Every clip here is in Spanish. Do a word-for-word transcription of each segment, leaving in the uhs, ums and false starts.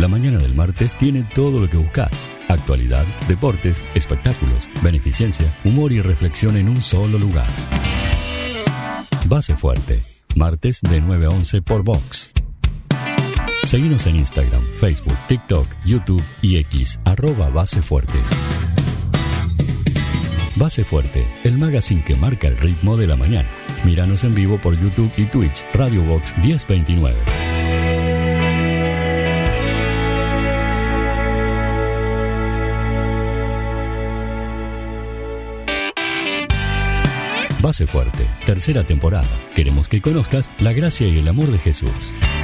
La mañana del martes tiene todo lo que buscas. Actualidad, deportes, espectáculos, beneficencia, humor y reflexión en un solo lugar. Base Fuerte. Martes de nueve a once por Vox. Seguinos en Instagram, Facebook, TikTok, YouTube y X, arroba Base Fuerte. Base Fuerte, el magazine que marca el ritmo de la mañana. Míranos en vivo por YouTube y Twitch, Radio Vox diez veintinueve. Base Fuerte, tercera temporada. Queremos que conozcas la gracia y el amor de Jesús.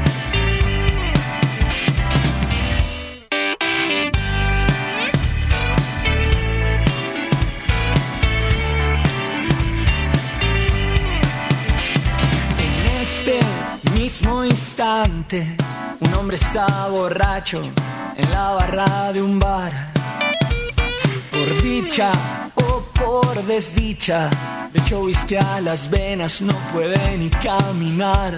En este mismo instante, un hombre está borracho en la barra de un bar. Por dicha o por desdicha, le echó whisky a las venas, no puede ni caminar.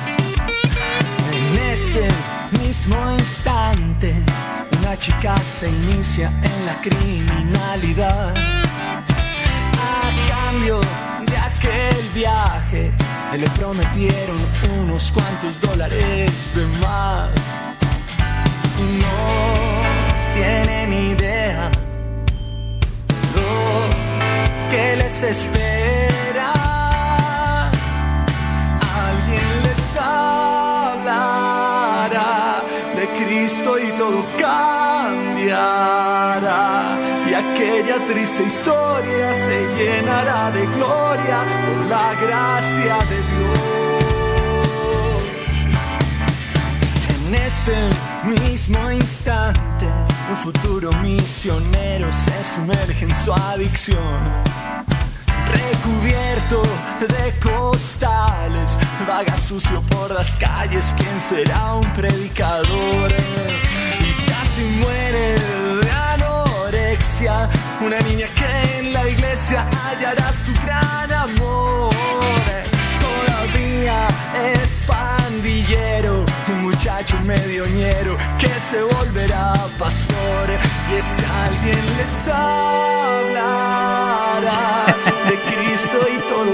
En este mismo instante, una chica se inicia en la criminalidad. A cambio de aquel viaje, le prometieron unos cuantos dólares de más. Y no tiene ni idea que les espera. Alguien les hablará de Cristo y todo cambiará, y aquella triste historia se llenará de gloria por la gracia de Dios. En este mismo instante, un futuro misionero se sumerge en su adicción. Recubierto de costales, vaga sucio por las calles. ¿Quién será un predicador? Y casi muere de anorexia, una niña que en la iglesia hallará su gran amor. Todavía es pandillero, un muchacho medioñero que se volverá pastor. Y es que alguien les hablará de Cristo y todo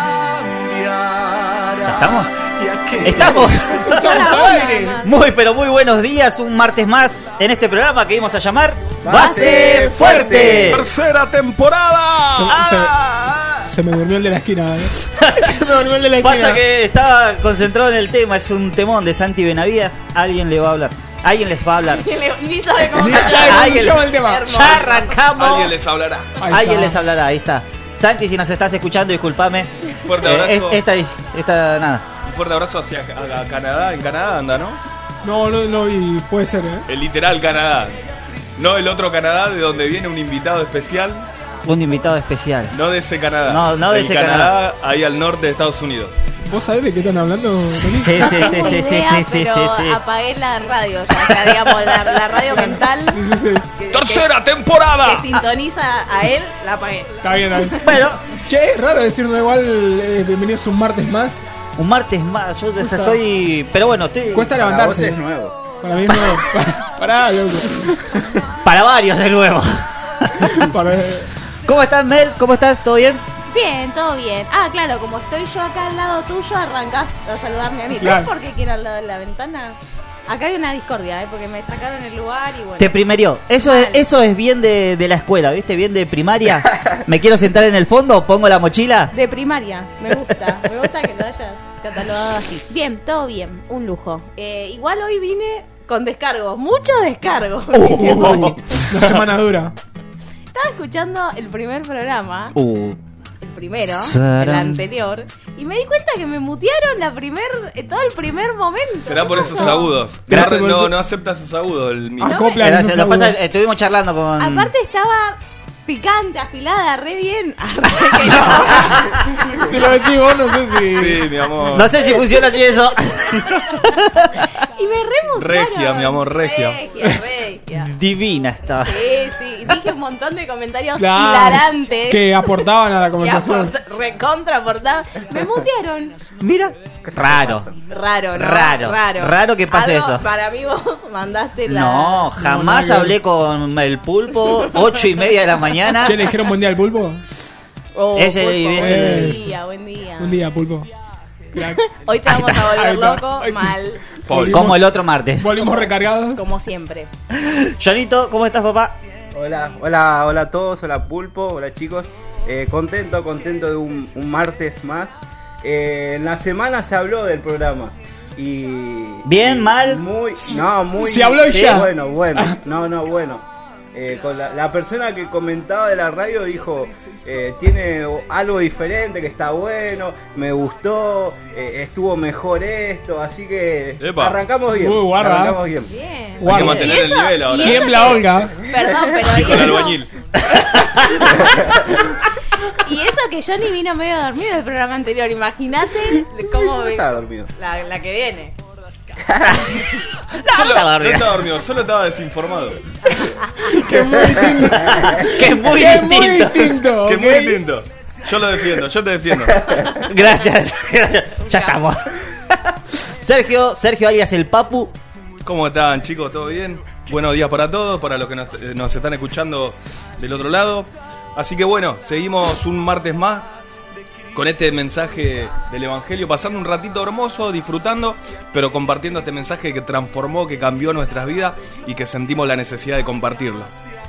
cambiará. ¿Estamos? Y aquel ¡Estamos! Estamos al aire. Muy, pero muy buenos días. Un martes más en este programa que íbamos a llamar Base Fuerte. Tercera temporada. Se, Ah. se, se me durmió el de la esquina, ¿eh? Se me durmió el de la esquina. Pasa que estaba concentrado en el tema. Es un temón de Santi Benavides. Alguien le va a hablar. Alguien les va a hablar. Ni sabe cómo Ni se sabe llama. cómo se llama el tema. Hermoso. Ya arrancamos. Alguien les hablará. Ahí Alguien está. les hablará. Ahí está. Santi, si nos estás escuchando, discúlpame. Fuerte Eh, abrazo. esta, esta, nada. Un fuerte abrazo hacia a Canadá. En Canadá anda, ¿no? No, no, no, y puede ser, ¿eh? El literal Canadá. No el otro Canadá de donde viene un invitado especial. Un invitado especial. No de ese Canadá. No, no de El ese Canadá, ahí al norte de Estados Unidos. ¿Vos sabés de qué están hablando, Tony? Sí, sí, sí, sí, sí, sí, Idea, sí, sí, pero sí. apagué la radio, ya, o sea, digamos, la, la radio mental Sí, sí, sí. que, ¡Tercera que, temporada! que sintoniza a él, la apagué. Está bien, está bien. Bueno, Che, es raro decirnos igual, eh, bienvenidos un martes más. un martes más. Yo Cuesta- estoy. Pero bueno, estoy. Cuesta levantarse. Para mí es nuevo. Pará, loco. Para varios de nuevo. Para... ¿Cómo estás, Mel? ¿Cómo estás? ¿Todo bien? Bien, todo bien. Ah, claro, como estoy yo acá al lado tuyo, arrancás a saludarme a mí. Claro. ¿Ves por qué quiero al lado de la ventana? Acá hay una discordia, ¿eh? Porque me sacaron el lugar y bueno. Te primerió. Eso es, Vale. eso es bien de, de la escuela, ¿viste? Bien de primaria. ¿Me quiero sentar en el fondo? ¿Pongo la mochila? De primaria, me gusta. Me gusta que lo hayas catalogado así. Bien, todo bien, un lujo. Eh, igual hoy vine con descargos, muchos descargos. Uh, una semana dura. Estaba escuchando el primer programa, Uh. el primero, Saram. el anterior, y me di cuenta que me mutearon la primer, eh, todo el primer momento. Será ¿Qué por pasó? esos agudos. Gracias no, por no, eso. no acepta esos agudos. El mismo. No, Acopla Gracias. esos Lo que pasa es agudos. que estuvimos charlando con. Aparte estaba picante, afilada, re bien. Si lo decís vos, no sé si... Sí, mi amor. No sé si funciona así eso. Y me remutearon. Regia, mi amor, regia. Regia, regia. Divina está. Sí, sí. y dije un montón de comentarios Claro, hilarantes. que aportaban a la Y conversación. aporta- recontra aportaban. Me mutearon. Mira, raro. Raro, ¿no? Raro. Raro. Raro que pase Algo- eso. Para mí vos mandaste la... No, jamás no, no, hablé con el pulpo, ocho y media de la mañana. ¿Che, le dijeron buen día al pulpo? Oh, Ese- Pulpo, ese- buen día, buen día. Buen día, pulpo. Crack. Hoy te vamos a volver Ahí está. loco, Ahí está. mal, Paul. Como el otro martes. Volvimos recargados. como siempre. Jonito, ¿cómo estás, papá? Hola, hola, hola a todos, hola Pulpo, hola chicos. Eh, contento, contento de un, un martes más. Eh, en la semana se habló del programa. Y. ¿Bien, y mal? Muy. No, muy. Se habló y sí, ya. Bueno, bueno. No, no, bueno. Eh, con la, la persona que comentaba de la radio dijo: eh, tiene algo diferente, que está bueno, me gustó, eh, estuvo mejor esto. Así que. Epa. Arrancamos bien. Uy, guarda. Arrancamos bien. Bien. Hay que Guarda. mantener ¿Y el eso? nivel ahora. ¿Y eso Tiembla que- Olga. Perdón, pero Sí, ¿y con el eso? albañil. Y eso que Johnny vino medio dormido el programa anterior. Imagínate cómo No ve- estaba dormido. la, la que viene. Solo, estaba no dormido. estaba dormido, solo estaba desinformado. Que es muy distinto. Que es muy Que es muy distinto. distinto. Que es ¿ok? muy distinto. Yo lo defiendo, yo te defiendo. Gracias. Ya estamos. Sergio, Sergio alias el Papu. ¿Cómo están, chicos? ¿Todo bien? Buenos días para todos, para los que nos, eh, nos están escuchando del otro lado. Así que bueno, seguimos un martes más con este mensaje del Evangelio, pasando un ratito hermoso, disfrutando, pero compartiendo este mensaje que transformó, que cambió nuestras vidas y que sentimos la necesidad de compartirlo.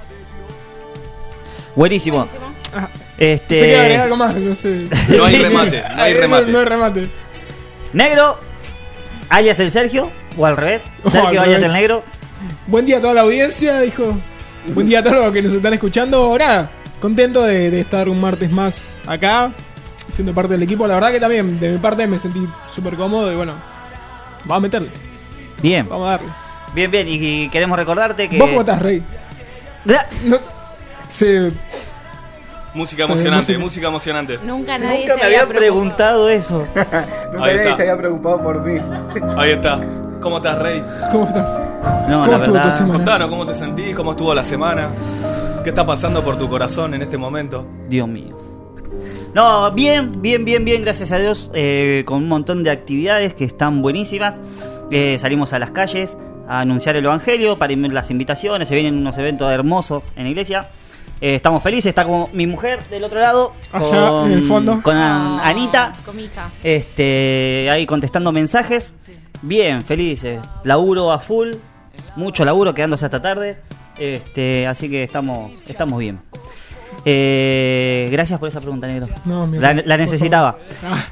Buenísimo. Ah, Se Este. queda agregar algo más, no sé. No hay Sí, sí. remate, no hay Eh, remate. No hay remate. Negro, alias el Sergio. O al revés. O al Sergio alias revés. el Negro. Buen día a toda la audiencia, dijo. Buen día a todos los que nos están escuchando. Nada, contento de, de estar un martes más acá, siendo parte del equipo. La verdad que también, de mi parte, me sentí súper cómodo y bueno, vamos a meterle, Bien, vamos a darle. bien, bien. Y queremos recordarte que. ¿Vos cómo estás, Rey? Gra- No, se, Música Está bien, emocionante, música. música emocionante. Nunca nadie Nunca se me había habían preguntado eso. Nunca Ahí nadie está. se había preocupado por mí. Ahí está. ¿Cómo estás, Rey? ¿Cómo estás? No, ¿Cómo la estuvo tu verdad. semana? Contanos cómo te sentís, cómo estuvo la semana, qué está pasando por tu corazón en este momento. Dios mío. No, bien, bien, bien, bien, gracias a Dios. Eh, con un montón de actividades que están buenísimas. Eh, salimos a las calles a anunciar el Evangelio, para ir las invitaciones. Se vienen unos eventos hermosos en la iglesia. Eh, estamos felices. Está como mi mujer del otro lado. Allá, con, en el fondo. Con An- Ah, Anita. Con mi hija. Este, ahí contestando mensajes. Bien, felices. Laburo a full. Mucho laburo quedándose hasta tarde. Este, así que estamos, estamos bien. Eh, gracias por esa pregunta, negro. No, mi la, amor, la por necesitaba. Ah,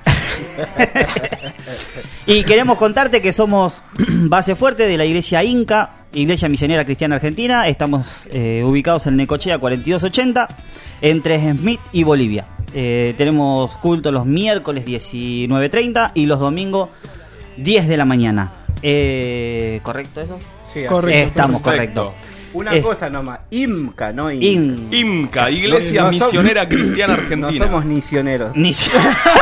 Y queremos contarte que somos base fuerte de la iglesia Inca, Iglesia Misionera Cristiana Argentina. Estamos eh, ubicados en Necochea cuarenta y dos ochenta, entre Smith y Bolivia. Eh, tenemos culto los miércoles diecinueve treinta y los domingos diez de la mañana. Eh, ¿Correcto eso? Sí, así. Correcto. Estamos Perfecto. correcto. Una Es- cosa nomás, IMCA, no INCA. In- IMCA, Iglesia No- no somos- Misionera Cristiana Argentina. No somos misioneros. Ni si-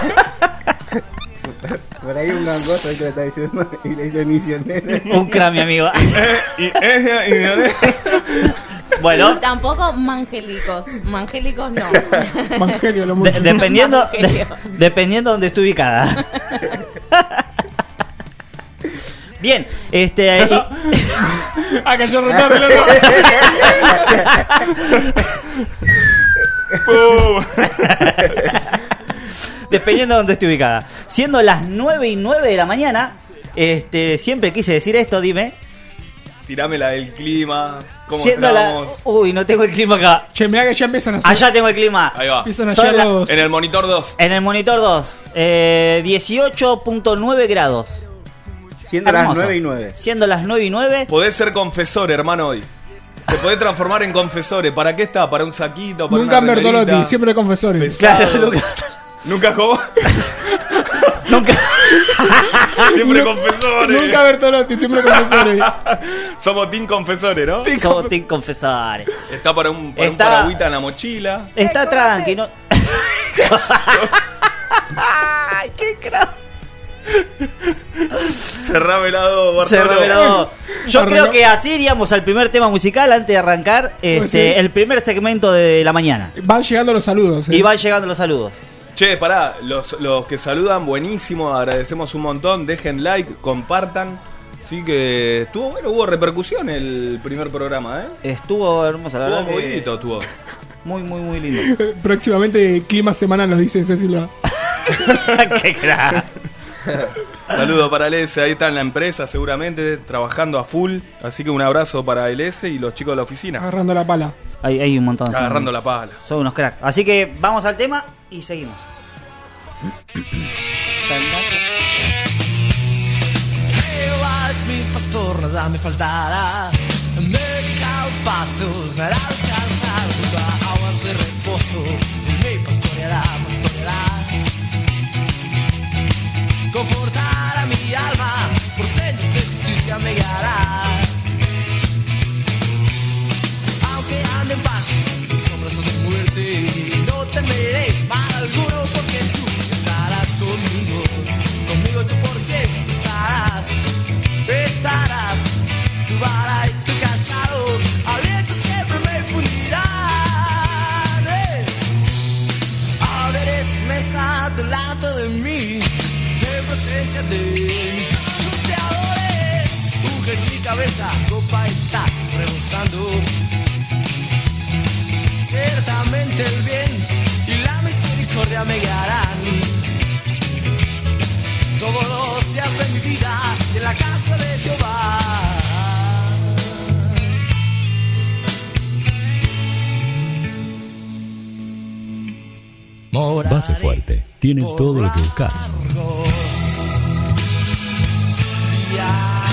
Por ahí un gangoso ahí que le está diciendo iglesia misionera. Un crán, mi amigo. Y- y- y- Bueno, Y tampoco mangélicos. Mangélicos no. Evangelio, lo de- mucho. dependiendo, Evangelio. de- dependiendo donde esté ubicada. Bien, este. y- Ah, cayó retorno el otro. ¡Pum! dependiendo de donde esté ubicada. Siendo las nueve y nueve de la mañana, este, siempre quise decir esto, dime. Tirame la del clima. ¿Cómo Siendo la. estamos? Uy, no tengo el clima acá. Che, mirá que ya empiezan a hacer. Allá tengo el clima. Ahí va. Empiezan a Son hacer la- los. En el monitor dos. En el monitor dos, eh, dieciocho punto nueve grados. Siendo las Hermoso. nueve y nueve. Siendo las nueve y nueve. Podés ser confesor, hermano, hoy. Te podés transformar en confesores. ¿Para qué está? ¿Para un saquito? ¿Para Nunca una Bertolotti, remerita? siempre confesores. Pesado. Claro, nunca. ¿Nunca jugó? Nunca. Siempre confesores. Nunca Bertolotti, siempre confesores. Somos team confesores, ¿no? Somos team confesores. Está para un, para un Está- paragüita en la mochila. Está tranqui, no. Ay, qué crack. Cerrame la dos, Bartolo. Cerrame la dos. Yo Arrancó. creo que así iríamos al primer tema musical antes de arrancar este, sí. el primer segmento de la mañana. Van llegando los saludos. ¿eh? Y van llegando los saludos. Che, pará, los, los que saludan, buenísimo, agradecemos un montón, dejen like, compartan. Sí que estuvo bueno, hubo repercusión el primer programa, ¿eh? Estuvo hermosa, la Estuvo verdad. que- movidito, estuvo. Muy, muy, muy lindo. Próximamente clima semanal nos dice Cecilia. Qué crack. Saludo para el S, ahí está en la empresa seguramente, trabajando a full. Así que un abrazo para el S y los chicos de la oficina, Agarrando la pala. Hay, hay un montón. agarrando son, la pala. Son unos cracks. Así que vamos al tema y seguimos. Jehová es mi pastor, nada me faltará. Me dedica a los pastos, me hará descansar junto a aguas de reposo. Me pastoreará, pastoreará. Confortará mi alma, por sendos de justicia me guiará. Aunque ande en valles, de sombras o de muerte, no temeré mal alguno porque tú estarás conmigo. Conmigo tú por siempre estarás, estarás. Tu vara y tu cachado, aliento siempre me fundirán. Eh. Aderezas mesa delante de mí, en presencia de mis angustiadores. Unges mi cabeza, copa está rebosando. Ciertamente el bien y la misericordia me guiarán todos los días de mi vida en la casa de Jehová. Moraré Base Fuerte. Tienen por todo lo que buscas. largos días.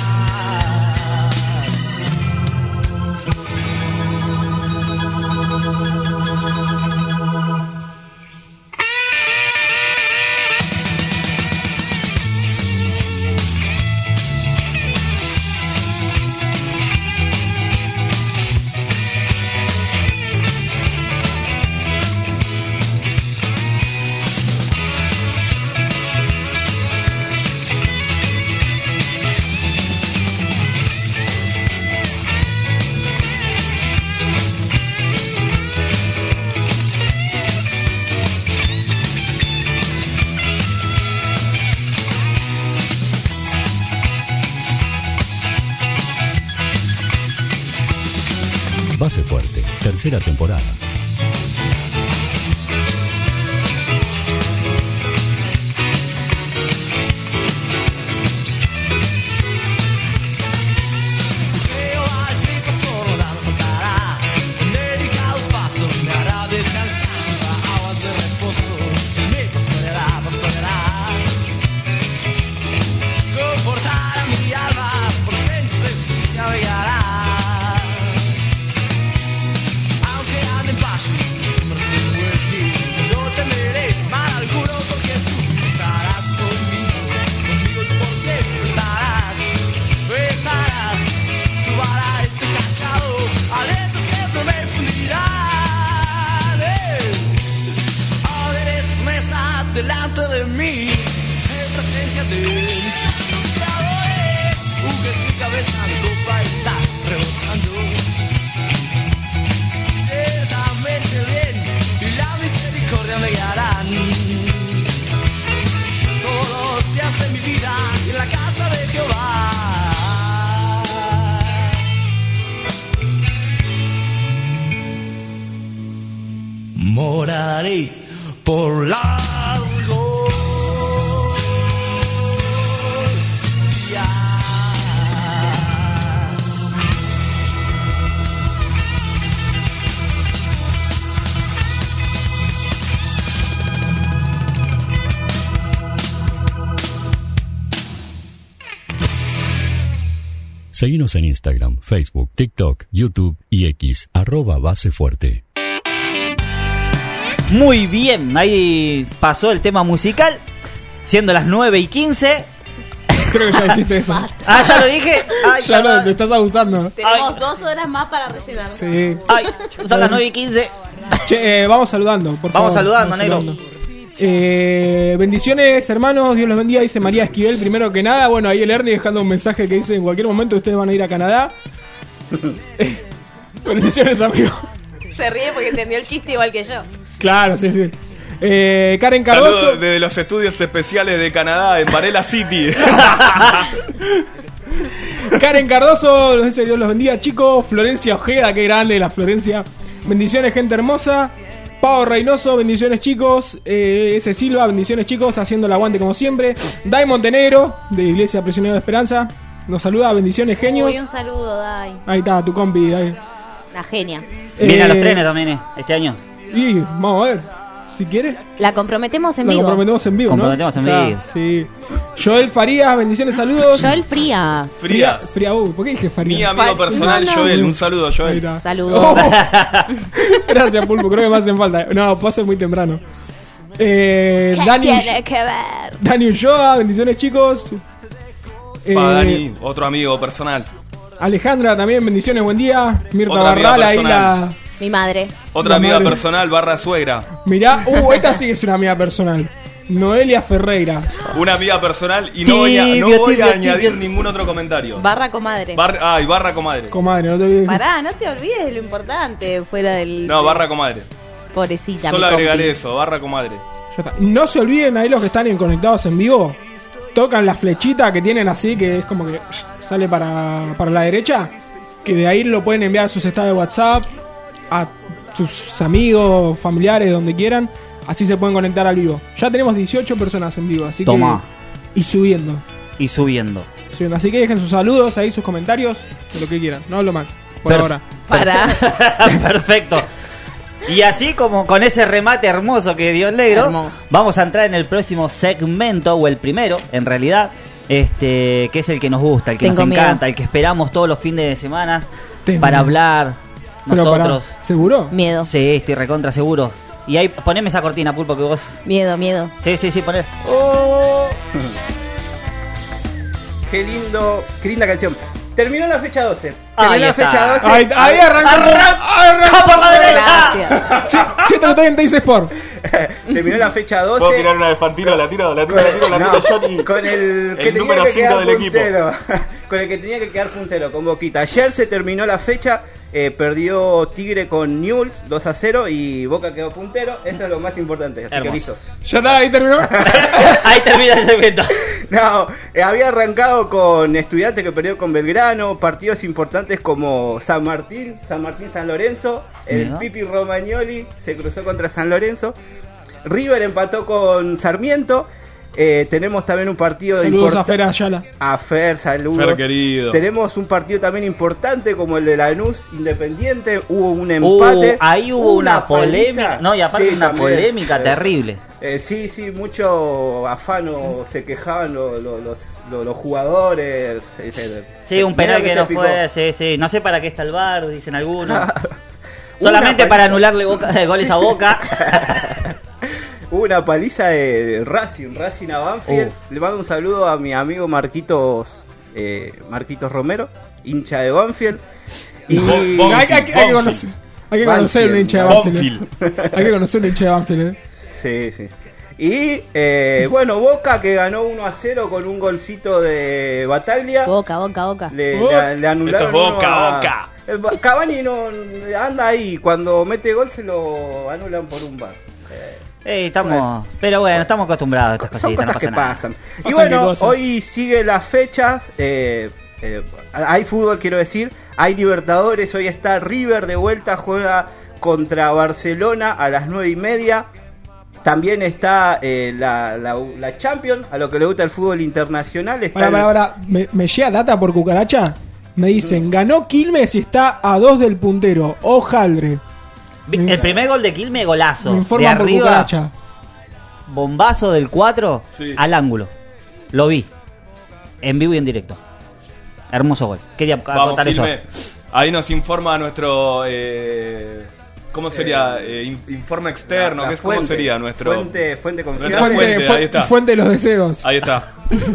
Base Fuerte, tercera temporada. Jehová es mi pastor, nada me faltará. Me dedica a los pastos, me hará descansar junto a aguas de reposo. Me pastoreará, pastoreará. Confortará mi alma, por sendos de justicia me guiará. Aunque ande en valle de sombras de muerte, no temeré mal alguno porque tú estarás conmigo. Conmigo tú por siempre estarás, estarás. Tu vara y tu cachado, aliento siempre me fundirán. Eh. Aderezas mesa delante de mí, en presencia de mis angustiadores. Unges mi cabeza, mi copa está rebosando. Ciertamente el bien y la misericordia me guiarán todos los días de mi vida en la casa de Jehová. Moraré por largos días. Seguinos en Instagram, Facebook, TikTok, YouTube y X, arroba Base Fuerte. Muy bien, ahí pasó el tema musical, siendo las nueve y quince. Creo que ya dijiste eso. Ah, ¿ya lo dije? Ay, Ya lo, perdón. lo estás abusando. Tenemos Ay. dos horas más para rellenar. Sí. Ay, son las nueve y quince. Che, eh, vamos saludando, por favor. Vamos saludando, negro. Eh, bendiciones, hermanos, Dios los bendiga, dice María Esquivel. Primero que nada, bueno, ahí el Ernie dejando un mensaje que dice: en cualquier momento ustedes van a ir a Canadá. Eh, bendiciones, amigo. Se ríe porque entendió el chiste igual que yo. Claro, sí, sí. Eh, Karen Cardoso. Saludos desde los estudios especiales de Canadá en Varela City. Karen Cardoso, nos dice: Dios los bendiga, chicos. Florencia Ojeda, qué grande la Florencia. Bendiciones, gente hermosa. Pau Reynoso, bendiciones, chicos. eh, S. Silva, bendiciones, chicos, haciendo el aguante como siempre. Dai Montenegro, de Iglesia Prisionero de Esperanza, nos saluda, bendiciones, genios. Uy, un saludo, Dai. Ahí está, tu compi, Dai. La genia. Viene a los Eh, trenes también eh, este año. Y vamos a ver, si quieres. La comprometemos en La vivo. comprometemos en vivo, ¿no? Comprometemos en Claro, vivo. sí. Joel Farías, bendiciones, saludos. Joel Frías. Frías. Fría, uh, ¿por qué dije Farías? Mi amigo personal, No, no. Joel. Un saludo, Ahí Joel. está. Saludos. Oh. Gracias, Pulpo, creo que me hacen falta. No, pase muy temprano. Eh, ¿Qué Dani, tiene que ver? Dani Ulloa, bendiciones, chicos. Eh, Pa, Dani, otro amigo personal. Alejandra también, bendiciones, buen día. Mirta Otra amiga Barral, ahí personal. la... Mi madre. Otra La amiga madre. personal barra suegra. Mirá, uh, esta sí que es una amiga personal. Noelia Ferreira. Una amiga personal y no voy a, no Tibio, voy tibio, a añadir tibio. ningún otro comentario. Barra comadre. Bar- ah, y barra comadre. Comadre, no te olvides. Pará, no te olvides de lo importante fuera del... No, barra comadre. Pobrecita, Solo mi compi. agregaré eso, barra comadre. Ya está. No se olviden ahí los que están en conectados en vivo. Tocan la flechita que tienen así, que es como que sale para, para la derecha. Que de ahí lo pueden enviar a sus estados de WhatsApp, a sus amigos, familiares, donde quieran. Así se pueden conectar al vivo. Ya tenemos dieciocho personas en vivo, así Toma. que... Y subiendo. Y subiendo. subiendo. Así que dejen sus saludos ahí, sus comentarios, de lo que quieran. No hablo más, por Perf- ahora. Pará. Perfecto. Y así como con ese remate hermoso que dio el negro, Hermoso. vamos a entrar en el próximo segmento, o el primero, en realidad, este que es el que nos gusta, el que Tengo nos miedo. encanta, el que esperamos todos los fines de semana Tengo para miedo. hablar Pero pará, nosotros. ¿seguro? Miedo. Sí, estoy recontra seguro. Y ahí, poneme esa cortina, Pulpo, que vos... Miedo, miedo. Sí, sí, sí, poner. Oh. Qué lindo, qué linda canción. Terminó la fecha doce. Terminó Ahí la está. fecha doce. Ahí, ahí arrancó. ¡Arranca por la derecha! Gracias. Sí, siete treinta y seis Sport. Terminó la fecha doce. ¿Puedo tirar una de Fantino? La tiro, la tiro, la tiro, la tiro, No, Johnny. con el que El tenía número que cinco quedar del equipo. puntero. Con el que tenía que quedar puntero, con Boquita. Ayer se terminó la fecha, eh, perdió Tigre con Newell's dos a cero y Boca quedó puntero. Eso es lo más importante, así Hermoso. que listo. Ya está, ahí terminó. Ahí termina el segmento. No, eh, había arrancado con Estudiantes que perdió con Belgrano, partidos importantes como San Martín, San Martín San Lorenzo, el Mira. Pipi Romagnoli se cruzó contra San Lorenzo, River empató con Sarmiento, eh, tenemos también un partido de Saludos a importa- Fer Ayala. a Fer, saludos. Fer, querido. Tenemos un partido también importante como el de Lanús Independiente, hubo un Uh, empate. ahí hubo una, paliza. polémica. No, y aparte Sí, una también. polémica Eh, terrible. Eh, sí, sí, mucho afano se quejaban lo- lo- los, lo- los jugadores. eh, se- Sí, un penal medio que se no picó. fue, sí, sí. No sé para qué está el V A R, dicen algunos. Una Solamente paliza. para anularle boca, eh, goles a Boca. Hubo una paliza de, de Racing, Racing a Banfield. Uh. Le mando un saludo a mi amigo Marquitos, eh, Marquitos Romero, hincha de Banfield. Y Bo- Bon- Hay, hay- hay que Banfield. conocer, hay que conocer un hincha de Banfield. Banfield. eh. Hay que conocer un hincha de Banfield. eh. Sí, sí. Y eh, bueno, Boca que ganó uno a cero con un golcito de Bataglia. Boca, boca, boca. Le, Oh. le- le anularon. Esto es Boca, uno a- Boca. Eh, Ba- Cavani no anda ahí. Cuando mete gol se lo anulan por un bar. Eh, estamos, pero bueno, estamos acostumbrados a estas Son cositas, cosas no que pasa nada. pasan. Y Pasan bueno, qué cosas. hoy sigue las fechas. eh, eh, hay fútbol, quiero decir. Hay Libertadores. Hoy está River de vuelta. Juega contra Barcelona a las nueve y media. También está eh, la, la, la Champions. A lo que le gusta el fútbol internacional. Está Para, el- para, para. ¿Me, me llega data por cucaracha? Me dicen, ganó Quilmes y está a dos del puntero. Ojaldre. Vi- El primer gol de Quilmes, golazo. Me De informan por arriba, cucaracha. bombazo del cuatro Sí. al ángulo. Lo vi. En vivo y en directo. Hermoso gol. Quería Vamos, contar eso. Quilmes. Ahí nos informa nuestro... Eh, ¿Cómo sería? Eh, in- informe externo. la ¿qué es, ¿Cómo fuente, sería nuestro...? Fuente, fuente Nuestra confiable. Fuente, fuente, fu- ahí está. fuente de los deseos. Ahí está.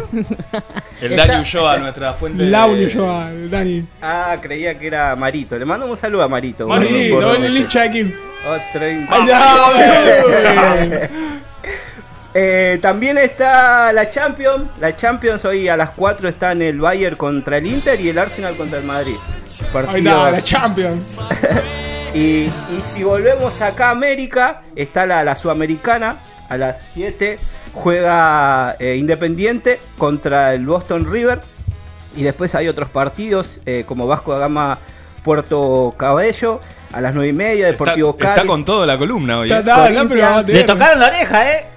El Está- Dani Ulloa, nuestra fuente de... Laulio yo a Dani. Ah, creía que era Marito. Le mando un saludo a Marito. Marito, Por- por- no, el hincha de Quilmes. Otro in- Ay, ya, Eh, también está la Champions. La Champions hoy a las cuatro están el Bayern contra el Inter y el Arsenal contra el Madrid. Ahí está, la Champions. y, y si volvemos acá a América, está la, la Sudamericana. A las siete juega eh, Independiente contra el Boston River. Y después hay otros partidos eh, como Vasco da Gama, Puerto Cabello. A las nueve y media, Deportivo está, Cali. está con todo la columna hoy. Está, ¿eh? está, no, pero vamos a Le tener. tocaron la oreja, ¿eh?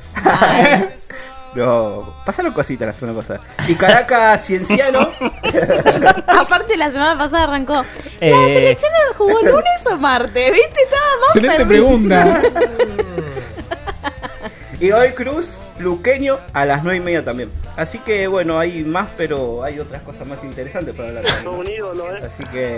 No, pasaron cositas la semana pasada. Y Caracas Cienciano. Aparte, la semana pasada arrancó. ¿La Eh. selección jugó lunes o martes? ¿Viste? Estaba más Excelente perdido. pregunta. Y hoy Cruz, Luqueño, a las nueve y media también. Así que bueno, hay más, pero hay otras cosas más interesantes para hablar. Así que.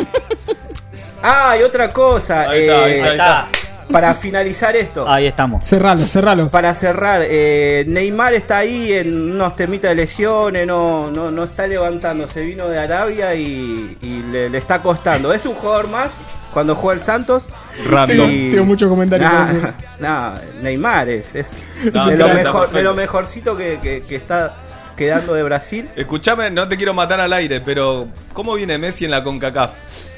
Ah, y otra cosa. Ahí está, ahí eh, está, ahí está. Para finalizar esto. Ahí estamos. Cerralo, cerralo. Para cerrar, eh, Neymar está ahí en unos temitas de lesiones, no, no, no está levantando, se vino de Arabia y, y le, le está costando. Es un jugador más cuando juega el Santos. Random. Y- Tengo muchos comentarios Nah, para decir. nah, Neymar es, es No, de, está lo bien, mejor, está de lo perfecto. mejorcito que, que, que está quedando de Brasil. Escuchame, no te quiero matar al aire, pero ¿cómo viene Messi en la CONCACAF?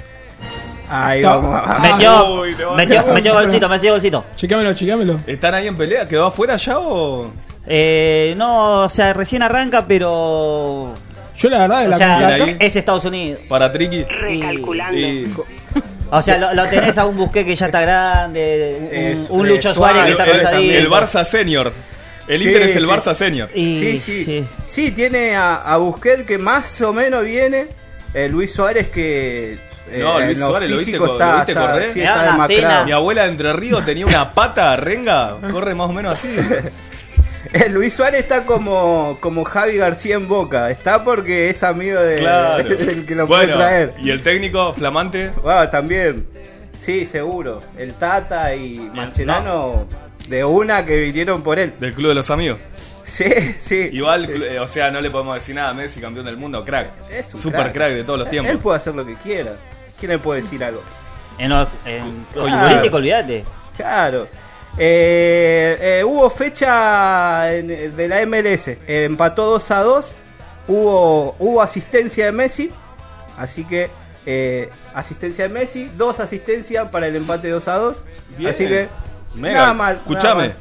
Ahí Ta- vamos. Ah, Metió, uy, te va a- metió, metió golcito, metió golcito. Chequéamelo, chequéamelo. ¿Están ahí en pelea? ¿Quedó afuera ya o...? Eh, no, o sea, recién arranca, pero. Yo la verdad de O la sea, Mira CONCACAF- ahí. es Estados Unidos. Para Triqui. Recalculando. Y- O sea, lo, lo tenés a un Busquets que ya está grande, Es- un, un es Lucho Suárez que Suárez, está el, el, cansadito. el Barça Senior. El Sí, Inter es el sí. Barça Senior. Y, Sí, sí. Sí, tiene a, a Busquets que más o menos viene. eh, Luis Suárez que. eh, No, Luis en lo Suárez, ¿lo viste físico co- está, lo viste está- correr? sí, Era está una demacrado. Mi abuela de Entre Ríos tenía una pata renga. Corre más o menos así. Eh, Luis Suárez está como, como Javi García en Boca. Está porque es amigo de, Claro. del que lo Bueno, puede traer. y el técnico flamante. Wow, también. Sí, seguro. El Tata y Mascherano de una que vinieron por él. Del Club de los Amigos. Sí, sí. Igual, eh, o sea, no le podemos decir nada a Messi, campeón del mundo, crack. Es un Super crack. de todos los Él- tiempos. Él puede hacer lo que quiera. ¿Quién le puede decir algo? En, los- en Coincido. futbolístico, olvídate. Claro. Eh, eh, hubo fecha en- de la M L S. Eh, empató dos a dos. Hubo, hubo asistencia de Messi. Así que eh, asistencia de Messi. Dos asistencias para el empate dos a dos. Bien. Así que Mega. nada mal. Escuchame. nada mal.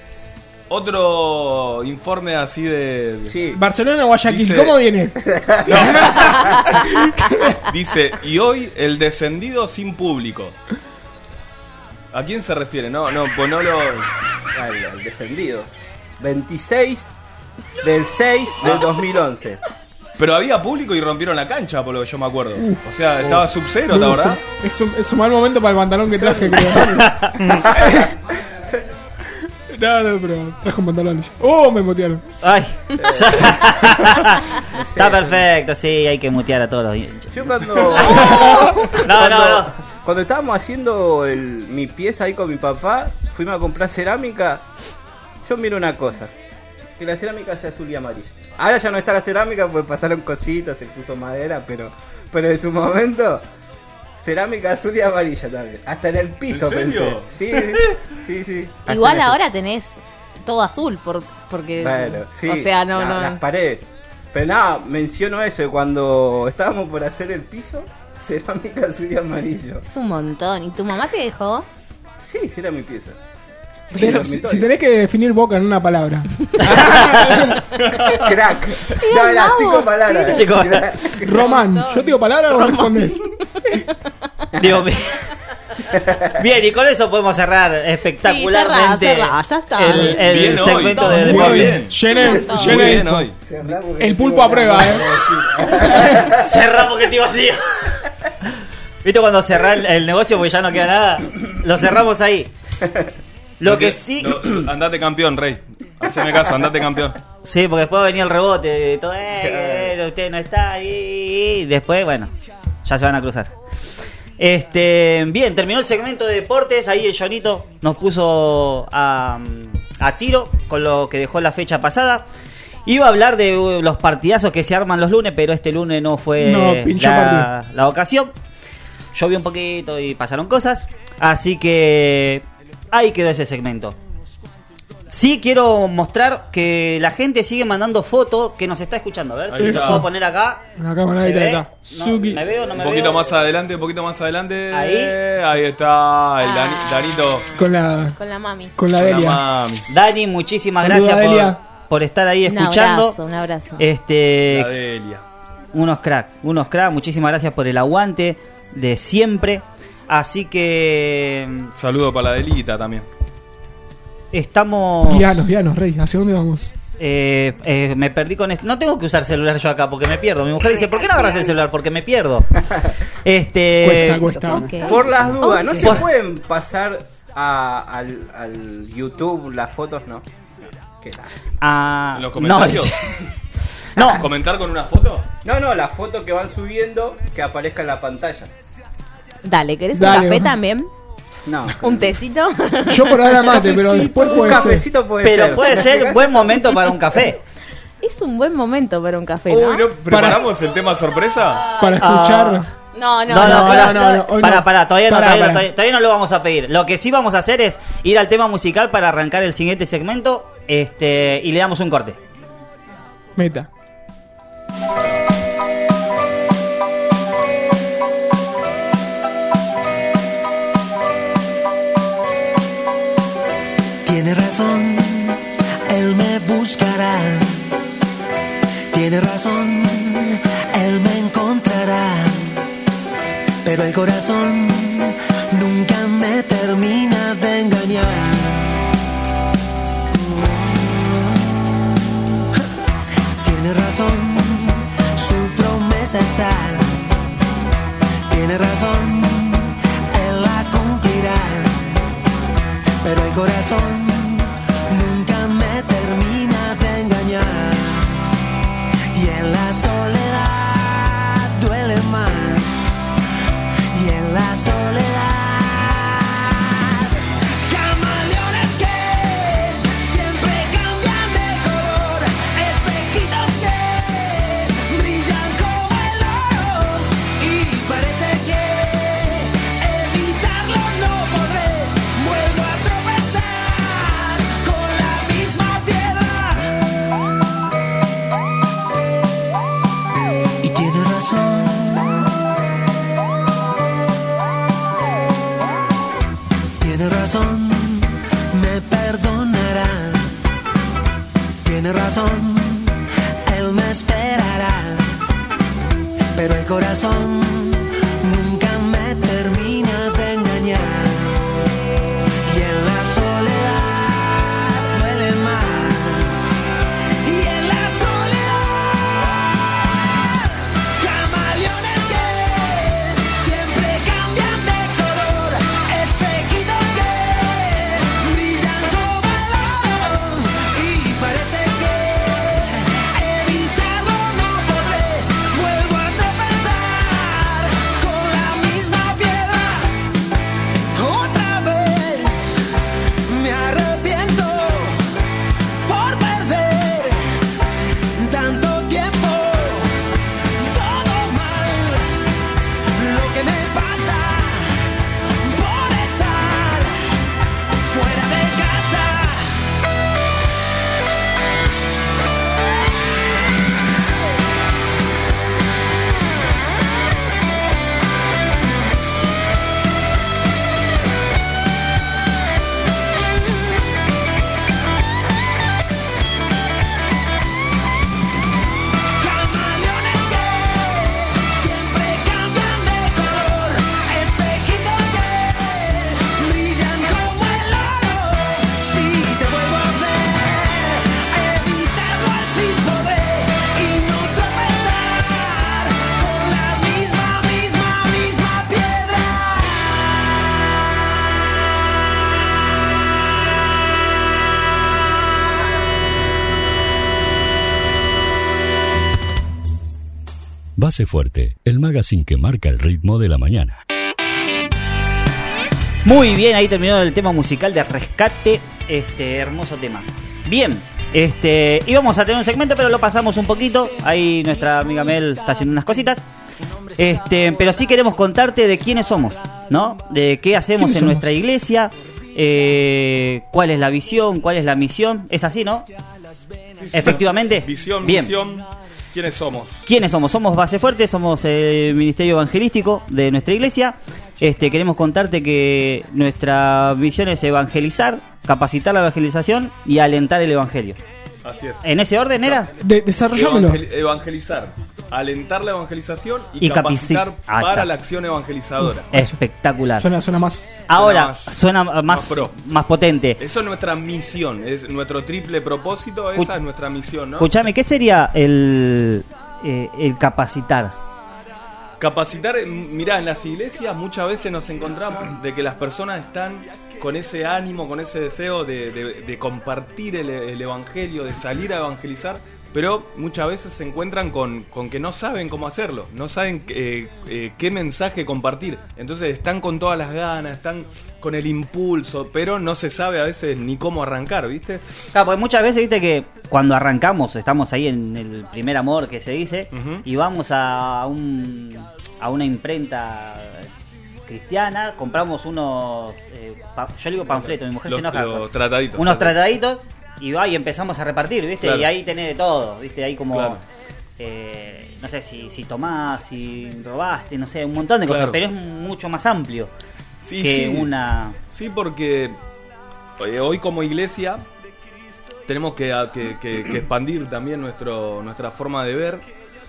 Otro informe así de. Sí. Barcelona o Guayaquil, Dice- ¿cómo viene? Dice, y hoy el descendido sin público. ¿A quién se refiere? No, no, pues no lo. Al, al descendido. veintiséis del seis del dos mil once. Pero había público y rompieron la cancha, por lo que yo me acuerdo. O sea, estaba sub-cero, ¿la verdad? Es un, es un mal momento para el pantalón que traje, creo. No, no, pero trajo un pantalón. ¡Oh, me motearon! Ay. Está perfecto, sí, hay que mutear a todos los hinchas. Yo cuando. No, cuando, no, no. Cuando estábamos haciendo el, mi pieza ahí con mi papá, fuimos a comprar cerámica. Yo miro una cosa: que la cerámica sea azul y amarilla. Ahora ya no está la cerámica, pues pasaron cositas, se puso madera, pero, pero en su momento, cerámica azul y amarilla también. Hasta en el piso ¿En serio? pensé. Sí, sí, sí. Hasta Igual en el- ahora tenés todo azul, por, porque. Bueno, sí. O sea, no, la- no. Las paredes. Pero nada, menciono eso de cuando estábamos por hacer el piso, cerámica azul y amarillo. Es un montón. ¿Y tu mamá te dejó? Sí, sí era mi pieza. Si tenés, si- si tenés que definir Boca en una palabra. Crack. No, las mago. cinco palabras. Cinco Crack. Román, yo te digo palabra o respondes. Digo, bien. Bien, y con eso podemos cerrar espectacularmente Sí, cerrá, cerrá, ya está. el, el Bien hoy, segmento de muy deporte. bien. Llena, Muy llena Muy de bien info. hoy. El pulpo aprueba, eh. Cerrá porque te vacío. ¿Viste cuando cerrás el, el negocio porque ya no queda nada? Lo cerramos ahí. Lo Porque- que sí. no, andate campeón, Rey. Haceme caso, andate campeón. Sí, porque después venía el rebote de todo, eh, usted no está y, y después, bueno, ya se van a cruzar. Este, bien, terminó el segmento de deportes, ahí el Jonito nos puso a, a tiro con lo que dejó la fecha pasada. Iba a hablar de uh, los partidazos que se arman los lunes, pero este lunes no fue No, pinchó la, la ocasión. Llovió un poquito y pasaron cosas, así que ahí quedó ese segmento. Sí, quiero mostrar que la gente sigue mandando fotos que nos está escuchando. A ver Ahí si está. lo puedo poner acá. La cámara ¿Me ahí ve? está. No, Suki. ¿Me veo o no me Un poquito veo? más adelante, un poquito más adelante. Ahí. Ahí está, el Ah. Dani- Danito. Con la, Con la mami. con la Con la Delia. mami. Dani, muchísimas Saluda, gracias Delia. por, por estar ahí Un escuchando. abrazo, un abrazo. Este, La Delia. unos crack, unos crack. Muchísimas gracias por el aguante de siempre. Así que Saludo para la Delita también. estamos. Guianos, guianos, Rey. ¿Hacia dónde vamos? Eh, eh, me perdí con esto. No tengo que usar celular yo acá porque me pierdo. Mi mujer dice, ¿por qué no agarras el celular? Porque me pierdo. Este. Cuesta, cuesta. Ok. Por las dudas, ¿no Ok. se pueden pasar a- al, al YouTube las fotos? No. ¿Qué tal? Ah, ¿En los no, comentarios? dice- no, ¿Comentar con una foto? No, no, la foto que van subiendo que aparezca en la pantalla. Dale, ¿querés Dale, un café vamos. también? No. ¿Un tecito? Yo por ahora mate, pero después Un puede ser. cafecito puede pero ser. puede ser buen momento para un café. Es un buen momento para un café, ¿no? Uy, ¿no preparamos el tema sorpresa? Para escuchar. No, no, No, no, no, no, no, no, no. Hoy Para, para, todavía no, Pará, todavía, no, pará. todavía, todavía no lo vamos a pedir. Lo que sí vamos a hacer es ir al tema musical para arrancar el siguiente segmento, este, y le damos un corte. Meta. Tiene razón, él me buscará. Tiene razón, él me encontrará. Pero el corazón nunca me termina de engañar. Tiene razón, su promesa está. Tiene razón, él la cumplirá. Pero el corazón nunca me termina de engañar. Y en la soledad duele más. Y en la soledad camaleones que siempre cambian de color, espejitos que brillan como el oro. Y parece que evitarlo no podré. Vuelvo a tropezar con la misma piedra. Y tiene razón. Tiene razón, me perdonará. Tiene razón, él me esperará. Pero el corazón nunca me termina de engañar. Y en la soledad duele más. Y en la soledad camaleones que siempre cambian de color, espejitos que brillan como el oro. Y parece que evitarlo no podré. Vuelvo a tropezar con la misma piedra. Otra vez me arrepiento por perder tanto tiempo. Todo mal lo que me pasa por estar fuera de casa. Camaleones que siempre cambian de color, espejitos que brillan como el oro. Si te vuelvo a ver, evitarlo así podré y no tropezar con la misma, misma, misma piedra. Base Fuerte, el magazine que marca el ritmo de la mañana. Muy bien, ahí terminó el tema musical de Rescate, este hermoso tema. Bien, este íbamos a tener un segmento, pero lo pasamos un poquito. Ahí nuestra amiga Mel está haciendo unas cositas. Este, pero sí queremos contarte de quiénes somos, ¿no? De qué hacemos en ¿Quiénes somos? nuestra iglesia. eh, cuál es la visión, cuál es la misión. ¿Es así, no? Sí, sí. Efectivamente. Visión, Bien. misión. ¿Quiénes somos? ¿Quiénes somos? Somos Base Fuerte, somos el Ministerio Evangelístico de nuestra iglesia. Este, queremos contarte que nuestra misión es evangelizar, capacitar la evangelización y alentar el evangelio. Así es. ¿En ese orden era? De, desarrollámelo. Evangel- evangelizar, alentar la evangelización y, Y capacitar capaci- Ah, para está. la acción evangelizadora. Espectacular. Suena, suena más. Ahora más- suena más, más pro. más potente. Eso es nuestra misión, es nuestro triple propósito, esa Escu- es nuestra misión, ¿no? Escuchame, ¿qué sería el, eh, el capacitar? Capacitar, eh, mirá, en las iglesias muchas veces nos encontramos de que las personas están con ese ánimo, con ese deseo de, de- de compartir el, el evangelio, de salir a evangelizar, pero muchas veces se encuentran con, con que no saben cómo hacerlo, no saben eh, eh, qué mensaje compartir. Entonces están con todas las ganas, están con el impulso, pero no se sabe a veces ni cómo arrancar, ¿viste? Claro, porque muchas veces, viste que cuando arrancamos, estamos ahí en el primer amor que se dice, Ujú. y vamos a un a una imprenta cristiana, compramos unos, eh, pa- yo le digo panfletos, mi mujer Los, se enoja. los trataditos. Unos trataditos, y va y empezamos a repartir, viste, Claro. y ahí tenés de todo, viste, ahí como... Claro. eh, no sé si, si tomás, si robaste, no sé, un montón de Claro. cosas, pero es mucho más amplio Sí, que sí. una... Sí, porque eh, hoy como iglesia tenemos que, que- que- que expandir también nuestro, nuestra forma de ver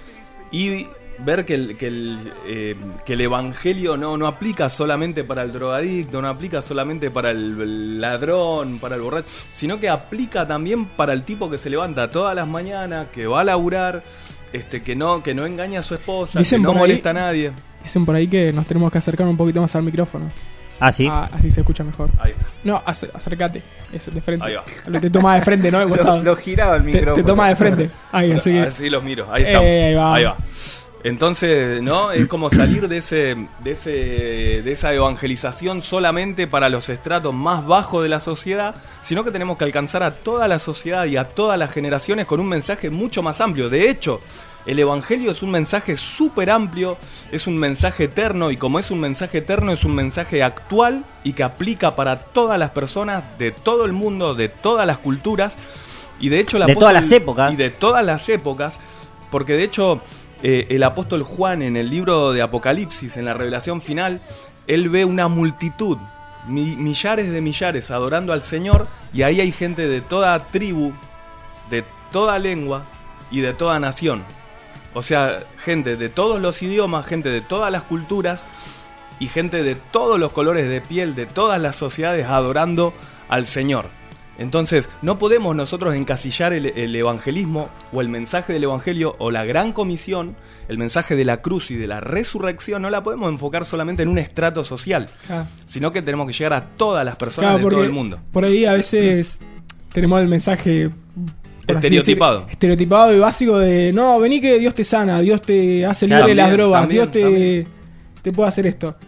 y ver que el, que el, eh, que el evangelio no, no aplica solamente para el drogadicto, no aplica solamente para el, el ladrón, para el borracho, sino que aplica también para el tipo que se levanta todas las mañanas, que va a laburar, este, que no, que no engaña a su esposa, Dicen que no por ahí- molesta a nadie. Dicen por ahí que nos tenemos que acercar un poquito más al micrófono. Ah, sí. Ah, así se escucha mejor. Ahí está. No, ac- acércate. Eso, de frente. Ahí va. Lo te toma de frente, ¿no? De Lo, costado. lo giraba el te, micrófono. te toma de frente. Ahí, así que. Así los miro, ahí Eh, estamos. ahí va. Ahí va. Entonces, ¿no? Es como salir de ese, de ese, de esa evangelización solamente para los estratos más bajos de la sociedad, sino que tenemos que alcanzar a toda la sociedad y a todas las generaciones con un mensaje mucho más amplio. De hecho, el evangelio es un mensaje súper amplio, es un mensaje eterno, y como es un mensaje eterno, es un mensaje actual y que aplica para todas las personas de todo el mundo, de todas las culturas, y de hecho el De apóstol- todas las épocas. y de todas las épocas, porque de hecho eh, el apóstol Juan en el libro de Apocalipsis, en la revelación final, él ve una multitud, mi- millares de millares adorando al Señor, y ahí hay gente de toda tribu, de toda lengua y de toda nación. O sea, gente de todos los idiomas, gente de todas las culturas y gente de todos los colores de piel, de todas las sociedades adorando al Señor. Entonces, no podemos nosotros encasillar el, el evangelismo o el mensaje del evangelio o la gran comisión, el mensaje de la cruz y de la resurrección, no la podemos enfocar solamente en un estrato social, Ah. sino que tenemos que llegar a todas las personas Claro, de porque todo el mundo. Por ahí a veces tenemos el mensaje por así Estereotipado. decir, estereotipado y básico de no, vení que Dios te sana, Dios te hace libre Claro, de las también, drogas, también, Dios te, también. te puede hacer esto.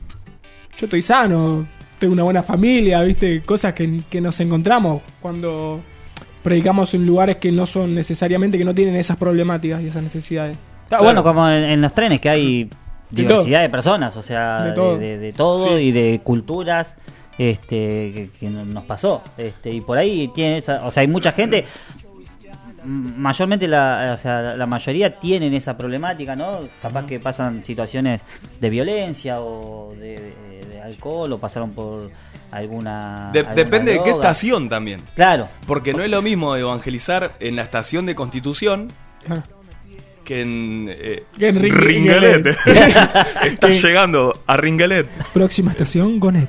Yo estoy sano, tengo una buena familia, viste, cosas que, que nos encontramos cuando predicamos en lugares que no son necesariamente, que no tienen esas problemáticas y esas necesidades. Está Claro. bueno, como en, en los trenes, que hay De diversidad todo. de personas, o sea, De de todo. todo, de, de todo Sí. y de culturas, este, que, que no- nos pasó, este, y por ahí tiene esa, o sea, hay mucha gente, m- mayormente la, o sea, la mayoría tienen esa problemática, ¿no? Capaz que pasan situaciones de violencia o de, de- de alcohol o pasaron por alguna. De- alguna depende de qué droga. estación también. Claro. Porque no es lo mismo evangelizar en la estación de Constitución Ah. que en, eh, Que en Ring- Ringalet. Ringalet. Estás llegando a Ringalet. Próxima estación, Gonet.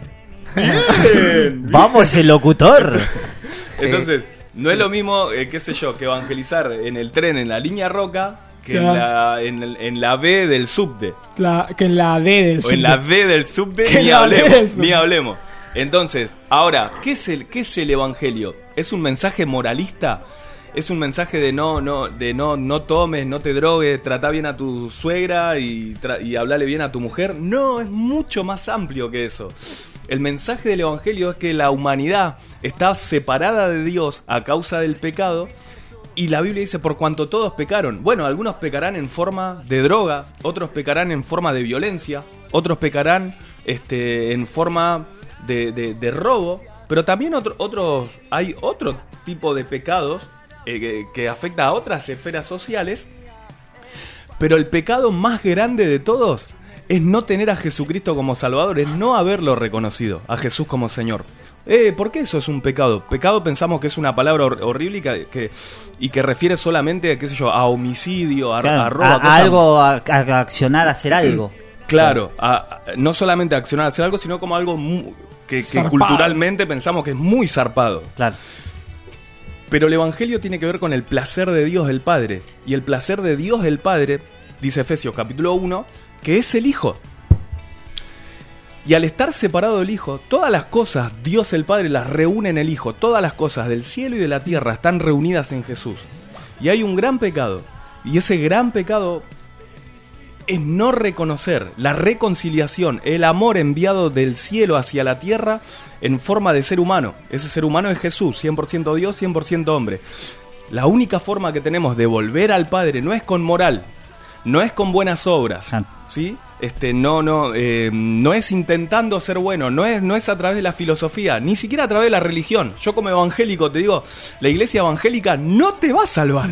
Vamos, el locutor. Entonces, no es lo mismo, eh, qué sé yo, que evangelizar en el tren, en la línea Roca, que en, Claro. la, en, el- en la B del subte. La- que en la D del O en la subte. D del subte, Que ni en la D del hablemos, subte. ni hablemos. Entonces, ahora, ¿qué es el, qué es el evangelio? ¿Es un mensaje moralista? ¿Es un mensaje de no, no, de no, no tomes, no te drogues, trata bien a tu suegra y, tra- y hablale bien a tu mujer? No, es mucho más amplio que eso. El mensaje del evangelio es que la humanidad está separada de Dios a causa del pecado. Y la Biblia dice, por cuanto todos pecaron. Bueno, algunos pecarán en forma de droga, otros pecarán en forma de violencia, otros pecarán este, en forma de, de, de robo, pero también otro, otros, hay otro tipo de pecados eh, que, que afecta a otras esferas sociales, pero el pecado más grande de todos es no tener a Jesucristo como Salvador, es no haberlo reconocido, a Jesús como Señor. Eh, ¿Por qué eso es un pecado? Pecado pensamos que es una palabra hor- horrible y que, que, y que refiere solamente, qué sé yo, a homicidio, a, Claro, a robo, a- a a cosas- algo, a, a accionar, a hacer algo. Claro, a- a- no solamente a accionar, a hacer algo, sino como algo mu- que, que Zarpado. culturalmente pensamos que es muy zarpado. Claro. Pero el Evangelio tiene que ver con el placer de Dios el Padre. Y el placer de Dios el Padre, dice Efesios capítulo uno, que es el Hijo. Y al estar separado del Hijo, todas las cosas, Dios el Padre las reúne en el Hijo. Todas las cosas del cielo y de la tierra están reunidas en Jesús. Y hay un gran pecado. Y ese gran pecado es no reconocer la reconciliación, el amor enviado del cielo hacia la tierra en forma de ser humano. Ese ser humano es Jesús, cien por ciento Dios, cien por ciento hombre. La única forma que tenemos de volver al Padre no es con moral, no es con buenas obras, Ah. ¿sí? Este, no, no, eh, no es intentando ser bueno, no es, no es a través de la filosofía, ni siquiera a través de la religión. Yo como evangélico te digo, la iglesia evangélica no te va a salvar.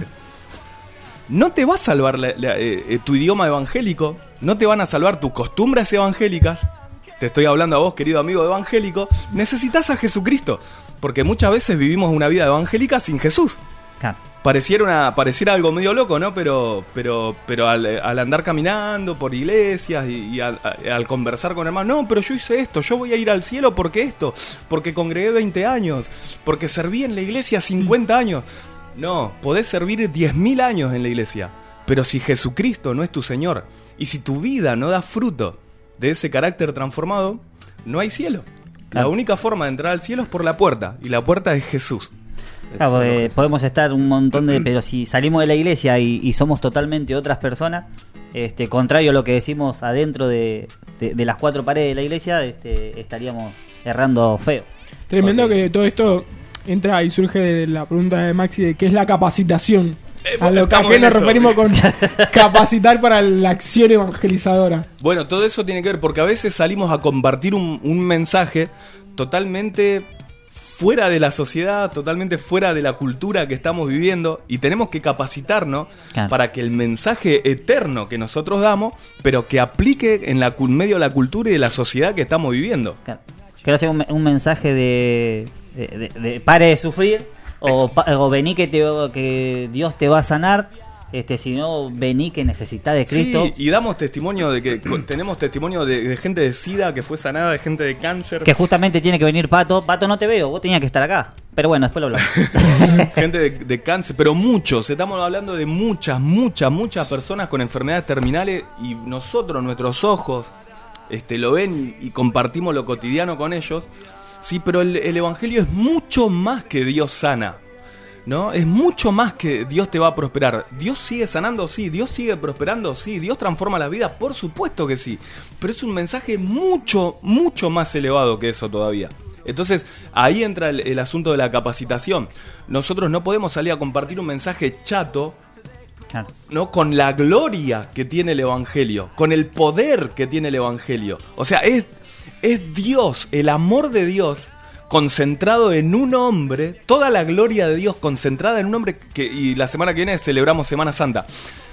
No te va a salvar la- la- eh, tu idioma evangélico, no te van a salvar tus costumbres evangélicas. Te estoy hablando a vos, querido amigo evangélico. Necesitas a Jesucristo, porque muchas veces vivimos una vida evangélica sin Jesús. Claro. Pareciera, una, pareciera algo medio loco, ¿no? Pero, pero, pero al, al andar caminando por iglesias y, y al, a- al conversar con hermanos, no, pero yo hice esto, yo voy a ir al cielo porque esto, porque congregué veinte años, porque serví en la iglesia cincuenta años. No, podés servir diez mil años en la iglesia, pero si Jesucristo no es tu Señor y si tu vida no da fruto de ese carácter transformado, no hay cielo. La Claro. única forma de entrar al cielo es por la puerta, y la puerta es Jesús. Claro, Eso es lo porque que- podemos estar un montón de... Pero si salimos de la iglesia y, y somos totalmente otras personas, este, contrario a lo que decimos adentro de, de, de las cuatro paredes de la iglesia, este, estaríamos errando feo. Tremendo Ok. que todo esto entra y surge de la pregunta de Maxi de qué es la capacitación. Eh, A lo que, a estamos qué en nos eso. referimos con capacitar para la acción evangelizadora. Bueno, todo eso tiene que ver porque a veces salimos a compartir un, un mensaje totalmente fuera de la sociedad, totalmente fuera de la cultura que estamos viviendo, y tenemos que capacitarnos Claro. para que el mensaje eterno que nosotros damos, pero que aplique en la cu- medio de la cultura y de la sociedad que estamos viviendo. Claro. Quiero hacer un, un mensaje de, de, de- de pare de sufrir, o, pa- o vení que, te, que Dios te va a sanar, este, si no, vení que necesitas de Cristo. Sí, y damos testimonio de que co- tenemos testimonio de, de gente de SIDA que fue sanada, de gente de cáncer. Que justamente tiene que venir Pato. Pato, no te veo, vos tenías que estar acá. Pero bueno, después lo hablamos. Gente de, de cáncer, pero muchos, estamos hablando de muchas, muchas, muchas personas con enfermedades terminales, y nosotros, nuestros ojos, este, lo ven y, y compartimos lo cotidiano con ellos. Sí, pero el, el Evangelio es mucho más que Dios sana, ¿no? Es mucho más que Dios te va a prosperar. Dios sigue sanando, sí. Dios sigue prosperando, sí. Dios transforma las vidas, por supuesto que sí. Pero es un mensaje mucho, mucho más elevado que eso todavía. Entonces, ahí entra el, el asunto de la capacitación. Nosotros no podemos salir a compartir un mensaje chato, Claro. ¿no? Con la gloria que tiene el Evangelio, con el poder que tiene el Evangelio. O sea, es, es Dios, el amor de Dios concentrado en un hombre, toda la gloria de Dios concentrada en un hombre, que, y la semana que viene celebramos Semana Santa,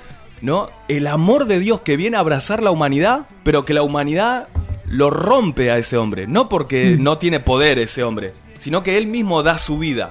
¿no? El amor de Dios que viene a abrazar la humanidad, pero que la humanidad lo rompe a ese hombre, no porque no tiene poder ese hombre, sino que él mismo da su vida.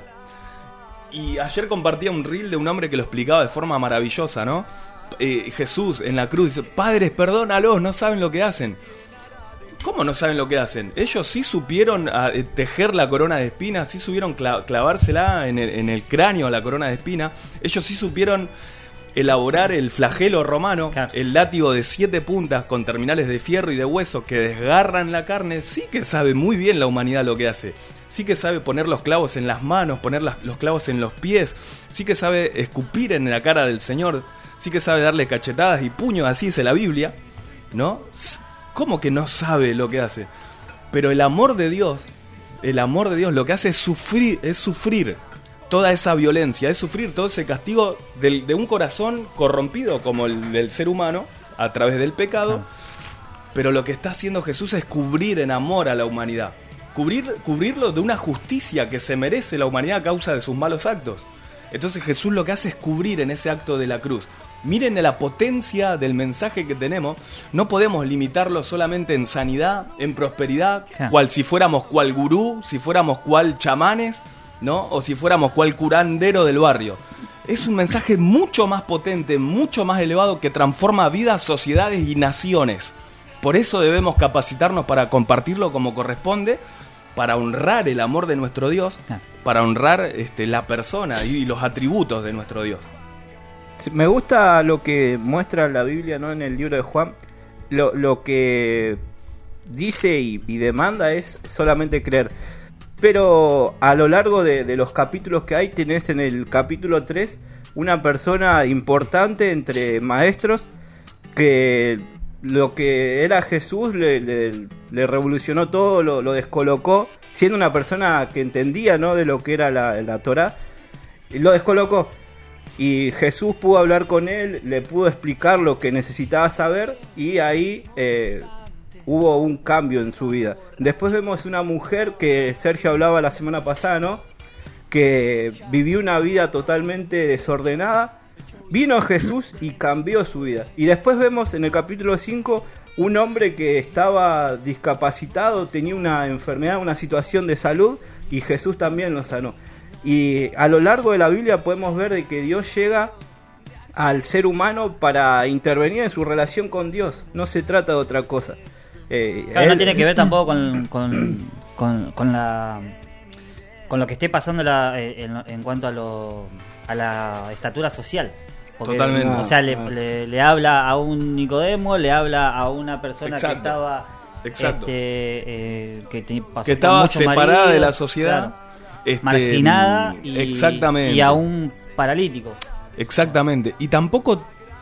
Y ayer compartía un reel de un hombre que lo explicaba de forma maravillosa, ¿no? Eh, Jesús en la cruz dice: padres, perdónalos, no saben lo que hacen. ¿Cómo no saben lo que hacen? Ellos sí supieron a, eh, tejer la corona de espinas, sí supieron cla- clavársela en el, en el cráneo la corona de espinas. Ellos sí supieron elaborar el flagelo romano, Claro. el látigo de siete puntas con terminales de fierro y de hueso que desgarran la carne. Sí que sabe muy bien la humanidad lo que hace. Sí que sabe poner los clavos en las manos, poner las- los clavos en los pies. Sí que sabe escupir en la cara del Señor. Sí que sabe darle cachetadas y puños, así dice la Biblia, ¿no? ¿Cómo que no sabe lo que hace? Pero el amor de Dios, el amor de Dios lo que hace es sufrir, es sufrir toda esa violencia, es sufrir todo ese castigo del, de un corazón corrompido como el del ser humano a través del pecado. Pero lo que está haciendo Jesús es cubrir en amor a la humanidad, cubrir, cubrirlo de una justicia que se merece la humanidad a causa de sus malos actos. Entonces Jesús lo que hace es cubrir en ese acto de la cruz. Miren la potencia del mensaje que tenemos. No podemos limitarlo solamente en sanidad, en prosperidad, Claro. cual si fuéramos cual gurú, si fuéramos cual chamanes, ¿no? O si fuéramos cual curandero del barrio. Es un mensaje mucho más potente, mucho más elevado, que transforma vidas, sociedades y naciones. Por eso debemos capacitarnos para compartirlo como corresponde, para honrar el amor de nuestro Dios, Claro. para honrar este, la persona y los atributos de nuestro Dios. Sí, me gusta lo que muestra la Biblia, ¿no? En el libro de Juan. Lo, lo que dice y, y demanda es solamente creer. Pero a lo largo de, de los capítulos que hay, tenés en el capítulo tres una persona importante entre maestros que lo que era Jesús le, le, le revolucionó todo, lo, lo descolocó, siendo una persona que entendía, ¿no? De lo que era la, la Torá, y lo descolocó. Y Jesús pudo hablar con él, le pudo explicar lo que necesitaba saber, y ahí eh, hubo un cambio en su vida. Después vemos una mujer que Sergio hablaba la semana pasada, ¿no? Que vivió una vida totalmente desordenada. Vino Jesús y cambió su vida. Y después vemos en el capítulo cinco un hombre que estaba discapacitado, tenía una enfermedad, una situación de salud, y Jesús también lo sanó. Y a lo largo de la Biblia podemos ver de que Dios llega al ser humano para intervenir en su relación con Dios. No se trata de otra cosa. Eh, Claro, él- no tiene que ver tampoco con, con, con, con la con lo que esté pasando la, en, en cuanto a lo a la estatura social. Porque, Totalmente. O sea, le, Ah. le, le habla a un Nicodemo, le habla a una persona Exacto. que estaba Exacto. este, eh, que, te- pasó Que por estaba muchos separada maridos, de la sociedad. claro, este, marginada y, exactamente. y a un paralítico. Exactamente. Y tampoco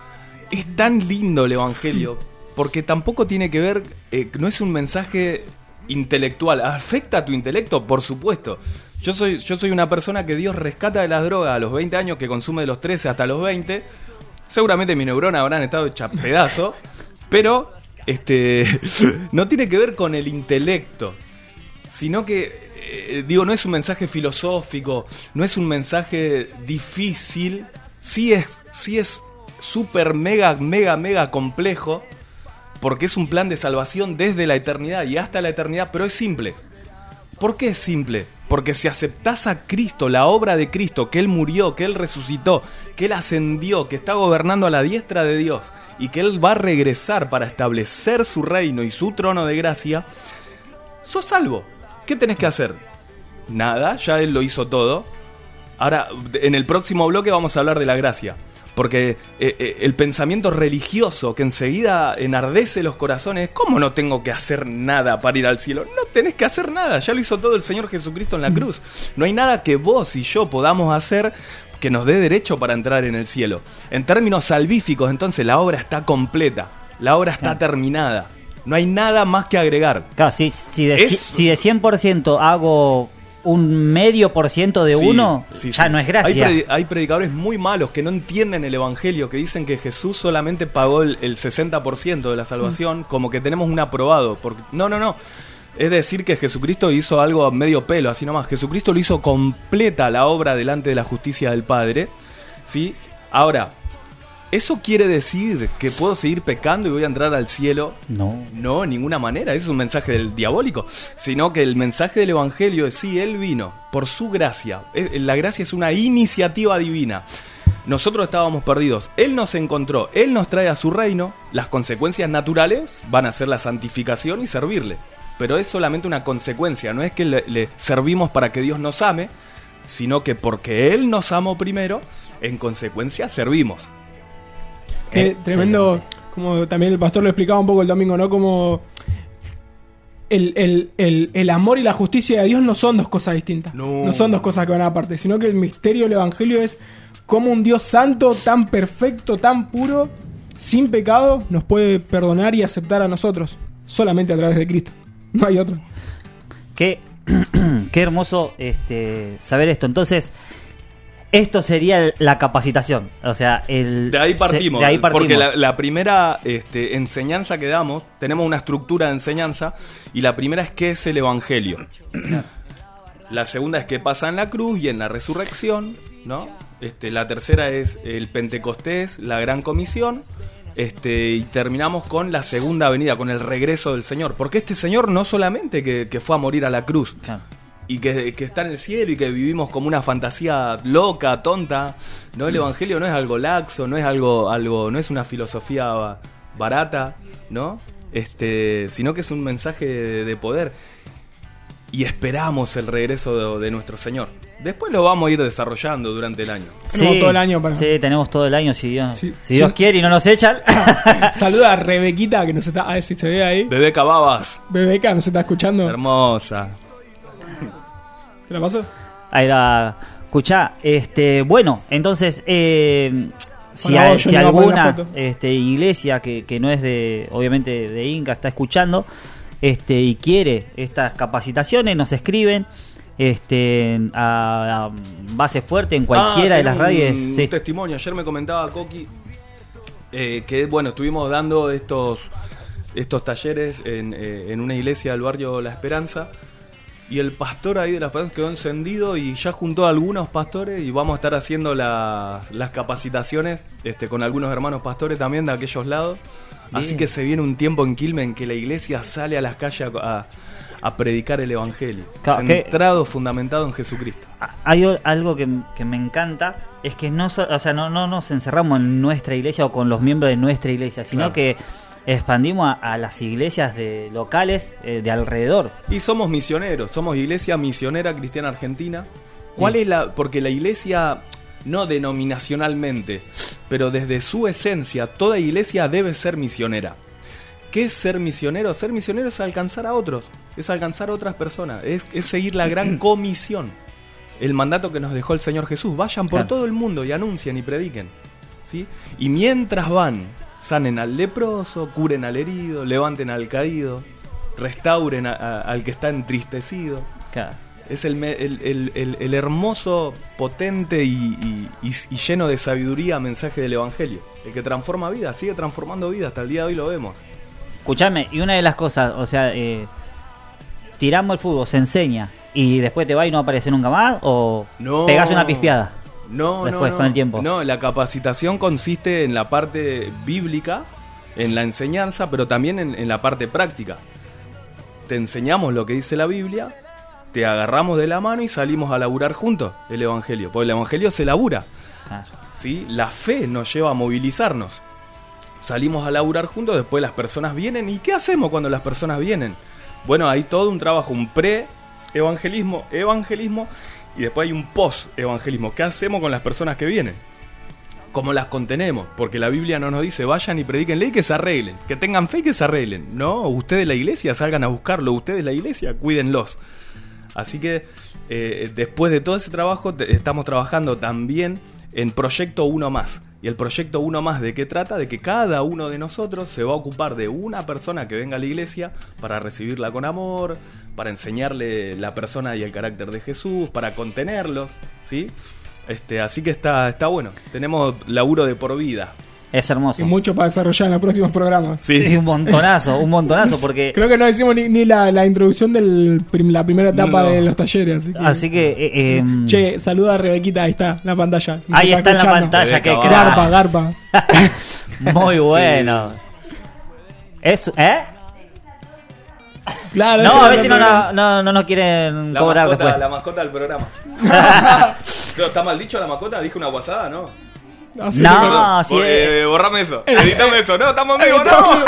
es tan lindo el Evangelio, porque tampoco tiene que ver, eh, no es un mensaje intelectual. ¿Afecta a tu intelecto? Por supuesto. Yo soy, yo soy una persona que Dios rescata de las drogas a los veinte años, que consume de los trece hasta los veinte. Seguramente mis neuronas habrán estado hechas pedazo, pero este no tiene que ver con el intelecto, sino que eh, digo, no es un mensaje filosófico, no es un mensaje difícil, sí es sí es súper mega mega mega complejo, porque es un plan de salvación desde la eternidad y hasta la eternidad, pero es simple. ¿Por qué es simple? Porque si aceptás a Cristo, la obra de Cristo, que Él murió, que Él resucitó, que Él ascendió, que está gobernando a la diestra de Dios y que Él va a regresar para establecer su reino y su trono de gracia, sos salvo. ¿Qué tenés que hacer? Nada, ya Él lo hizo todo. Ahora, en el próximo bloque vamos a hablar de la gracia. Porque eh, eh, el pensamiento religioso que enseguida enardece los corazones, ¿cómo no tengo que hacer nada para ir al cielo? No tenés que hacer nada, ya lo hizo todo el Señor Jesucristo en la cruz. No hay nada que vos y yo podamos hacer que nos dé derecho para entrar en el cielo. En términos salvíficos, entonces, la obra está completa, la obra está Claro. terminada. No hay nada más que agregar. Claro, si, si, de, Es- ci- si de cien por ciento hago un medio por ciento de Sí, uno, sí, ya sí. no es gracia. Hay, predi- hay predicadores muy malos que no entienden el evangelio, que dicen que Jesús solamente pagó el, el sesenta por ciento de la salvación, como que tenemos un aprobado. Porque, no, no, no. Es decir, que Jesucristo hizo algo a medio pelo, así nomás. Jesucristo lo hizo completa la obra delante de la justicia del Padre. ¿Sí? Ahora, ¿eso quiere decir que puedo seguir pecando y voy a entrar al cielo? No. No, en ninguna manera, eso es un mensaje del diabólico, sino que el mensaje del evangelio es sí, Él vino por su gracia. Es- La gracia es una iniciativa divina. Nosotros estábamos perdidos, Él nos encontró, Él nos trae a su reino. Las consecuencias naturales van a ser la santificación y servirle, pero es solamente una consecuencia, no es que le, le servimos para que Dios nos ame, sino que porque Él nos amó primero, en consecuencia servimos. Qué Eh, tremendo, excelente. como también el pastor lo explicaba un poco el domingo, ¿no? Como el, el, el, el amor y la justicia de Dios no son dos cosas distintas. No. son dos cosas que van aparte, sino que el misterio del Evangelio es cómo un Dios santo, tan perfecto, tan puro, sin pecado, nos puede perdonar y aceptar a nosotros, solamente a través de Cristo. No hay otro. Qué, qué hermoso este, saber esto. Entonces, esto sería la capacitación. O sea, el De ahí partimos, se- de ahí partimos. porque la, la primera este, enseñanza que damos, tenemos una estructura de enseñanza, y la primera es qué es el Evangelio. La segunda es qué pasa en la cruz y en la resurrección, ¿no? Este, la tercera es el Pentecostés, la Gran Comisión, este, y terminamos con la segunda venida, con el regreso del Señor. Porque este Señor no solamente que, que fue a morir a la cruz, Claro. y que, que está en el cielo y que vivimos como una fantasía loca, tonta, no, el Evangelio no es algo laxo, no es algo, algo, no es una filosofía ba- barata, ¿no? Este, sino que es un mensaje de, de poder, y esperamos el regreso de, de nuestro Señor. Después lo vamos a ir desarrollando durante el año. Tenemos todo el año para- Sí, tenemos todo el año si Dios, Sí, si sí, Dios quiere sí. y no nos echan. Saluda a Rebequita que nos está. A ver si se ve ahí. Bebé Cababas, Bebeca nos está escuchando. hermosa. ¿Te la paso? Ahí la escuchá. Este, bueno, entonces, eh, si, Bueno, hay- vos, yo si le voy a poner la alguna foto. este, iglesia que, que no es de, obviamente, de Inca, está escuchando este, y quiere estas capacitaciones, nos escriben este, a, a Base Fuerte en cualquiera Ah, de las tengo radios. un Sí. testimonio. Ayer me comentaba Coqui eh, que, bueno, estuvimos dando estos estos talleres en, eh, en una iglesia del barrio La Esperanza, y el pastor ahí de La Esperanza quedó encendido y ya juntó a algunos pastores, y vamos a estar haciendo la- las capacitaciones este, con algunos hermanos pastores también de aquellos lados. Así Bien. que se viene un tiempo en Quilmes en que la iglesia sale a las calles a, a- a predicar el evangelio, Claro, que- centrado, fundamentado en Jesucristo. Hay o- algo que, que me encanta, es que no, so- o sea, no, no nos encerramos en nuestra iglesia o con los miembros de nuestra iglesia, sino Claro. que expandimos a, a las iglesias de locales eh, de alrededor. Y somos misioneros, somos Iglesia Misionera Cristiana Argentina. ¿Cuál Sí. es la...? Porque la iglesia, no denominacionalmente, pero desde su esencia, toda iglesia debe ser misionera. ¿Qué es ser misionero? Ser misionero es alcanzar a otros, es alcanzar a otras personas, es, es seguir la gran comisión, el mandato que nos dejó el Señor Jesús. Vayan por Claro. todo el mundo y anuncien y prediquen, ¿sí? Y mientras van, sanen al leproso, curen al herido, levanten al caído, restauren a- a- al que está entristecido. Claro. Es el, me- el, el- el- el hermoso, potente y, y- y- y lleno de sabiduría mensaje del Evangelio. El que transforma vidas, sigue transformando vidas, hasta el día de hoy lo vemos. Escuchame, y una de las cosas, o sea, eh, tiramos el fútbol, se enseña, y después te va y no aparece nunca más, o No. pegás una pispeada. No, Después, no, con no. el tiempo. No, la capacitación consiste en la parte bíblica, en la enseñanza, pero también en, en la parte práctica. Te enseñamos lo que dice la Biblia, te agarramos de la mano y salimos a laburar juntos el Evangelio. Porque el Evangelio se labura, Claro. ¿sí? La fe nos lleva a movilizarnos. Salimos a laburar juntos, después las personas vienen. ¿Y qué hacemos cuando las personas vienen? Bueno, hay todo un trabajo, un pre-evangelismo, evangelismo, y después hay un post-evangelismo. ¿Qué hacemos con las personas que vienen? ¿Cómo las contenemos? Porque la Biblia no nos dice vayan y prediquenle y que se arreglen, que tengan fe y que se arreglen. No, ustedes la iglesia salgan a buscarlo, ustedes la iglesia cuídenlos. Así que eh, después de todo ese trabajo te- estamos trabajando también en Proyecto Uno Más. Y el Proyecto Uno Más, ¿de qué trata? De que cada uno de nosotros se va a ocupar de una persona que venga a la iglesia para recibirla con amor, para enseñarle la persona y el carácter de Jesús, para contenerlos, ¿sí? Este, así que está, está bueno. Tenemos laburo de por vida. Es hermoso. Y mucho para desarrollar en los próximos programas. Sí, un montonazo, un montonazo, porque... Creo que no decimos ni, ni la, la introducción de la primera etapa No. de los talleres. Así que, Así que... eh, em, Che, saluda a Rebequita, ahí está, en la pantalla. Nos ahí está en la escuchando. pantalla, que Rebeca, crack. Garpa, garpa. Muy bueno. Es, ¿eh? Claro, No, claro, a ver si no, claro. no, no, no nos quieren La cobrar mascota, después. la mascota del programa. Pero, ¿está mal dicho la mascota? Dije una guasada, ¿no? Así No, que- Ah, sí, Bo- eh. eh, borrame eso. Editame eso. No, estamos en vivo, no.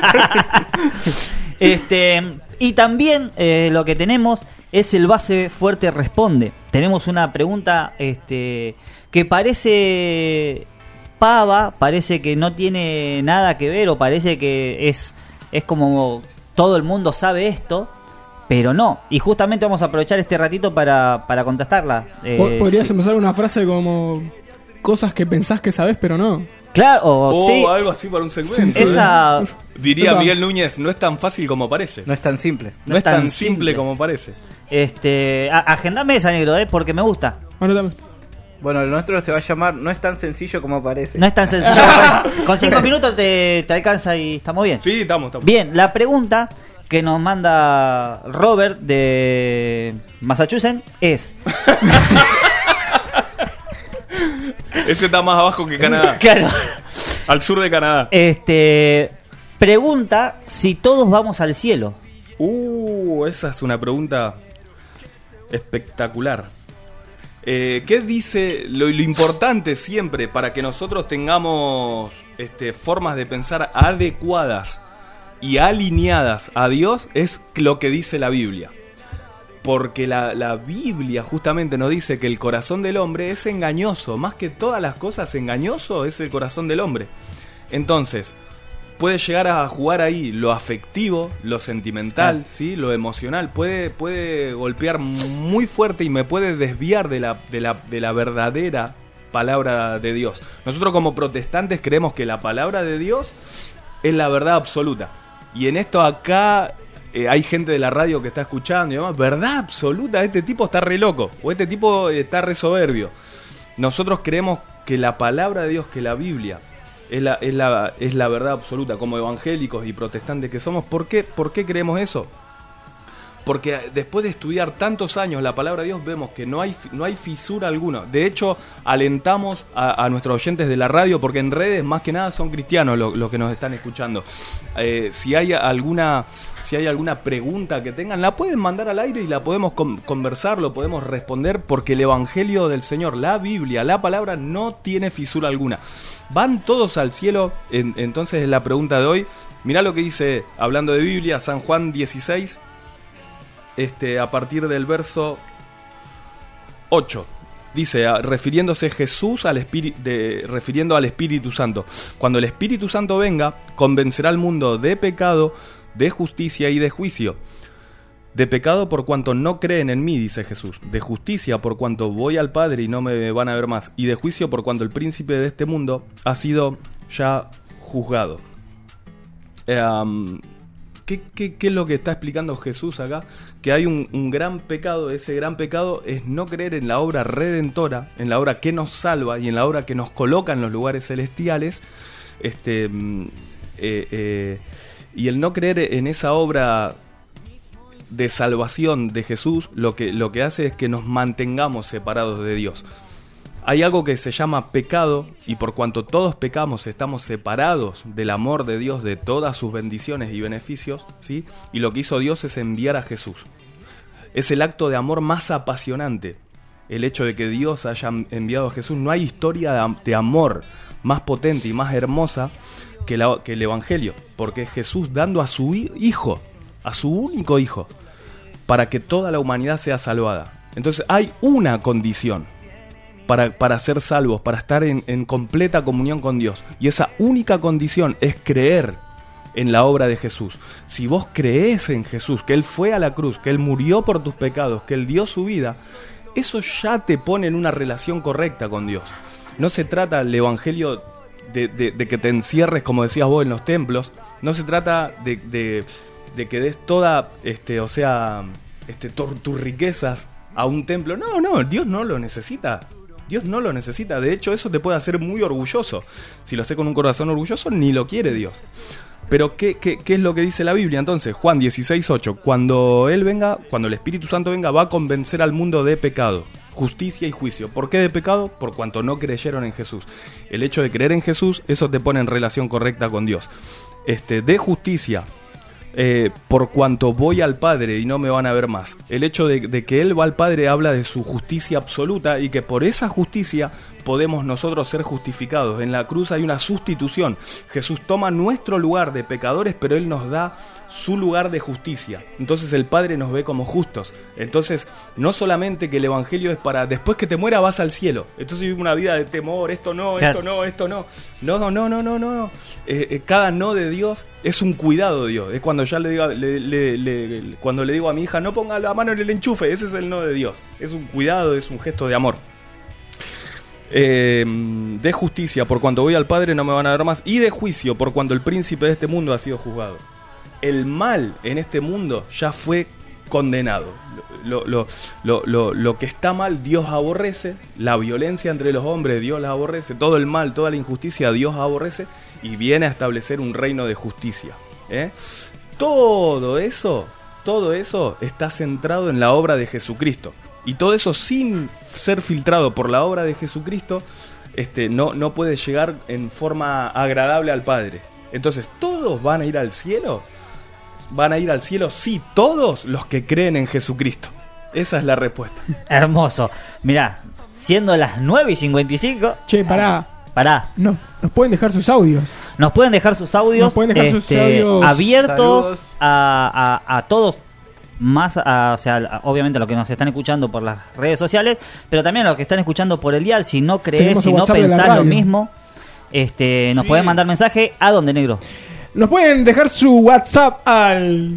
Este, y también eh, lo que tenemos es el Base Fuerte Responde. Tenemos una pregunta este, que parece pava, parece que no tiene nada que ver o parece que es, es como todo el mundo sabe esto, pero no. Y justamente vamos a aprovechar este ratito para, para contestarla. Eh, Po- Podrías sí. empezar una frase como cosas que pensás que sabés, pero no. Claro, o O sí, algo así para un segmento. Sí, sí. esa... Diría Epa. Miguel Núñez, no es tan fácil como parece. No es tan simple. No, es tan simple, como parece. Este, a- agendame esa, negro, eh, porque me gusta. Anotame. Bueno, el nuestro se va a llamar No es tan sencillo como parece. No es tan sencillo. Con cinco minutos te, te alcanza y estamos bien. Sí, estamos, estamos. Bien, la pregunta que nos manda Robert de Massachusetts es... Ese está más abajo que Canadá. Claro. Al sur de Canadá. Este... Pregunta si todos vamos al cielo. Uh, esa es una pregunta espectacular. Eh, ¿Qué dice lo, lo importante siempre para que nosotros tengamos este, formas de pensar adecuadas y alineadas a Dios? Es lo que dice la Biblia. Porque la, la Biblia justamente nos dice que el corazón del hombre es engañoso. Más que todas las cosas, engañoso es el corazón del hombre. Entonces, puede llegar a jugar ahí lo afectivo, lo sentimental, ¿sí? Lo emocional. Puede, puede golpear muy fuerte y me puede desviar de la, de, la, de la verdadera palabra de Dios. Nosotros como protestantes creemos que la palabra de Dios es la verdad absoluta. Y en esto acá eh, hay gente de la radio que está escuchando y demás. ¿Verdad absoluta? Este tipo está re loco. O este tipo está re soberbio. Nosotros creemos que la palabra de Dios, que la Biblia... Es la, es, la, es la verdad absoluta, como evangélicos y protestantes que somos. ¿Por qué, ¿Por qué creemos eso? Porque después de estudiar tantos años la palabra de Dios, vemos que no hay, no hay fisura alguna. De hecho, alentamos a, a nuestros oyentes de la radio, porque en redes más que nada son cristianos los lo que nos están escuchando. Eh, si hay alguna si hay alguna pregunta que tengan, la pueden mandar al aire y la podemos con, conversar, lo podemos responder, porque el evangelio del Señor, la Biblia, la palabra, no tiene fisura alguna. ¿Van todos al cielo? En, entonces es la pregunta de hoy. Mirá lo que dice, hablando de Biblia, San Juan dieciséis, este, a partir del verso ocho. Dice, refiriéndose Jesús al Espíritu, de, refiriendo al Espíritu Santo: cuando el Espíritu Santo venga, convencerá al mundo de pecado, de justicia y de juicio. De pecado por cuanto no creen en mí, dice Jesús. De justicia por cuanto voy al Padre y no me van a ver más. Y de juicio por cuanto el príncipe de este mundo ha sido ya juzgado. Um, ¿qué, qué, ¿Qué es lo que está explicando Jesús acá? Que hay un, un gran pecado. Ese gran pecado es no creer en la obra redentora, en la obra que nos salva y en la obra que nos coloca en los lugares celestiales. Este, eh, eh, y el no creer en esa obra de salvación de Jesús, lo que, lo que hace es que nos mantengamos separados de Dios. Hay algo que se llama pecado, y por cuanto todos pecamos, estamos separados del amor de Dios, de todas sus bendiciones y beneficios, ¿sí? Y lo que hizo Dios es enviar a Jesús. Es el acto de amor más apasionante, el hecho de que Dios haya enviado a Jesús. No hay historia de, de amor más potente y más hermosa que, la, que el Evangelio, porque es Jesús dando a su hijo, a su único hijo, para que toda la humanidad sea salvada. Entonces hay una condición para, para ser salvos, para estar en, en completa comunión con Dios, y esa única condición es creer en la obra de Jesús. Si vos creés en Jesús, que Él fue a la cruz, que Él murió por tus pecados, que Él dio su vida, eso ya te pone en una relación correcta con Dios. No se trata el Evangelio de, de, de que te encierres, como decías vos, en los templos. No se trata de... de de que des toda, este, o sea, este, tus tu riquezas a un templo. No, no, Dios no lo necesita. Dios no lo necesita. De hecho, eso te puede hacer muy orgulloso. Si lo haces con un corazón orgulloso, ni lo quiere Dios. Pero, ¿qué, qué, qué es lo que dice la Biblia? Entonces, Juan dieciséis ocho. Cuando Él venga, cuando el Espíritu Santo venga, va a convencer al mundo de pecado, justicia y juicio. ¿Por qué de pecado? Por cuanto no creyeron en Jesús. El hecho de creer en Jesús, eso te pone en relación correcta con Dios. Este, de justicia, Eh, por cuanto voy al Padre y no me van a ver más. El hecho de, de que Él va al Padre habla de su justicia absoluta, y que por esa justicia podemos nosotros ser justificados. En la cruz hay una sustitución. Jesús toma nuestro lugar de pecadores, pero Él nos da su lugar de justicia. Entonces el Padre nos ve como justos. Entonces, no solamente que el Evangelio es para después que te muera vas al cielo. Entonces vive una vida de temor, esto no, Claro. esto no, esto no. No, no, no, no, no, no. Eh, eh, cada no de Dios es un cuidado de Dios. Es cuando ya le digo, le, le, le, cuando le digo a mi hija, no ponga la mano en el enchufe. Ese es el no de Dios. Es un cuidado, es un gesto de amor. Eh, de justicia, por cuanto voy al Padre no me van a ver más. Y de juicio, por cuanto el príncipe de este mundo ha sido juzgado. El mal en este mundo ya fue condenado. lo, lo, lo, lo, lo que está mal, Dios aborrece. La violencia entre los hombres, Dios la aborrece. Todo el mal, toda la injusticia, Dios aborrece. Y viene a establecer un reino de justicia. ¿eh? Todo eso, todo eso está centrado en la obra de Jesucristo. Y todo eso sin ser filtrado por la obra de Jesucristo, este, no, no puede llegar en forma agradable al Padre. Entonces, ¿todos van a ir al cielo? Van a ir al cielo, sí, todos los que creen en Jesucristo. Esa es la respuesta. Hermoso. Mirá, siendo las nueve y cincuenta y cinco. Che, pará. Pará. No, nos pueden dejar sus audios. Nos pueden dejar sus audios, Nos pueden dejar sus este, audios. abiertos Saludos. a, a, a todos. Más, a, o sea, a- obviamente a los que nos están escuchando por las redes sociales, pero también a los que están escuchando por el dial. Si no crees, Tenemos si el no WhatsApp de la pensás lo radio. mismo, este, nos Sí. pueden mandar mensaje. ¿A dónde, negro? Nos pueden dejar su WhatsApp al...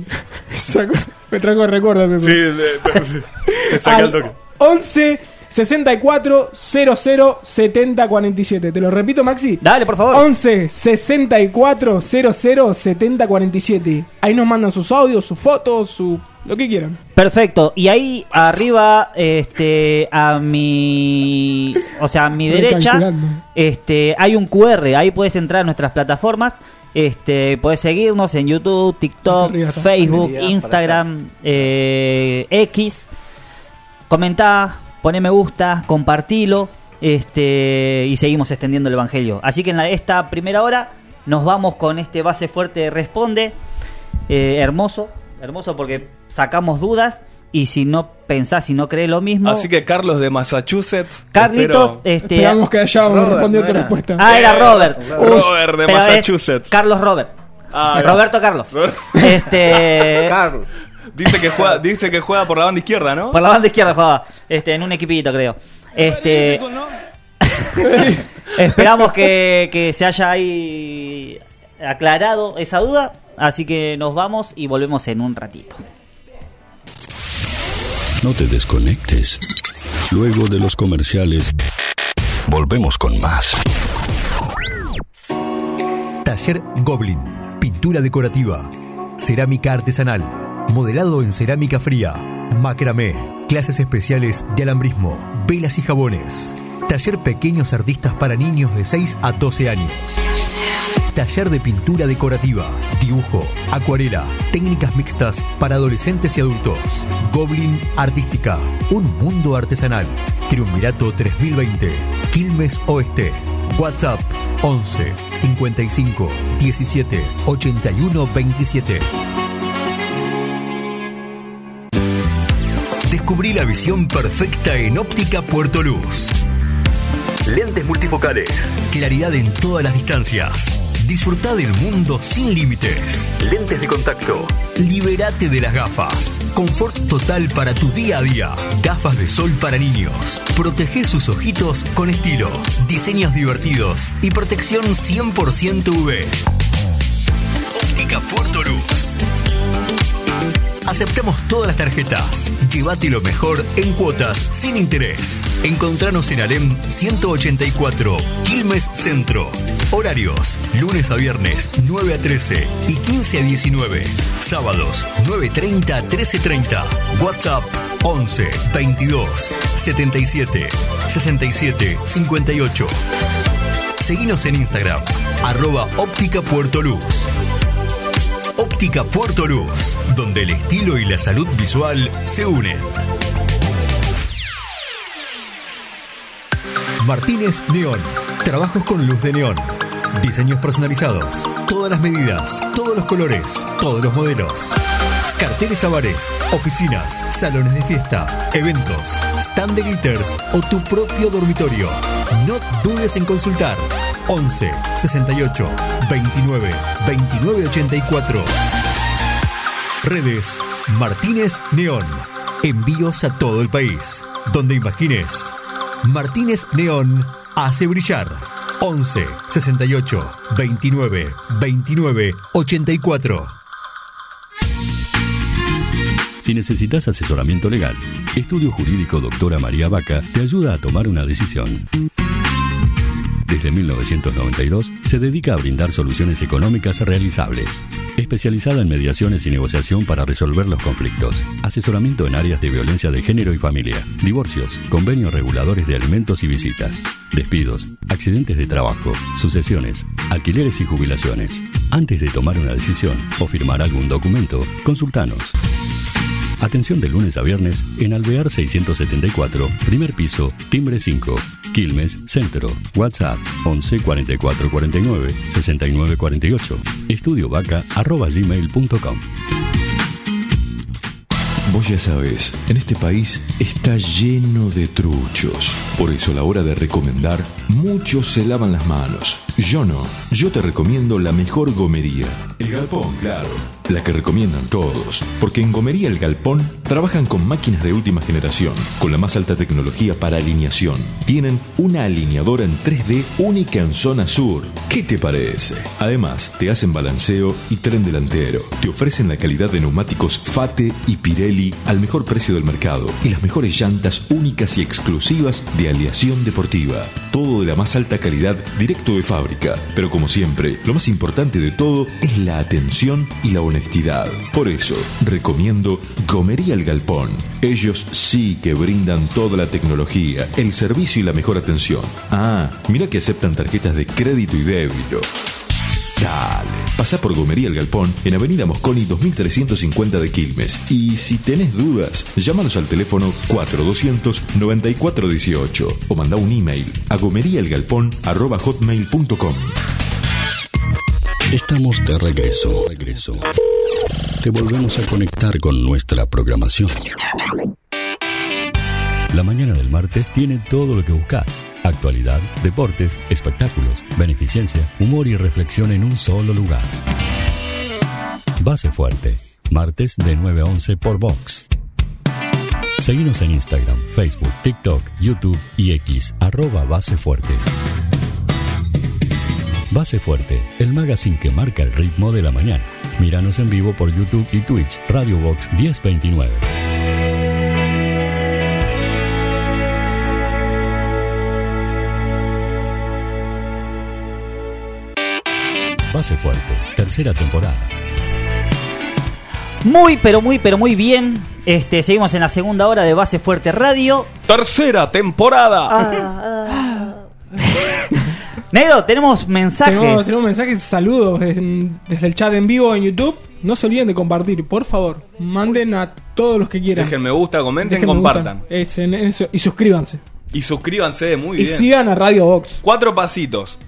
Me trajo recuerdos. Sí, de- de- te saca el toque. once sesenta y cuatro cero cero setenta cuarenta y siete. Te lo repito, Maxi. Dale, por favor. once sesenta y cuatro cero cero setenta cuarenta y siete. Ahí nos mandan sus audios, sus fotos, su lo que quieran. Perfecto. Y ahí arriba, este, a mi, o sea, a mi Estoy derecha, calculando. este, hay un cu erre. Ahí puedes entrar a nuestras plataformas. Este, puedes seguirnos en YouTube, TikTok, Arriba está. Facebook, Arriba, para Instagram, eh, X. Comentá, poné me gusta, compartilo, este, y seguimos extendiendo el evangelio. Así que en la- esta primera hora nos vamos con este base fuerte responde. Eh, hermoso, hermoso porque sacamos dudas. Y si no pensás, si no crees lo mismo, Así que Carlos de Massachusetts. Carlitos, espero- este, Esperamos que haya Robert, respondido ¿no tu era? respuesta. ah, era Robert. Robert de Pero es Massachusetts. Carlos Robert. Ah, ahí va. Roberto Carlos. Robert. Este, Carlos. Dice que juega, dice que juega por la banda izquierda, ¿no? por la banda izquierda jugaba, este, en un equipito, creo. Este, esperamos que, que se haya ahí aclarado esa duda. Así que nos vamos y volvemos en un ratito. No te desconectes. Luego de los comerciales, volvemos con más. Taller Goblin, pintura decorativa, cerámica artesanal, modelado en cerámica fría, macramé, clases especiales de alambrismo, velas y jabones. Taller Pequeños Artistas para niños de seis a doce años. Taller de pintura decorativa, dibujo, acuarela, técnicas mixtas para adolescentes y adultos. Goblin Artística, un mundo artesanal. Triunvirato tres mil veinte, Quilmes Oeste. WhatsApp once cincuenta y cinco diecisiete ochenta y uno veintisiete. Descubrí la visión perfecta en Óptica Puerto Luz. Lentes multifocales, claridad en todas las distancias. Disfrutá del mundo sin límites. Lentes de contacto. Libérate de las gafas. Confort total para tu día a día. Gafas de sol para niños. Protege sus ojitos con estilo. Diseños divertidos y protección cien por ciento U V. Óptica Puerto Luz. Aceptamos todas las tarjetas. Llévate lo mejor en cuotas sin interés. Encontranos en Alem ciento ochenta y cuatro, Quilmes Centro. Horarios: lunes a viernes nueve a trece y quince a diecinueve. Sábados nueve treinta a trece treinta. WhatsApp once veintidós setenta y siete sesenta y siete cincuenta y ocho. Seguinos en Instagram, arroba Óptica Puerto Luz. Óptica Puerto Luz, donde el estilo y la salud visual se unen. Martínez Neón. Trabajos con luz de neón. Diseños personalizados. Todas las medidas, todos los colores, todos los modelos. Carteles a bares, oficinas, salones de fiesta, eventos, stand de glitters o tu propio dormitorio. No dudes en consultar. once sesenta y ocho veintinueve veintinueve ochenta y cuatro. Redes Martínez Neón. Envíos a todo el país. Donde imagines. Martínez Neón hace brillar. once sesenta y ocho veintinueve veintinueve ochenta y cuatro. Si necesitas asesoramiento legal, Estudio Jurídico Doctora María Vaca te ayuda a tomar una decisión. Desde mil novecientos noventa y dos se dedica a brindar soluciones económicas realizables. Especializada en mediaciones y negociación para resolver los conflictos. Asesoramiento en áreas de violencia de género y familia. Divorcios, convenios reguladores de alimentos y visitas. Despidos, accidentes de trabajo, sucesiones, alquileres y jubilaciones. Antes de tomar una decisión o firmar algún documento, consultanos. Atención de lunes a viernes en Alvear seiscientos setenta y cuatro, primer piso, timbre cinco, Quilmes, Centro. WhatsApp once cuarenta y cuatro cuarenta y nueve sesenta y nueve cuarenta y ocho. Estudiovaca arroba gmail punto com. Vos ya sabés, en este país está lleno de truchos. Por eso a la hora de recomendar, muchos se lavan las manos. Yo no. Yo te recomiendo la mejor gomería. El Galpón, claro. La que recomiendan todos. Porque en Gomería El Galpón trabajan con máquinas de última generación, con la más alta tecnología para alineación. Tienen una alineadora en tres D única en zona sur. ¿Qué te parece? Además, te hacen balanceo y tren delantero. Te ofrecen la calidad de neumáticos Fate y Pirelli al mejor precio del mercado y las mejores llantas únicas y exclusivas de aleación deportiva. Todo de la más alta calidad directo de fábrica. Pero como siempre, lo más importante de todo es la atención y la honestidad. Por eso, recomiendo Gomería El Galpón. Ellos sí que brindan toda la tecnología, el servicio y la mejor atención. Ah, mira que aceptan tarjetas de crédito y débito. Dale, pasá por Gomería El Galpón en Avenida Mosconi dos mil trescientos cincuenta de Quilmes. Y si tenés dudas, llámanos al teléfono cuatro doscientos noventa y cuatro dieciocho o mandá un email a gomeriaelgalpón arroba hotmail punto com. Estamos de regreso, regreso. Te volvemos a conectar con nuestra programación. La mañana del martes tiene todo lo que buscas. Actualidad, deportes, espectáculos, beneficencia, humor y reflexión en un solo lugar. Base Fuerte, martes de nueve a once por Vox. Seguinos en Instagram, Facebook, TikTok, YouTube y X, arroba Base Fuerte. Base Fuerte, el magazine que marca el ritmo de la mañana. Míranos en vivo por YouTube y Twitch, Radio Vox diez veintinueve. Base Fuerte, tercera temporada. Muy, pero muy, pero muy bien. Este, seguimos en la segunda hora de Base Fuerte Radio. Tercera temporada. Ah, ah. Negro, tenemos mensajes. Tenemos, tenemos mensajes, saludos desde, desde el chat en vivo en YouTube. No se olviden de compartir, por favor. Manden a todos los que quieran. Dejen me gusta, comenten, Dejen me compartan. gusta. Es en eso. Y suscríbanse. Y suscríbanse, muy Y bien. sigan a Radio Vox. Cuatro pasitos.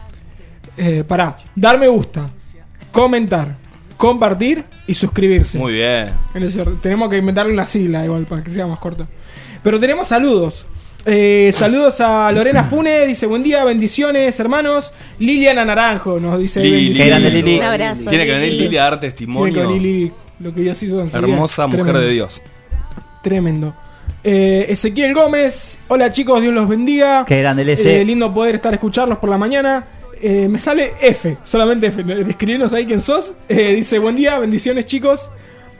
Eh, pará, dar me gusta, comentar, compartir y suscribirse. Muy bien. En ese orden. Tenemos que inventarle una sigla igual para que sea más corta. Pero tenemos saludos. Eh, saludos a Lorena Fune, dice buen día, bendiciones hermanos. Liliana Naranjo nos dice Lili. bendiciones. Qué grande, Lili. Un abrazo. Tiene que venir Lili. Lili a dar Tiene que testimonio. venir Lili, lo que Dios hizo en su vida. Hermosa mujer Tremendo. de Dios. Tremendo. Eh, Ezequiel Gómez, hola chicos, Dios los bendiga. Qué grande el ese. Eh, lindo poder estar escucharlos por la mañana. Eh, me sale F, solamente F. Describirnos ahí quién sos. Eh, dice buen día, bendiciones chicos.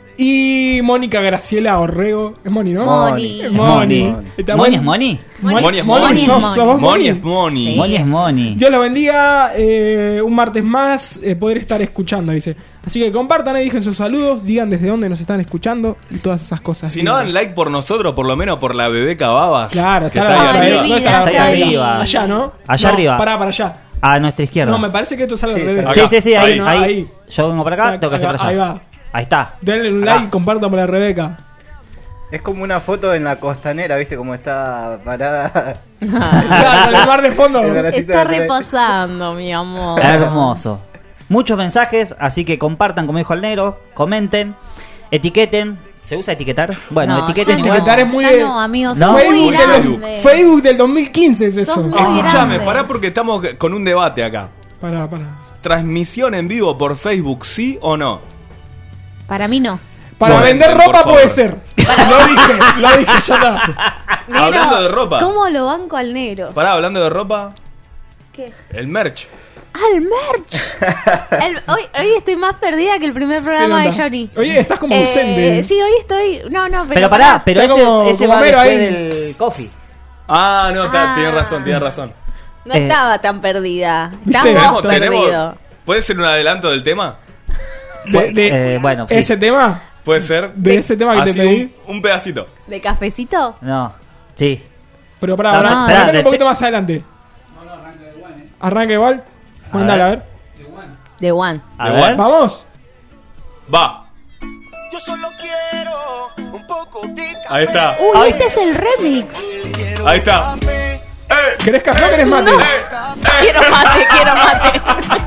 Y Mónica Graciela Orrego. Es Moni, ¿no? Moni. Es Moni. Está ¿Moni buen- es Moni? Moni. Moni es Moni, Moni. sos- Moni. sos vos, Moni es Moni. Sí. Moni es Moni. Dios los bendiga. Eh, un martes más eh, poder estar escuchando, dice. Así que compartan ahí, dejen sus saludos, digan desde dónde nos están escuchando y todas esas cosas. Si no dan like por nosotros, por lo menos por la bebé Cababas. Claro, que está, está la- ahí Ay, arriba. mi ¿dónde vida, está la- está ahí arriba. Allá, ¿no? Allá No, arriba. Pará, para allá. A nuestra izquierda. No, me parece que esto sale al revés. Sí, Acá. sí, sí, ahí, Ahí, ahí. no, ahí. Yo vengo para acá, Exacto, tengo que hacer ahí para va, allá. ahí va. Ahí está. Denle un Acá. like y compartan para Rebeca. Es como una foto en la costanera, ¿viste? Como está parada. Claro, el mar de fondo. El bracito Está de atrás. reposando, mi amor. Hermoso. Muchos mensajes, así que compartan, como dijo el negro, comenten, etiqueten. ¿Se usa etiquetar? Bueno, No, etiqueten ya igual. Etiquetar es muy Ya de- no, amigos, No. sos muy Facebook, del, grande. Facebook del dos mil quince es eso. Sos muy Escuchame, grande. pará porque estamos con un debate acá. Pará, pará. ¿Transmisión en vivo por Facebook, sí o no? Para mí no. Para Bueno, vender por ropa favor. puede ser. Lo dije, lo dije, ya está. Negro, Hablando de ropa. ¿cómo lo banco al negro? Pará, hablando de ropa, ¿Qué? el merch. ¡Ah, el merch! El- hoy, hoy estoy más perdida que el primer Se programa de nota. Johnny. Oye, estás como Eh, ausente. Sí, hoy estoy... No, no, pero... Pero pará, pero Está ese, como- ese como va Homero después ahí. del coffee. Ah, no, ta- Ah. tienes razón, tienes razón. No Eh, estaba tan perdida. ¿Viste? Estamos Tenemos- tenemos- perdidos. ¿Puede ser un adelanto del tema? De, de Eh, bueno, sí. ese tema, Puede ser. de ese tema que Así te pedí. un, un pedacito. ¿De cafecito? No, sí. Pero pará, No, pará, no, pará, espera, un de- poquito más adelante. Arranca igual. Mandala, a ver. De One. A ¿De ver. One? Vamos. Va. Yo solo quiero un poco de café. Ahí está. Uy, Ay. este es el remix. Ahí está. ¡Eh! ¿Querés café o querés mate? ¡Eh! ¡Eh! Quiero mate, quiero mate.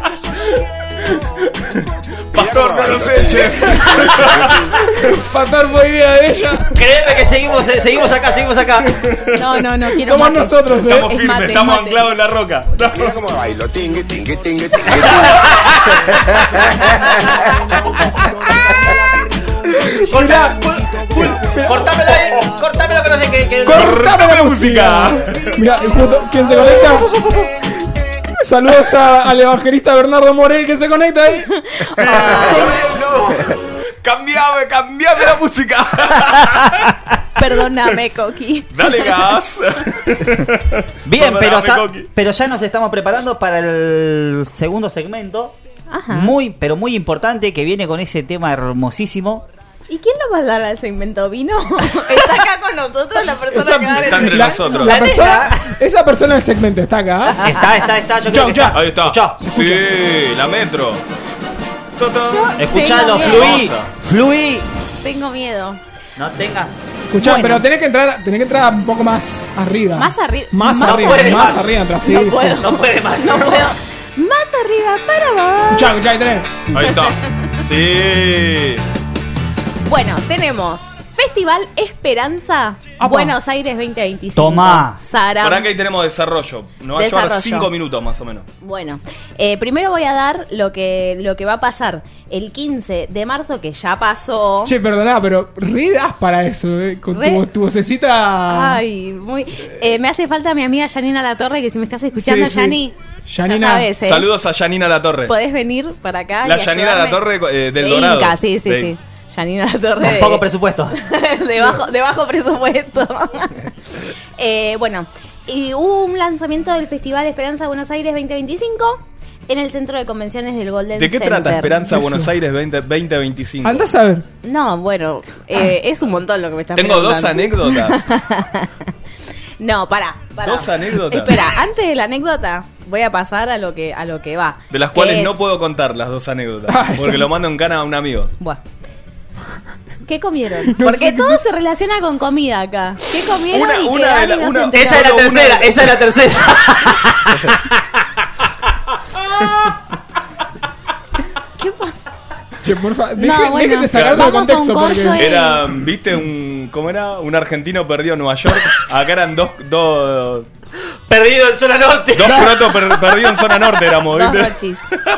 Pastor, no los eches. Pastor, fue idea de ella. Créeme que seguimos, eh, seguimos acá, seguimos acá. No, no, no, quiero Somos mate. nosotros, eh. Estamos Es firmes, mate, estamos mate. anclados en la roca. Mira cómo bailo, tingue, tingue, tingue, tingue. Corta, cortámelo ahí, cortámelo que no sé qué. que- Cortame la música. Mira, justo, ¿quién se conecta? Saludos a- al evangelista Bernardo Morel que se conecta ahí. Cambiame, cambiame la música. Perdóname, Coqui. Dale gas. Bien, pero, Perdóname, ya- Coqui. pero ya nos estamos preparando para el segundo segmento. Ajá. Muy, pero muy importante, que viene con ese tema hermosísimo. ¿Y quién nos va a dar al segmento vino? Está acá con nosotros la persona Esa- que va a dar Está el entre La- nosotros. la persona- esa persona del segmento está acá. ¿eh? Está, está, está. Yo creo Chau, que chau. está. Ahí está. Escuchá, Sí, la metro. Totó. escuchalo, Tengo fluí, miedo. fluí. Tengo miedo. No tengas. Escuchá, Bueno. pero tenés que entrar, tenés que entrar un poco más arriba. Más arri- Más No arriba, puede más más. arriba atrás. Sí, No sí. puedo. No puede más. No puedo. Más arriba para vos. Escuchá, escuchá, ahí tenés. Ahí está. Sí. Bueno, tenemos Festival Esperanza Apa. Buenos Aires veinte veinticinco. Tomá. Sara. Por acá ahí tenemos desarrollo. Nos va a llevar Desarrollo. cinco minutos más o menos. Bueno, eh, primero voy a dar lo que, lo que va a pasar el quince de marzo, que ya pasó. Che, perdoná, pero ridas para eso, eh. Con Re- tu, tu vocecita. Ay, muy. Eh, me hace falta mi amiga Janina Latorre, que si me estás escuchando, Sí, sí. Yani. Janina. Ya sabes, ¿eh? Saludos a Janina Latorre. Podés venir para acá. La y Janina ayudarme. Latorre eh, del De Dorado. Inca, sí, sí, De- sí. Janina Latorre. Con de- poco presupuesto. de, bajo, de bajo presupuesto. Eh, bueno, y hubo un lanzamiento del Festival Esperanza Buenos Aires veinte veinticinco en el Centro de Convenciones del Golden ¿De qué Center. trata Esperanza Eso. Buenos Aires veinte veinticinco? Andás a ver. No, bueno, eh, es un montón lo que me estás Tengo dos preguntando. anécdotas. No, pará, pará. Dos anécdotas. Espera, antes de la anécdota voy a pasar a lo que a lo que va. De las que cuales es- no puedo contar las dos anécdotas. Ah, Porque eso. lo mando en cana a un amigo. Buah. ¿Qué comieron? No Porque sé qué todo se relaciona con comida acá. ¿Qué comieron Una- y una que de Dani la- no una- se enteró? Esa es la Solo una tercera, de- esa es la tercera. ¿Qué pasa? Che, porfa, deje, No, bueno. déjate sacarlo de Vamos a un contexto corto porque. y- Era, ¿viste un. ¿Cómo era? Un argentino perdido en Nueva York. Acá eran dos. Dos, Perdido en zona norte. dos protos per- perdidos en zona norte éramos, Dos ¿viste? rochis.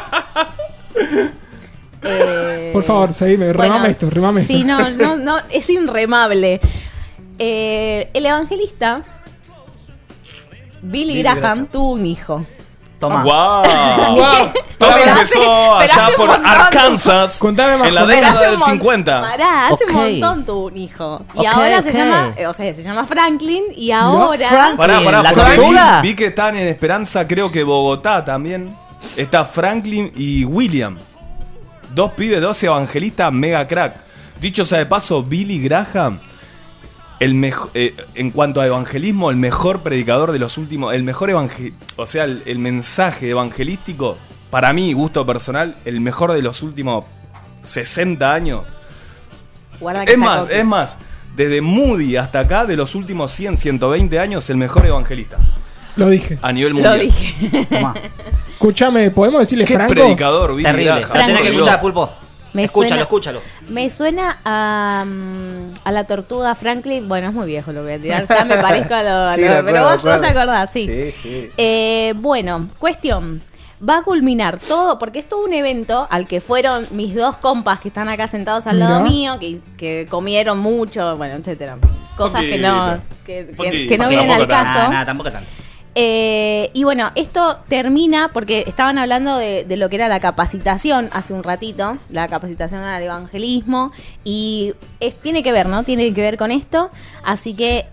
Eh, Por favor, seguime, remame esto, remame esto. Sí, no, no, no, es inremable. Eh, el evangelista Billy, Billy Graham, Graham. tuvo un hijo. Toma. ¡Guau! Guau. Todo Pero hace- empezó pero allá hace por un montón. Arkansas. Contame más, En la contame década Hace un del mon- cincuenta. Pará, hace Ok. un montón tuvo un hijo. Y Ok, ahora ok. se llama, eh, o sea, se llama Franklin y ahora Frank- Pará, pará, ¿La porque vi, tortuga? vi que están en Esperanza, creo que Bogotá también. Está Franklin y William. Dos pibes, dos evangelistas mega crack. Dicho sea de paso, Billy Graham, el mejo- eh, en cuanto a evangelismo, el mejor predicador de los últimos, el mejor evangel, o sea, el, el mensaje evangelístico, para mí, gusto personal, el mejor de los últimos sesenta años. Guarda que Es está más, Coqui. es más, desde Moody hasta acá, de los últimos cien, ciento veinte años, el mejor evangelista Lo dije. a nivel Lo mundial. dije. Toma. Escúchame, ¿podemos decirle Qué Franco? predicador, Billy Terrible. Graham. Lo tenés que Franklin. escuchar, Pulpo. Me escúchalo, suena- escúchalo. Me suena a, mm, a la tortuga Franklin. Bueno, es muy viejo lo que voy a tirar. Ya me parezco a lo. a Sí, lo- de pero acuerdo, vos de no te acuerdo. acordás, sí. Sí, sí. Eh, bueno, cuestión. Va a culminar todo, porque es todo un evento al que fueron mis dos compas que están acá sentados al lado Mirá. mío, que, que comieron mucho, bueno, etcétera. Cosas que no, Poquito. que, que- Poquito. que no vienen al Tampoco tanto. caso. Nah, nah, tampoco tanto. Eh, y bueno, esto termina porque estaban hablando de, de lo que era la capacitación hace un ratito, la capacitación al evangelismo, y es, tiene que ver, ¿no? Tiene que ver con esto, así que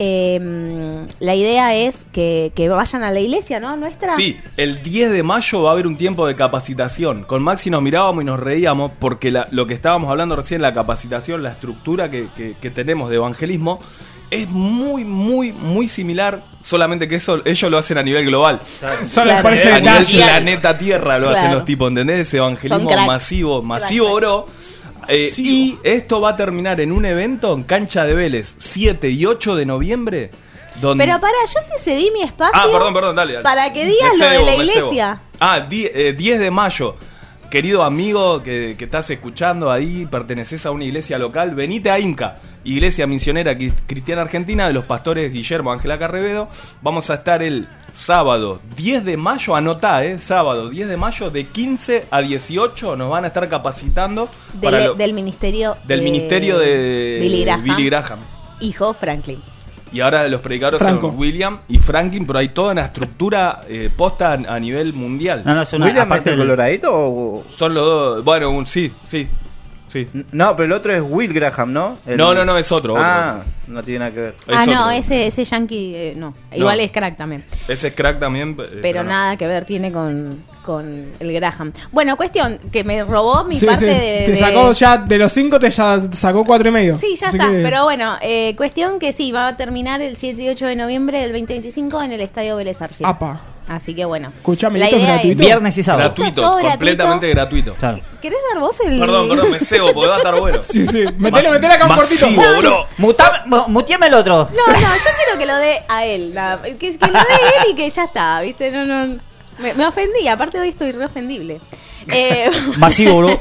eh, la idea es que, que vayan a la iglesia, ¿no? Nuestra. Sí, el diez de mayo va a haber un tiempo de capacitación. Con Maxi nos mirábamos y nos reíamos porque la, lo que estábamos hablando recién, la capacitación, la estructura que, que, que tenemos de evangelismo, es muy, muy, muy similar, solamente que eso ellos lo hacen a nivel global. Solo Claro. parece a nivel detalle. planeta Tierra lo Claro. hacen los tipos, ¿entendés? Ese evangelismo Son crack. masivo, masivo, Crack. bro. Eh, y esto va a terminar en un evento en Cancha de Vélez, siete y ocho de noviembre. Donde... Pero para, yo te cedí mi espacio. Ah, perdón, perdón, dale, dale. Para que digas Me lo de cebo, la me cebo. iglesia. Ah, di- eh, diez de mayo. Querido amigo que, que estás escuchando ahí, perteneces a una iglesia local, venite a Inca, Iglesia Misionera Cri- Cristiana Argentina de los pastores Guillermo Ángela Carrevedo. Vamos a estar el sábado diez de mayo, anotá, eh, sábado diez de mayo de quince a dieciocho nos van a estar capacitando Del, para lo- del ministerio. del de ministerio de Billy Graham. Billy Graham. Hijo Franklin. Y ahora los predicadores Franco. son William y Franklin, pero hay toda una estructura eh, posta a, a nivel mundial. No, no, es una ¿William es aparte el del- coloradito o...? Son los dos, bueno, un, sí, sí, sí. No, pero el otro es Will Graham, ¿no? El- No, no, no, es otro, otro, Ah, otro. no tiene nada que ver. Ah, Es no, otro. ese, ese yankee, eh, no. Igual No. es crack también. Ese es crack también. eh, Pero no. nada que ver tiene con, con el Graham. Bueno, cuestión, que me robó mi Sí, parte sí. de... Te de- sacó ya, de los cinco te ya sacó cuatro y medio. Sí, ya Así está. que- Pero bueno, eh, cuestión que sí, va a terminar el siete y ocho de noviembre del veinte veinticinco en el Estadio Vélez Arfield. Apa. Así que bueno. Escuchame, la ¿esto es idea gratuito? Viernes y sábado. Esto es Gratuito, todo completamente gratuito. Claro. ¿Querés dar vos el...? Perdón, perdón, me cebo porque va a estar bueno. Sí, sí. Metele, Mas- metele acá un cortito. masivo, bro. Muta- mu- Muteame el otro. No, no, yo quiero que lo dé a él. la- que, que lo dé él y que ya está, ¿viste? No, no. Me, me ofendí, aparte hoy estoy re ofendible. Eh, Masivo, bro.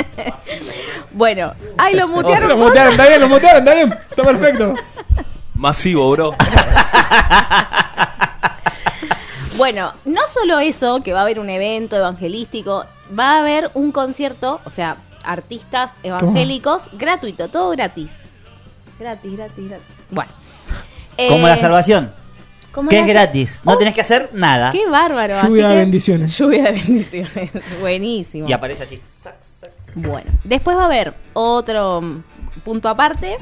bueno, ay, lo mutearon. Lo mutearon, está bien, lo mutearon, está bien. Está perfecto. Masivo, bro. Bueno, no solo eso, que va a haber un evento evangelístico, va a haber un concierto, o sea, artistas evangélicos, gratuito, todo gratis. Gratis, gratis, gratis. Bueno. Como Eh, la salvación. como Que la es sa- gratis. No Oh, tenés que hacer nada. Qué bárbaro. Lluvia así de que- bendiciones. Lluvia de bendiciones. Buenísimo. Y aparece así. Bueno, después va a haber otro mm, punto aparte.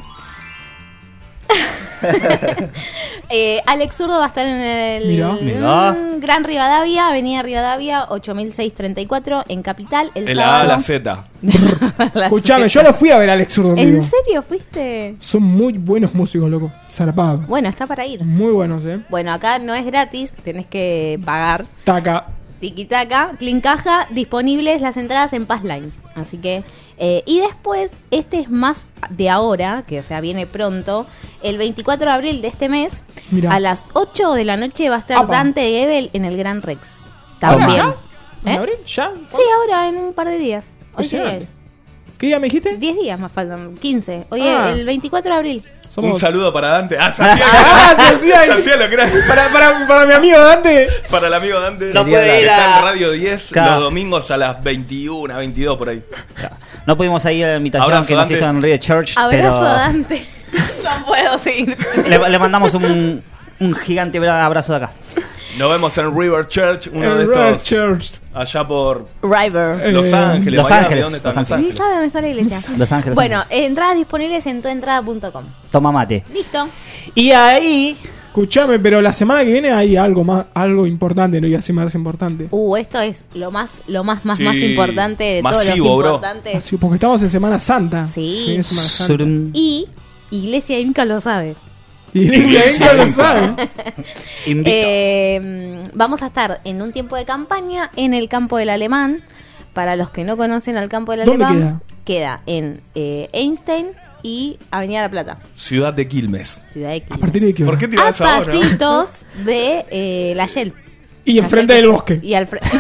eh, Alex Zurdo va a estar en el Mirá. Mirá. mm, Gran Rivadavia, Avenida Rivadavia, ocho mil seiscientos treinta y cuatro en Capital, el En la A a sábado. la Z. La Escuchame, Z. yo lo fui a ver a Alex Zurdo en ¿En vivo. serio fuiste? Son muy buenos músicos, loco. Zarpados. Bueno, está para ir. Muy buenos, eh. Bueno, acá no es gratis, tenés que pagar. Taca. Tiquitaca, Clean Caja, disponibles las entradas en Passline. Así que. eh, y después, este es más de ahora, que o sea, viene pronto. El veinticuatro de abril de este mes, Mirá. a las ocho de la noche va a estar Apa. Dante Gebel en el Gran Rex. ¿Ahora También. ya? ¿En ¿Eh? abril? ¿Ya? Sí, ahora, en un par de días. Hoy qué día Impresionante. es. ¿Qué día me dijiste? diez días más faltan, quince. Hoy Ah. es el veinticuatro de abril. Un saludo para Dante. Ah, se hacía, Ah, se hacía- se hacía lo que era. Para, para, para mi amigo Dante. Para el amigo Dante. No que puede ir está a- en Radio diez Claro. los domingos a las veintiuna, veintidós por ahí. No pudimos ir a la invitación Abrazo, que nos Dante. hizo en Rio Church. Abrazo, pero Dante. No puedo seguir. le, le mandamos un, un gigante bra- abrazo de acá. Nos vemos en River Church, uno El de Red estos Church. allá por River. Eh, Los Ángeles. Los Miami, Ángeles, ¿dónde está? Los Los Ni Ángeles. sabe dónde está la iglesia. Los Ángeles. Bueno, eh, entradas disponibles en tuentrada punto com. Toma mate. Listo. Y ahí. Escuchame, pero la semana que viene hay algo más, algo importante, no iba a decir más importante. Uh, esto es lo más, lo más, más, Sí. más importante de Masivo, todos bro. los importantes. Así, porque estamos en Semana Santa. Sí. Sí, es Semana Santa. Surum. Y Iglesia Inca lo sabe. Y Iglesia Inca lo sabe. Invito. Eh, vamos a estar en un tiempo de campaña en el Campo del Alemán. Para los que no conocen al Campo del ¿Dónde Alemán, queda en eh, Einstein y Avenida La Plata, Ciudad de Quilmes. Ciudad de ¿A Quilmes. partir de qué hora? ¿Por qué A tirás ahora? pasitos de eh, la Shell. Y enfrente La Shell del que- bosque. Y al frente.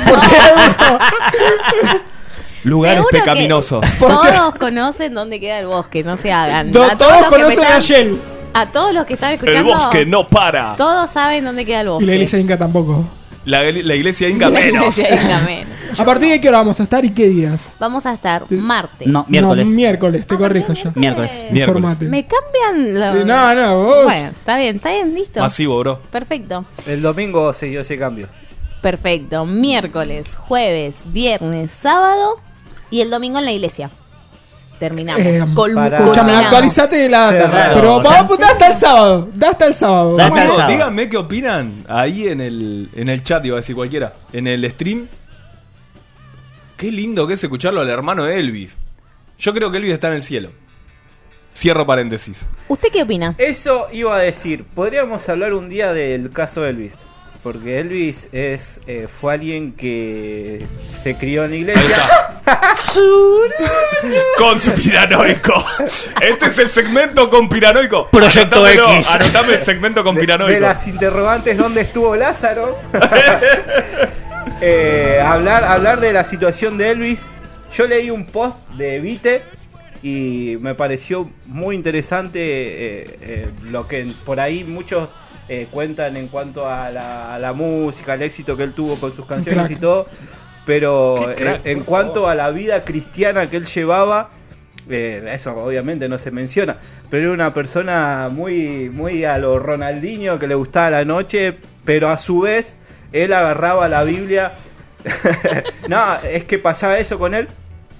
Lugares Seguro que pecaminosos. Por si- Todos conocen dónde queda el bosque, no se hagan. Do- A todos los que me conocen a están- Shell. A todos los que están El escuchando. bosque no para. Todos saben dónde queda el bosque. Y la Iglesia Inca tampoco. La, la iglesia inca La menos. iglesia Inca menos. ¿A partir de qué hora vamos a estar y qué días? Vamos a estar martes. No, miércoles. No, miércoles, te corrijo yo. Miércoles. Informate. Me cambian los... Eh, No, no, vos. Bueno, está bien, está bien, listo. Masivo, bro. Perfecto. El domingo se dio ese cambio. Perfecto. Miércoles, jueves, viernes, sábado y el domingo en la iglesia. Terminamos. Eh, Col- para- Escuchame, culminamos. actualizate de la data. Claro, Pero o sea, vamos a dar hasta el sábado. Da hasta el sábado. Da hasta el Digo, sábado. díganme qué opinan ahí en el, en el chat, iba a decir cualquiera. En el stream. Qué lindo que es escucharlo al hermano de Elvis. Yo creo que Elvis está en el cielo. Cierro paréntesis. ¿Usted qué opina? Eso iba a decir. Podríamos hablar un día del caso Elvis. Porque Elvis es eh, fue alguien que se crió en la Ahí iglesia. está. Conspiranoico. Este es el segmento conspiranoico. Proyecto Anótamelo, X. Anotame el segmento De, conspiranoico. de las interrogantes, ¿dónde estuvo Lázaro? Eh, hablar, hablar de la situación de Elvis. Yo leí un post de Vite y me pareció muy interesante eh, eh, lo que por ahí muchos eh, cuentan en cuanto a la, a la música, el éxito que él tuvo con sus canciones Crack. y todo. Pero Qué crack, eh, en por cuanto favor. a la vida cristiana que él llevaba, eh, eso obviamente no se menciona, pero era una persona muy, muy a lo Ronaldinho, que le gustaba la noche, pero a su vez él agarraba la Biblia. No, es que pasaba eso con él.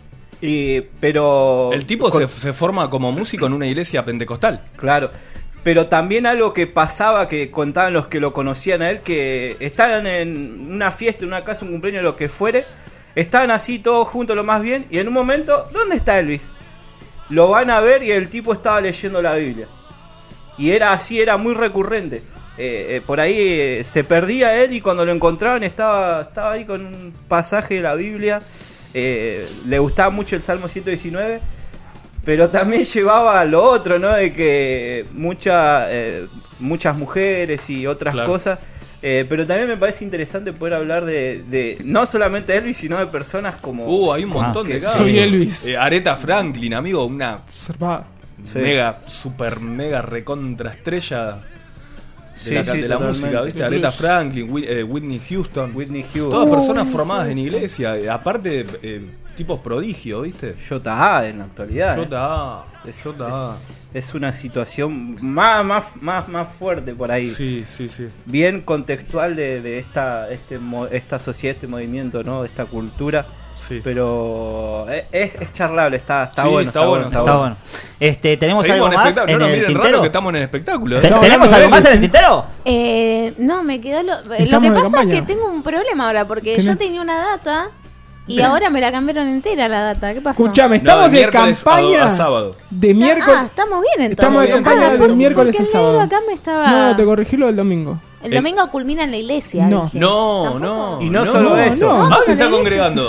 Y, pero El tipo con- se, se forma como músico en una iglesia pentecostal. Claro. Pero también algo que pasaba, que contaban los que lo conocían a él, que estaban en una fiesta, en una casa, un cumpleaños, lo que fuere, estaban así todos juntos lo más bien, y en un momento, ¿dónde está Elvis? Lo van a ver y el tipo estaba leyendo la Biblia. Y era así, era muy recurrente. Eh, eh, por ahí eh, se perdía él y cuando lo encontraban estaba, estaba ahí con un pasaje de la Biblia. Eh, le gustaba mucho el Salmo ciento diecinueve. Pero también llevaba a lo otro, ¿no? De que mucha, eh, muchas mujeres y otras Claro. cosas. Eh, pero también me parece interesante poder hablar de, de no solamente de Elvis, sino de personas como... Uh, hay un montón Ah, de que casos. soy Elvis. Eh, Aretha Franklin, amigo, una Zarpada. Sí. mega, super mega recontra estrella de Sí, la, sí, de la totalmente. música, ¿viste? El Aretha blues. Franklin, Whit- eh, Whitney Houston. Whitney Houston. Todas personas formadas en iglesia, eh, aparte eh, tipos prodigio, ¿viste? J A en la actualidad. ¿eh? J A, Es, J A. es- es una situación más, más, más, más fuerte por ahí. Sí, sí, sí. Bien contextual de, de esta, este, mo- esta sociedad, este movimiento, ¿no? De esta cultura. Sí. Pero es, es charlable, está, está Sí, bueno. está bueno, Está bueno. Este, ¿tenemos Seguimos algo en más espectáculo. en No, no, el miren tintero? raro que estamos en el espectáculo. ¿eh? ¿Te- Estamos ¿Tenemos hablando algo de más en el Elvis, ¿sí? tintero? Eh, no, me quedó lo... Lo que Estamos de pasa campaña. es que tengo un problema ahora, porque ¿Qué yo no? tenía una data y ahora me la cambiaron entera la data. ¿Qué pasó? Escuchame, No, estamos de de miércoles a- campaña a sábado. de Ah, miércoles. Ah, estamos bien entonces. Estamos de campaña Ah, del por- miércoles porque a el sábado. negro acá me estaba... No, te corregí lo del domingo. El Eh, domingo culmina en la iglesia. No. dije. No, ¿Tampoco? no. Y no solo eso. no. Ah, se en está la congregando.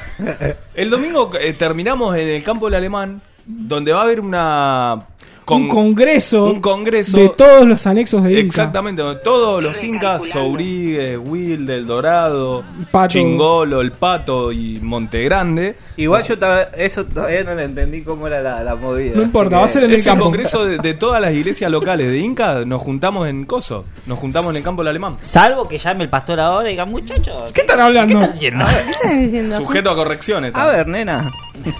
El domingo eh, terminamos en el campo del Alemán, donde va a haber una... con- un congreso, un congreso de todos los anexos de Inca. Exactamente, donde todos los incas, Sourigues, Wilde, El Dorado, Pato. Chingolo, El Pato y Montegrande. Igual yo ta- eso todavía no le entendí cómo era la, la movida. No así importa, que- va a ser en el Es el campo. congreso de, de todas las iglesias locales de Inca. Nos juntamos en Coso, nos juntamos en el campo del Alemán. Salvo que llame el pastor ahora y diga, muchachos, ¿Qué están hablando? ¿qué están haciendo? ¿Qué están diciendo? Sujeto a correcciones. A ver, nena.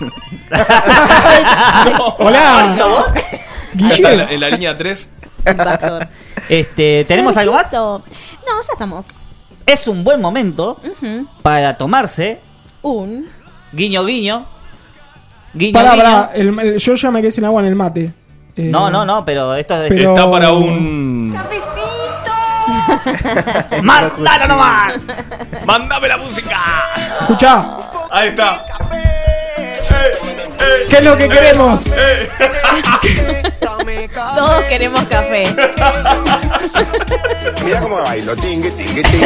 Hola, Ahí está en la, Guille. en la línea tres. Un pastor. Este, ¿tenemos Sergio, algo más? esto- No, ya estamos. Es un buen momento Ujú. para tomarse, Un... guiño, guiño, guiño, Pará, guiño. pará, el- el- yo ya me quedé sin agua en el mate. Eh, No, no, no, pero esto es... Pero- Está para un... ¡Mándalo nomás! ¡Mándame la música! Escuchá, Ahí está. ¿qué es lo que queremos? Todos queremos café. Mira cómo bailo, tingue, tingue, tingue.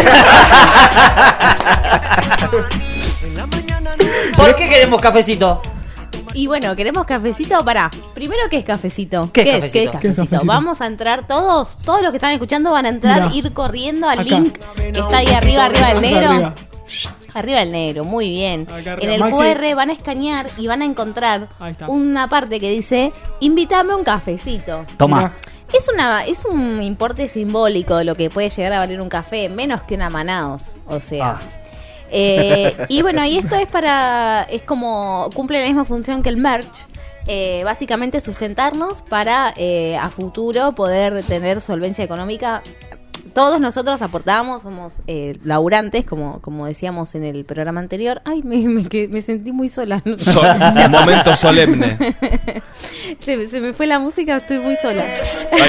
¿Por qué queremos cafecito? Y bueno, queremos cafecito para. Primero, ¿qué es cafecito? ¿Qué es ¿Qué cafecito? es ¿Qué es cafecito? cafecito? Vamos a entrar todos, todos los que están escuchando van a entrar, Mirá. ir corriendo al Acá. link que está ahí arriba, arriba del Acá negro. arriba. Arriba el negro, muy bien. Acá arriba. En el Maxi. Q R van a escanear y van a encontrar Ahí está. una parte que dice: invítame un cafecito. Toma. Mirá. Es una es un importe simbólico de lo que puede llegar a valer un café, menos que una Manaos. O sea. Ah. Eh, y bueno, y esto es para, es como, cumple la misma función que el merch. Eh, básicamente sustentarnos para eh, a futuro poder tener solvencia económica. Todos nosotros aportamos, somos eh, laburantes, como como decíamos en el programa anterior. Ay, me, me, que- me sentí muy sola. Sol- momento solemne. se, se me fue la música, estoy muy sola. Ahí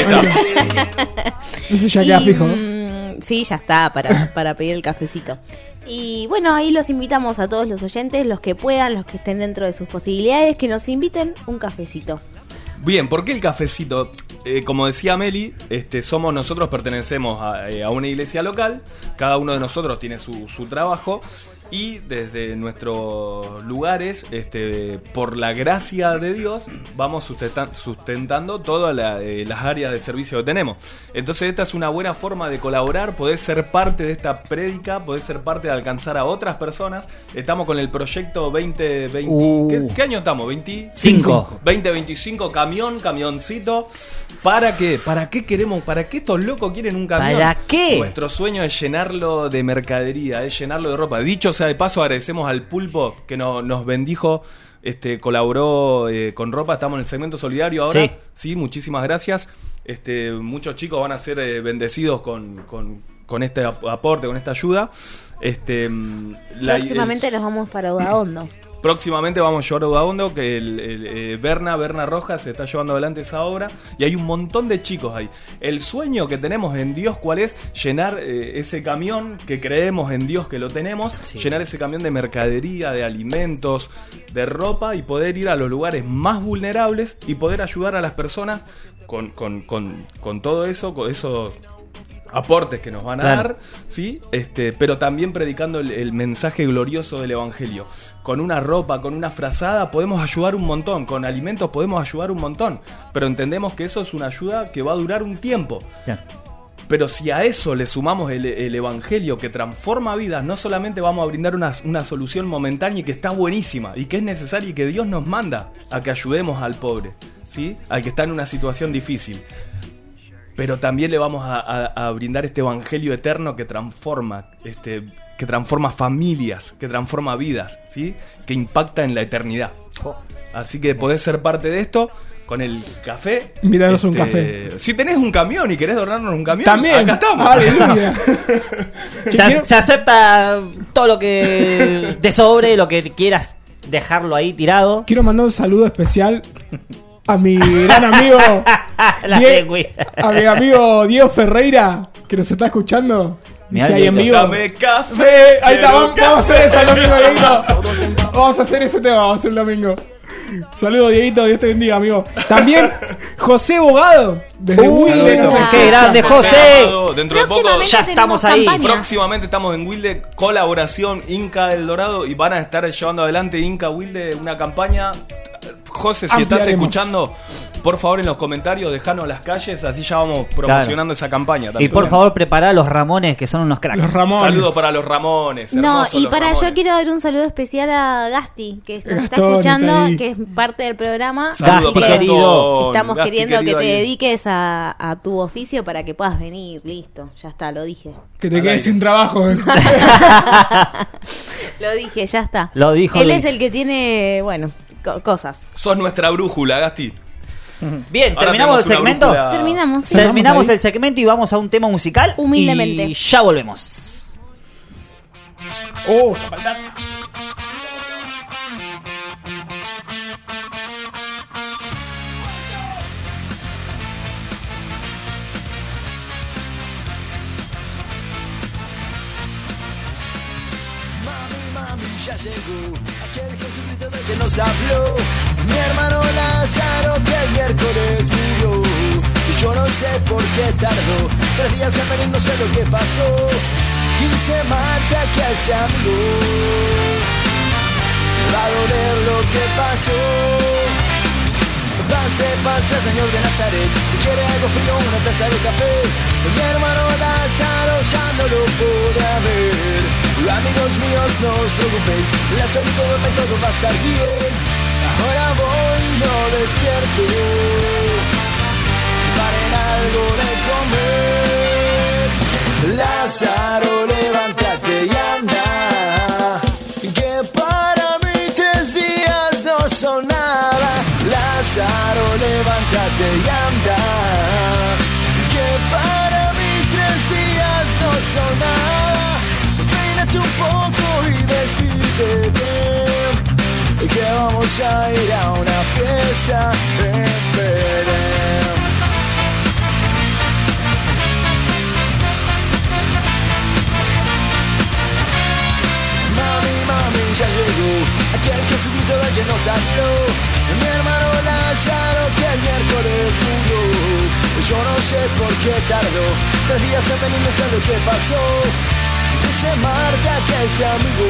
está. Eso ya queda Y, fijo. mm, sí, ya está, para, para pedir el cafecito. Y bueno, ahí los invitamos a todos los oyentes, los que puedan, los que estén dentro de sus posibilidades, que nos inviten un cafecito. Bien, ¿por qué el cafecito? Eh, como decía Meli, este, somos nosotros pertenecemos a, eh, a una iglesia local, cada uno de nosotros tiene su, su trabajo y desde nuestros lugares, este, por la gracia de Dios, vamos sustenta- sustentando todas la, eh, las áreas de servicio que tenemos. Entonces esta es una buena forma de colaborar, poder ser parte de esta prédica, poder ser parte de alcanzar a otras personas. Estamos con el proyecto veinte veinte... Uh. ¿qué, qué año estamos? ¿veinticinco? Cinco. veinte veinticinco, camión, camioncito. ¿Para qué? ¿Para qué queremos? ¿Para qué estos locos quieren un camión? ¿Para qué? Nuestro sueño es llenarlo de mercadería, es llenarlo de ropa. Dicho sea de paso, agradecemos al Pulpo que no- nos bendijo, este, colaboró eh, con ropa. Estamos en el segmento solidario ahora. Sí. Sí, muchísimas gracias. Este, muchos chicos van a ser eh, bendecidos con, con, con este ap- aporte, con esta ayuda. Este, mm, la- Próximamente el- nos vamos para Udaondo. Próximamente vamos a llevar a Udaondo, que el, el, eh, Berna, Berna Rojas se está llevando adelante esa obra y hay un montón de chicos ahí. El sueño que tenemos en Dios, ¿cuál es? Llenar eh, ese camión, que creemos en Dios que lo tenemos, Sí. llenar ese camión de mercadería, de alimentos, de ropa y poder ir a los lugares más vulnerables y poder ayudar a las personas con, con, con, con todo eso, con esos aportes que nos van a Claro. dar, ¿sí? Este, pero también predicando el, el mensaje glorioso del Evangelio. Con una ropa, con una frazada, podemos ayudar un montón. Con alimentos podemos ayudar un montón. Pero entendemos que eso es una ayuda que va a durar un tiempo. Ya. Pero si a eso le sumamos el, el Evangelio que transforma vidas, no solamente vamos a brindar una, una solución momentánea y que está buenísima y que es necesaria y que Dios nos manda a que ayudemos al pobre, ¿sí? Al que está en una situación difícil. Pero también le vamos a, a- a brindar este evangelio eterno que transforma, este, que transforma familias, que transforma vidas, ¿sí? Que impacta en la eternidad. Así que podés ser parte de esto con el café. Invítanos un café. Si tenés un camión y querés donarnos un camión, También. acá estamos. Aleluya. Se, quiero- se acepta todo lo que te sobre, lo que quieras dejarlo ahí tirado. Quiero mandar un saludo especial a mi gran amigo La Die- lengüita. a mi amigo Diego Ferreira, que nos está escuchando. Mirá, Dice ahí en vivo. Dame café. Fe, ahí está, quiero vamos, vamos a hacer eso el domingo, Dieguito. Vamos a hacer ese tema, vamos a hacer el domingo. Saludos, Dieguito, Dios te bendiga, amigo. También José Bogado, desde Uh, Wilde, nos qué escucha. grande, José. Amado, dentro de poco Próximamente ya tenemos estamos ahí. campaña. Próximamente estamos en Wilde, colaboración Inca del Dorado y van a estar llevando adelante Inca Wilde una campaña. José, si estás Ampliaremos. escuchando, por favor en los comentarios dejanos las calles, así ya vamos promocionando esa campaña Y también. por favor, prepara los Ramones, que son unos cracks. Los Ramones. Saludos para los Ramones. No, hermosos y los para Ramones. yo quiero dar un saludo especial a Gasti, que nos está Gastón, escuchando, está ahí. que es parte del programa. Saludos Gasti, para querido. Gastón, Estamos Gasti, queriendo que querido te ahí. dediques a, a tu oficio para que puedas venir. Listo, ya está, lo dije. Que te Al quedes aire. sin trabajo. Lo dije, ya está. Lo dijo Él Luis. es el que tiene, bueno, co- cosas. Sos nuestra brújula, Gasti. Bien, Ahora terminamos el tenemos una segmento. brújula. Terminamos. sí. Terminamos ahí. el segmento y vamos a un tema musical. Humildemente. Y ya volvemos. Oh, maldad. Mami, mami, ya llegó aquel Jesucristo del que nos habló. Mi hermano Lázaro que el miércoles murió. Y yo no sé por qué tardó. Tres días en venir, no sé lo que pasó. quince mata que a ese amigo. Me va a doler lo que pasó. Pase, pase, Señor de Nazaret. Si quiere algo frío, una taza de café. Mi hermano Lázaro ya no lo podrá ver. Amigos míos, no os preocupéis. Lázaro duerme, todo va a estar bien. Ahora voy, no despierto. Paren algo de comer. Lázaro, levántate y anda. levántate y anda. Que para mí tres días no son nada. Peínate un poco y vestite bien, que vamos a ir a una fiesta en Belén. Mami, mami, ya llegó aquel Jesucristo del que nos habló, mi hermano Lázaro que el miércoles murió. Yo no sé por qué tardó tres días en venir, no sé lo que pasó. Dice Marta que este amigo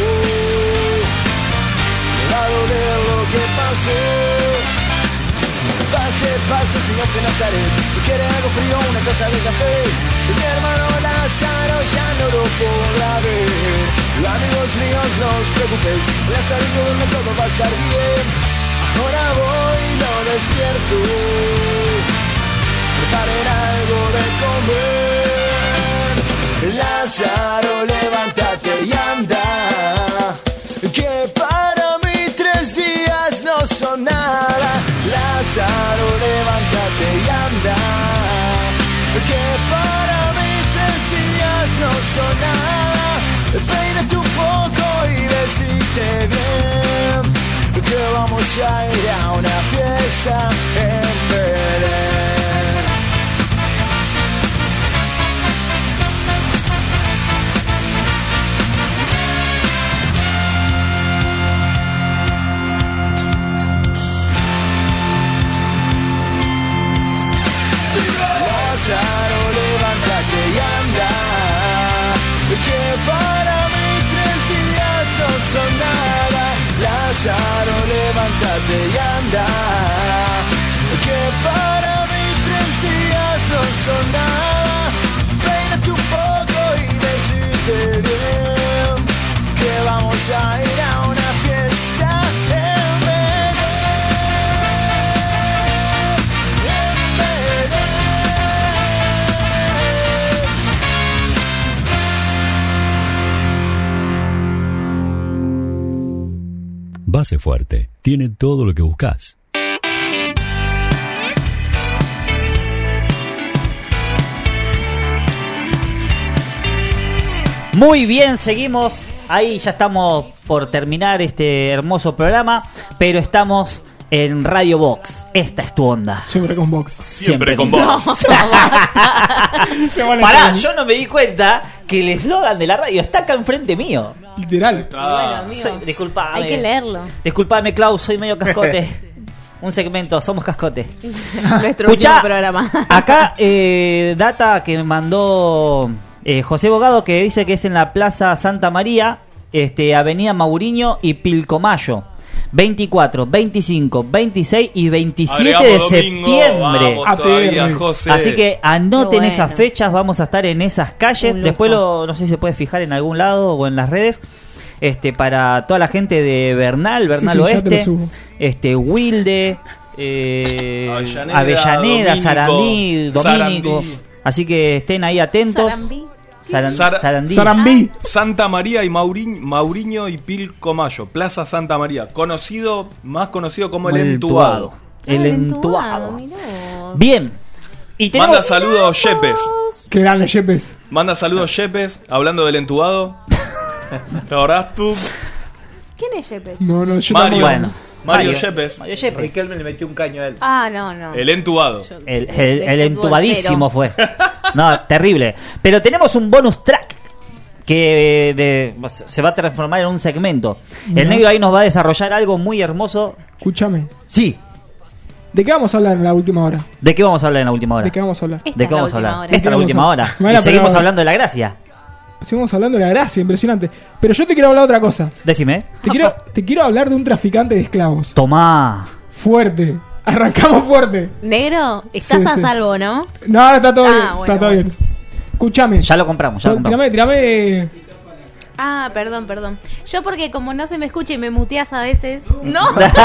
le va a doler lo que pasó. Pase, pase, señor de Nazaret, quiere algo frío, una taza de café. Mi hermano Lázaro ya no lo podrá ver. Amigos míos, no os preocupéis, Lázaro duerme, todo va a estar bien. Ahora voy y lo despierto, preparen algo de comer. Lázaro, levántate y anda, que para mí tres días no son nada. Lázaro, levántate y anda, que para mí tres días no son nada. Peínate un poco y vestite bien, que vamos a ir a una fiesta en Belén. Lázaro, levántate y anda, que para mí tres días no son nada. Lázaro, levántate y anda, que para mí tres días no son nada. Peínate un poco y decirte bien, que vamos a ir a una fiesta en Belén, en Belén. Base Fuerte tiene todo lo que buscas. Muy bien, seguimos. Ahí ya estamos por terminar este hermoso programa, pero estamos en Radio Box. Esta es tu onda. Siempre con Box. Siempre con Box. Pará, yo no me di cuenta que el eslogan de la radio está acá enfrente mío. Literal. Ah. Bueno, Soy- amigo, disculpame. hay que leerlo. Disculpame, Klaus, soy medio cascote. Un segmento, somos cascote. Nuestro Escuchá, último programa. acá eh, data que me mandó eh, José Bogado, que dice que es en la Plaza Santa María, este, Avenida Mauriño y Pilcomayo. veinticuatro, veinticinco, veintiséis y veintisiete de Agregamos domingo, septiembre. vamos todavía, José. Así que anoten Qué bueno. esas fechas, vamos a estar en esas calles. Un lujo. Después lo, no sé si se puede fijar en algún lado o en las redes. Este, para toda la gente de Bernal, Bernal Sí, sí, ya te lo Oeste, subo. este, Wilde, eh, Avellaneda, Avellaneda, Domínico, Sarandí, Domínico. Sarandí. Así que estén ahí atentos. Sarandí. Saran- Sara- Sarandí. Sarambí. Santa María y Mauriñ- Mauriño y Pilcomayo, Plaza Santa María, conocido, más conocido como el, entubado. El Ah, entubado. mirá vos. Bien. Y tenemos... Manda saludos Yepes. Qué grande, Yepes. Manda saludos Yepes, hablando del entubado. ¿Te acordás tú? ¿Quién es Yepes? No, no, yo Mario. tampoco. Bueno, Mario Yepes. Mario Yepes. Riquelme le metió un caño a él. Ah, no, no. El entubado. El, el- el De entubadísimo fútbol fue. No, terrible. Pero tenemos un bonus track que eh, de- se va a transformar en un segmento. El Mirá. negro ahí nos va a desarrollar algo muy hermoso. Escúchame. Sí. ¿De qué vamos a hablar en la última hora? ¿De qué vamos a hablar en la última hora? ¿De qué vamos a hablar? Esta ¿De es qué la vamos a última hablar? hora. Esta es la última hora. Bueno, y seguimos pero- hablando de la gracia. Seguimos hablando de la gracia, impresionante. Pero yo te quiero hablar de otra cosa. Decime. Te quiero, te quiero hablar de un traficante de esclavos. Tomá. Fuerte. Arrancamos fuerte. Negro, estás Sí, a sí. salvo, ¿no? No, ahora está todo Ah, bien. bueno, está todo bueno. bien. Escúchame. Ya lo compramos, ya lo compramos. Tirame, tirame. Ah, perdón, perdón. Yo porque como no se me escucha y me muteas a veces... ¡No!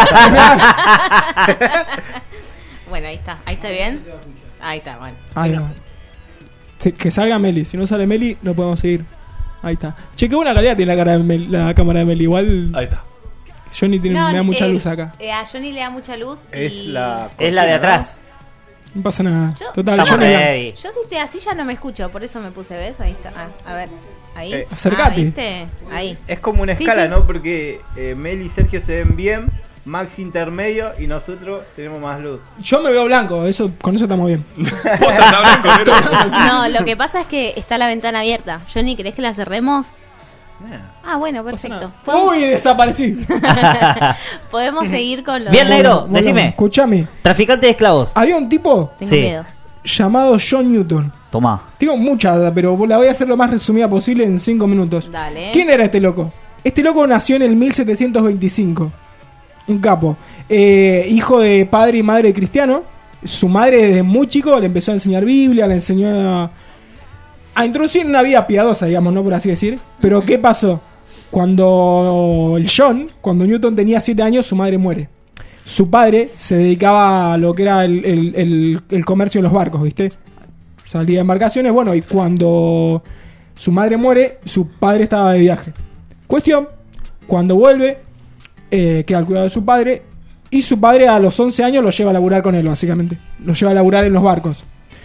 Bueno, ahí está. ¿Ahí está bien? Ahí está, bueno. Ahí va. Sí, que salga Meli. Si no sale Meli, no podemos seguir. Ahí está. Che, qué buena calidad tiene la, cara de Meli- la cámara de Meli. Igual Ahí está. Johnny tiene, No, me da mucha eh, luz acá. eh, a Johnny le da mucha luz. Es y... la Es la de atrás. No pasa nada. Yo- Total, Estamos Johnny la- ready. Yo si estoy así ya no me escucho, por eso me puse, ¿ves? Ahí está. Ah, a ver, ahí. Eh, Acércate. Ah, ¿viste? Ahí. Es como una Sí, escala, sí. ¿no? Porque eh, Mel y Sergio se ven bien, Max intermedio y nosotros tenemos más luz. Yo me veo blanco, eso con eso estamos bien. Posta, está blanco, negro. No, lo que pasa es que está la ventana abierta. Johnny, ¿querés que la cerremos? Ah, bueno, perfecto. ¿Podemos, Uy, desaparecí. podemos seguir con los... Bien, negro, Bueno, decime. Escuchame. Traficante de esclavos. Había un tipo Tengo Sí. miedo. llamado John Newton. Tomá. Tengo mucha data, pero la voy a hacer lo más resumida posible en cinco minutos. Dale. ¿Quién era este loco? Este loco nació en el mil setecientos veinticinco. Un capo. Eh, hijo de padre y madre cristiano. Su madre desde muy chico le empezó a enseñar Biblia, le enseñó a, a introducir una vida piadosa, digamos, ¿no? Por así decir. Pero ¿qué pasó? Cuando el John, cuando Newton tenía siete años, su madre muere. Su padre se dedicaba a lo que era el, el- el- el comercio de los barcos, ¿viste? Salía de embarcaciones, bueno, y cuando su madre muere, su padre estaba de viaje. Cuestión, cuando vuelve, eh, queda al cuidado de su padre, y su padre a los once años lo lleva a laburar con él, básicamente. Lo lleva a laburar en los barcos.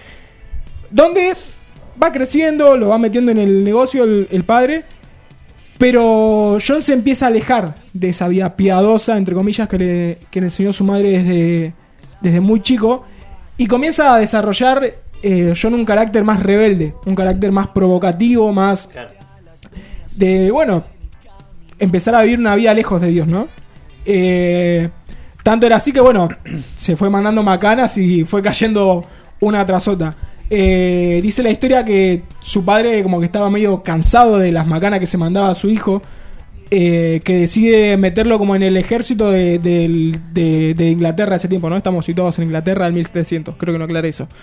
Donde va creciendo, lo va metiendo en el negocio el, el padre, pero John se empieza a alejar de esa vida piadosa, entre comillas, que le, que le enseñó su madre desde, desde muy chico, y comienza a desarrollar eh, John un carácter más rebelde, un carácter más provocativo, más de, bueno, empezar a vivir una vida lejos de Dios, ¿no? Eh, tanto era así que, bueno, se fue mandando macanas y fue cayendo una tras otra. Eh, dice la historia que su padre como que estaba medio cansado de las macanas que se mandaba a su hijo, eh, que decide meterlo como en el ejército de, del- de- de Inglaterra ese tiempo, ¿no? Estamos situados en Inglaterra en mil setecientos, creo que no aclaré eso.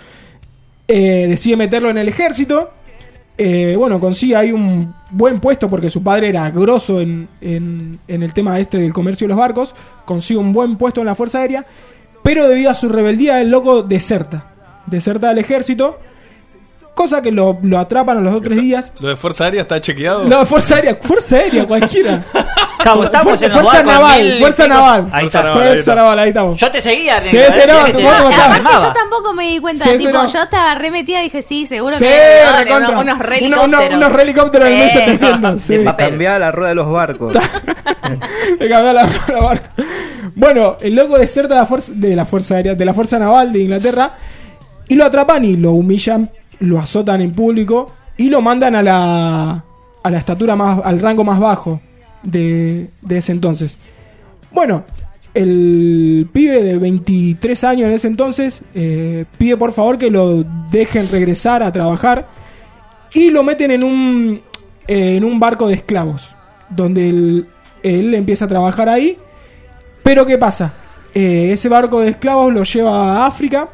Eh, decide meterlo en el ejército. Eh, bueno, consigue ahí un buen puesto porque su padre era grosso en, en, en el tema este del comercio de los barcos. Consigue un buen puesto en la Fuerza Aérea, pero debido a su rebeldía el loco deserta. Deserta del ejército, cosa que lo, lo atrapan a los dos o tres días. ¿Lo de Fuerza Aérea está chequeado? No, Fuerza Aérea, Fuerza Aérea, cualquiera. Cabo, estamos Fuerza, en los Fuerza barcos, Naval, mil y Fuerza pico. Naval. Ahí está. Fuerza Fuerza Naval, ahí estamos. Yo te seguía. Sí, negro, sí, eh, no, que te- ¿cómo te estás? Aparte, armaba. yo tampoco me di cuenta. Sí, sí, tipo, no. yo estaba re metida y dije, sí, seguro Sí, que debe recontra. unos, unos re Uno- uno- helicópteros. unos re helicópteros en Sí. mil setecientos. Sí. De papel. Cambiaba la rueda de los barcos. Le cambió la, la barca. Bueno, el loco deserta de la fuerza, de la fuerza aérea, de la fuerza naval de Inglaterra, y lo atrapan y lo humillan, lo azotan en público y lo mandan a la a la estatura más, al rango más bajo de, de ese entonces. Bueno, el pibe de veintitrés años en ese entonces eh, pide por favor que lo dejen regresar a trabajar y lo meten en un eh, en un barco de esclavos donde él, él empieza a trabajar ahí. Pero ¿qué pasa? Eh, ese barco de esclavos lo lleva a África,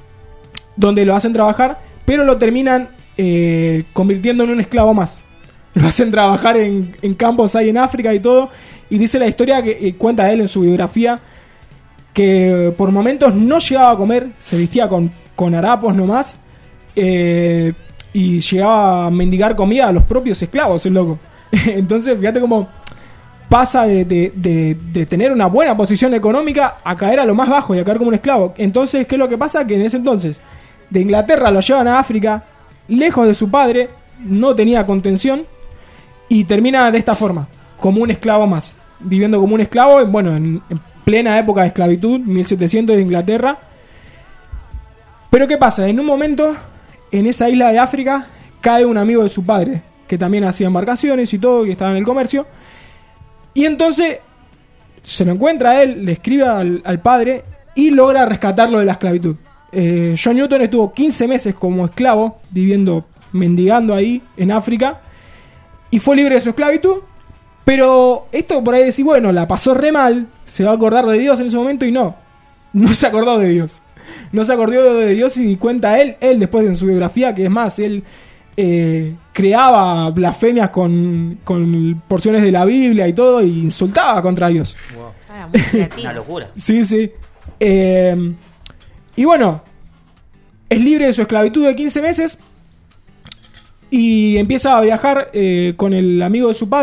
donde lo hacen trabajar, pero lo terminan eh, convirtiendo en un esclavo más. Lo hacen trabajar en, en campos ahí en África y todo. Y dice la historia que eh, cuenta él en su biografía que por momentos no llegaba a comer, se vestía con, con harapos nomás, eh, y llegaba a mendigar comida a los propios esclavos, el loco. Entonces, fíjate cómo pasa de, de, de, de tener una buena posición económica a caer a lo más bajo y a caer como un esclavo. Entonces, ¿qué es lo que pasa? Que en ese entonces, de Inglaterra lo llevan a África, lejos de su padre, no tenía contención, y termina de esta forma, como un esclavo más, viviendo como un esclavo, en, bueno, en, en plena época de esclavitud, mil setecientos de Inglaterra. Pero ¿qué pasa? En un momento, en esa isla de África, cae un amigo de su padre, que también hacía embarcaciones y todo, y estaba en el comercio. Y entonces se lo encuentra a él, le escribe al, al padre y logra rescatarlo de la esclavitud. Eh, John Newton estuvo quince meses como esclavo, viviendo, mendigando ahí en África, y fue libre de su esclavitud. Pero esto por ahí decir, bueno, la pasó re mal, se va a acordar de Dios en ese momento, y no, no se acordó de Dios. No se acordó de Dios, y cuenta él, él después en su biografía, que es más, él eh, creaba blasfemias con, con porciones de la Biblia y todo, y insultaba contra Dios. Ah, muy creativo. Una locura. Sí, sí. Eh, y bueno, es libre de su esclavitud de quince meses y empieza a viajar eh, con el amigo de su padre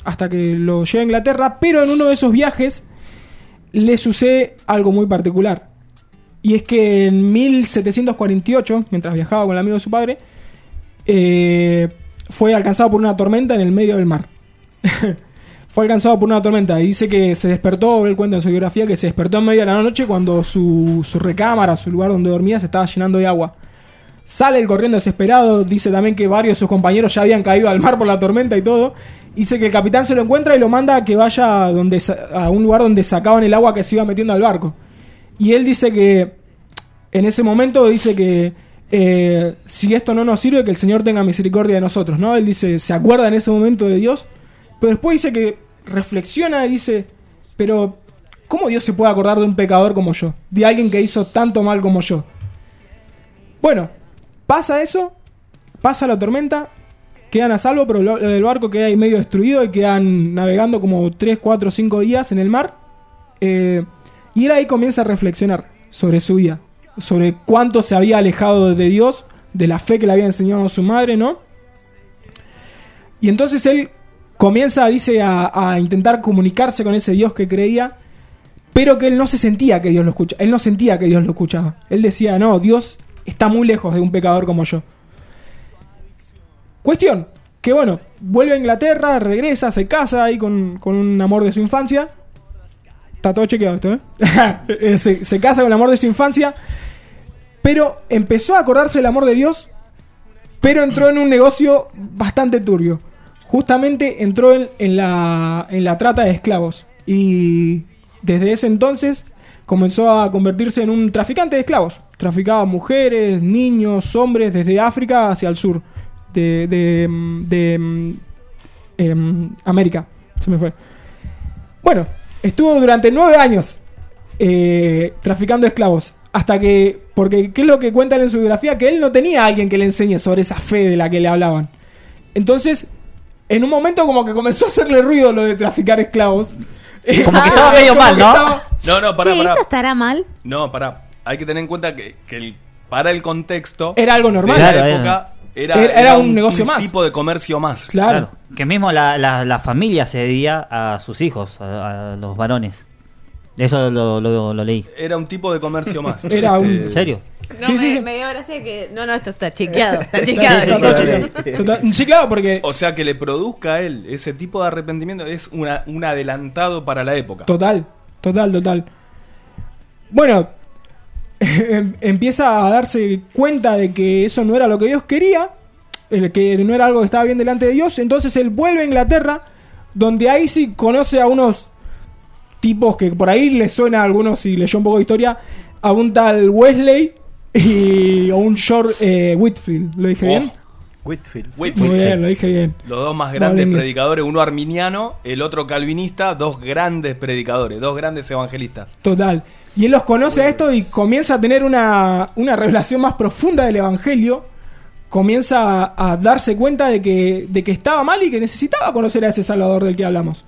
hasta que lo lleva a Inglaterra, pero en uno de esos viajes le sucede algo muy particular. Y es que en mil setecientos cuarenta y ocho, mientras viajaba con el amigo de su padre, eh, fue alcanzado por una tormenta en el medio del mar. Fue alcanzado por una tormenta y dice que se despertó, él cuenta en su biografía, que se despertó en medio de la noche cuando su, su recámara, su lugar donde dormía, se estaba llenando de agua. Sale el corriendo desesperado, dice también que varios de sus compañeros ya habían caído al mar por la tormenta y todo. Dice que el capitán se lo encuentra y lo manda a que vaya donde, a un lugar donde sacaban el agua que se iba metiendo al barco. Y él dice que en ese momento dice que eh, si esto no nos sirve, que el Señor tenga misericordia de nosotros, ¿no? Él dice, se acuerda en ese momento de Dios, pero después dice que reflexiona y dice, pero ¿cómo Dios se puede acordar de un pecador como yo? De alguien que hizo tanto mal como yo. Bueno, pasa eso, pasa la tormenta, quedan a salvo, pero lo, el barco queda ahí medio destruido y quedan navegando como tres, cuatro, cinco días en el mar. Eh, y él ahí comienza a reflexionar sobre su vida, sobre cuánto se había alejado de Dios, de la fe que le había enseñado a su madre, ¿no? Y entonces él comienza, dice, a, a intentar comunicarse con ese Dios que creía, pero que él no se sentía que Dios lo escucha, él no sentía que Dios lo escuchaba. Él decía, no, Dios está muy lejos de un pecador como yo. Cuestión, que bueno, vuelve a Inglaterra, regresa, se casa ahí con, con un amor de su infancia. Está todo chequeado esto, ¿eh? se, se casa con el amor de su infancia, pero empezó a acordarse del amor de Dios, pero entró en un negocio bastante turbio. Justamente entró en, en, la, en la trata de esclavos. Y desde ese entonces comenzó a convertirse en un traficante de esclavos. Traficaba mujeres, niños, hombres desde África hacia el sur de, de, de, de eh, América. Se me fue. Bueno, estuvo durante nueve años eh, traficando esclavos. Hasta que, porque ¿qué es lo que cuentan en su biografía? Que él no tenía a alguien que le enseñe sobre esa fe de la que le hablaban. Entonces, en un momento como que comenzó a hacerle ruido lo de traficar esclavos. Como que estaba medio mal, ¿no? Estaba... No, no, pará, Sí, pará. ¿esto estará mal? No, pará. Hay que tener en cuenta que, que el, para el contexto era algo normal. de la Claro, época era, era, era un, un negocio un más. tipo de comercio más. Claro. Claro. Que mismo la, la, la familia cedía a sus hijos, a, a los varones. Eso lo, lo, lo leí. Era un tipo de comercio más. Era un- ¿En serio? No, Sí, me, sí, sí. me dio gracia que... No, no, esto está chequeado. Está Está- chequeado. está todo chequeado. Total- Sí, claro, porque O sea, que le produzca a él ese tipo de arrepentimiento es una, un adelantado para la época. Total, total, total. Bueno, empieza a darse cuenta de que eso no era lo que Dios quería, el que no era algo que estaba bien delante de Dios. Entonces él vuelve a Inglaterra, donde ahí sí conoce a unos tipos que por ahí les suena a algunos, si leyó un poco de historia, a un tal Wesley y a un George eh, Whitefield. ¿Lo dije Oh. bien? Whitfield. Whitfield. Muy bien, lo dije bien. Los dos más No, grandes en inglés. predicadores, uno arminiano, el otro calvinista, dos grandes predicadores, dos grandes evangelistas. Total. Y él los conoce a esto y comienza a tener una, una revelación más profunda del Evangelio. Comienza a, a darse cuenta de que, de que estaba mal y que necesitaba conocer a ese Salvador del que hablamos.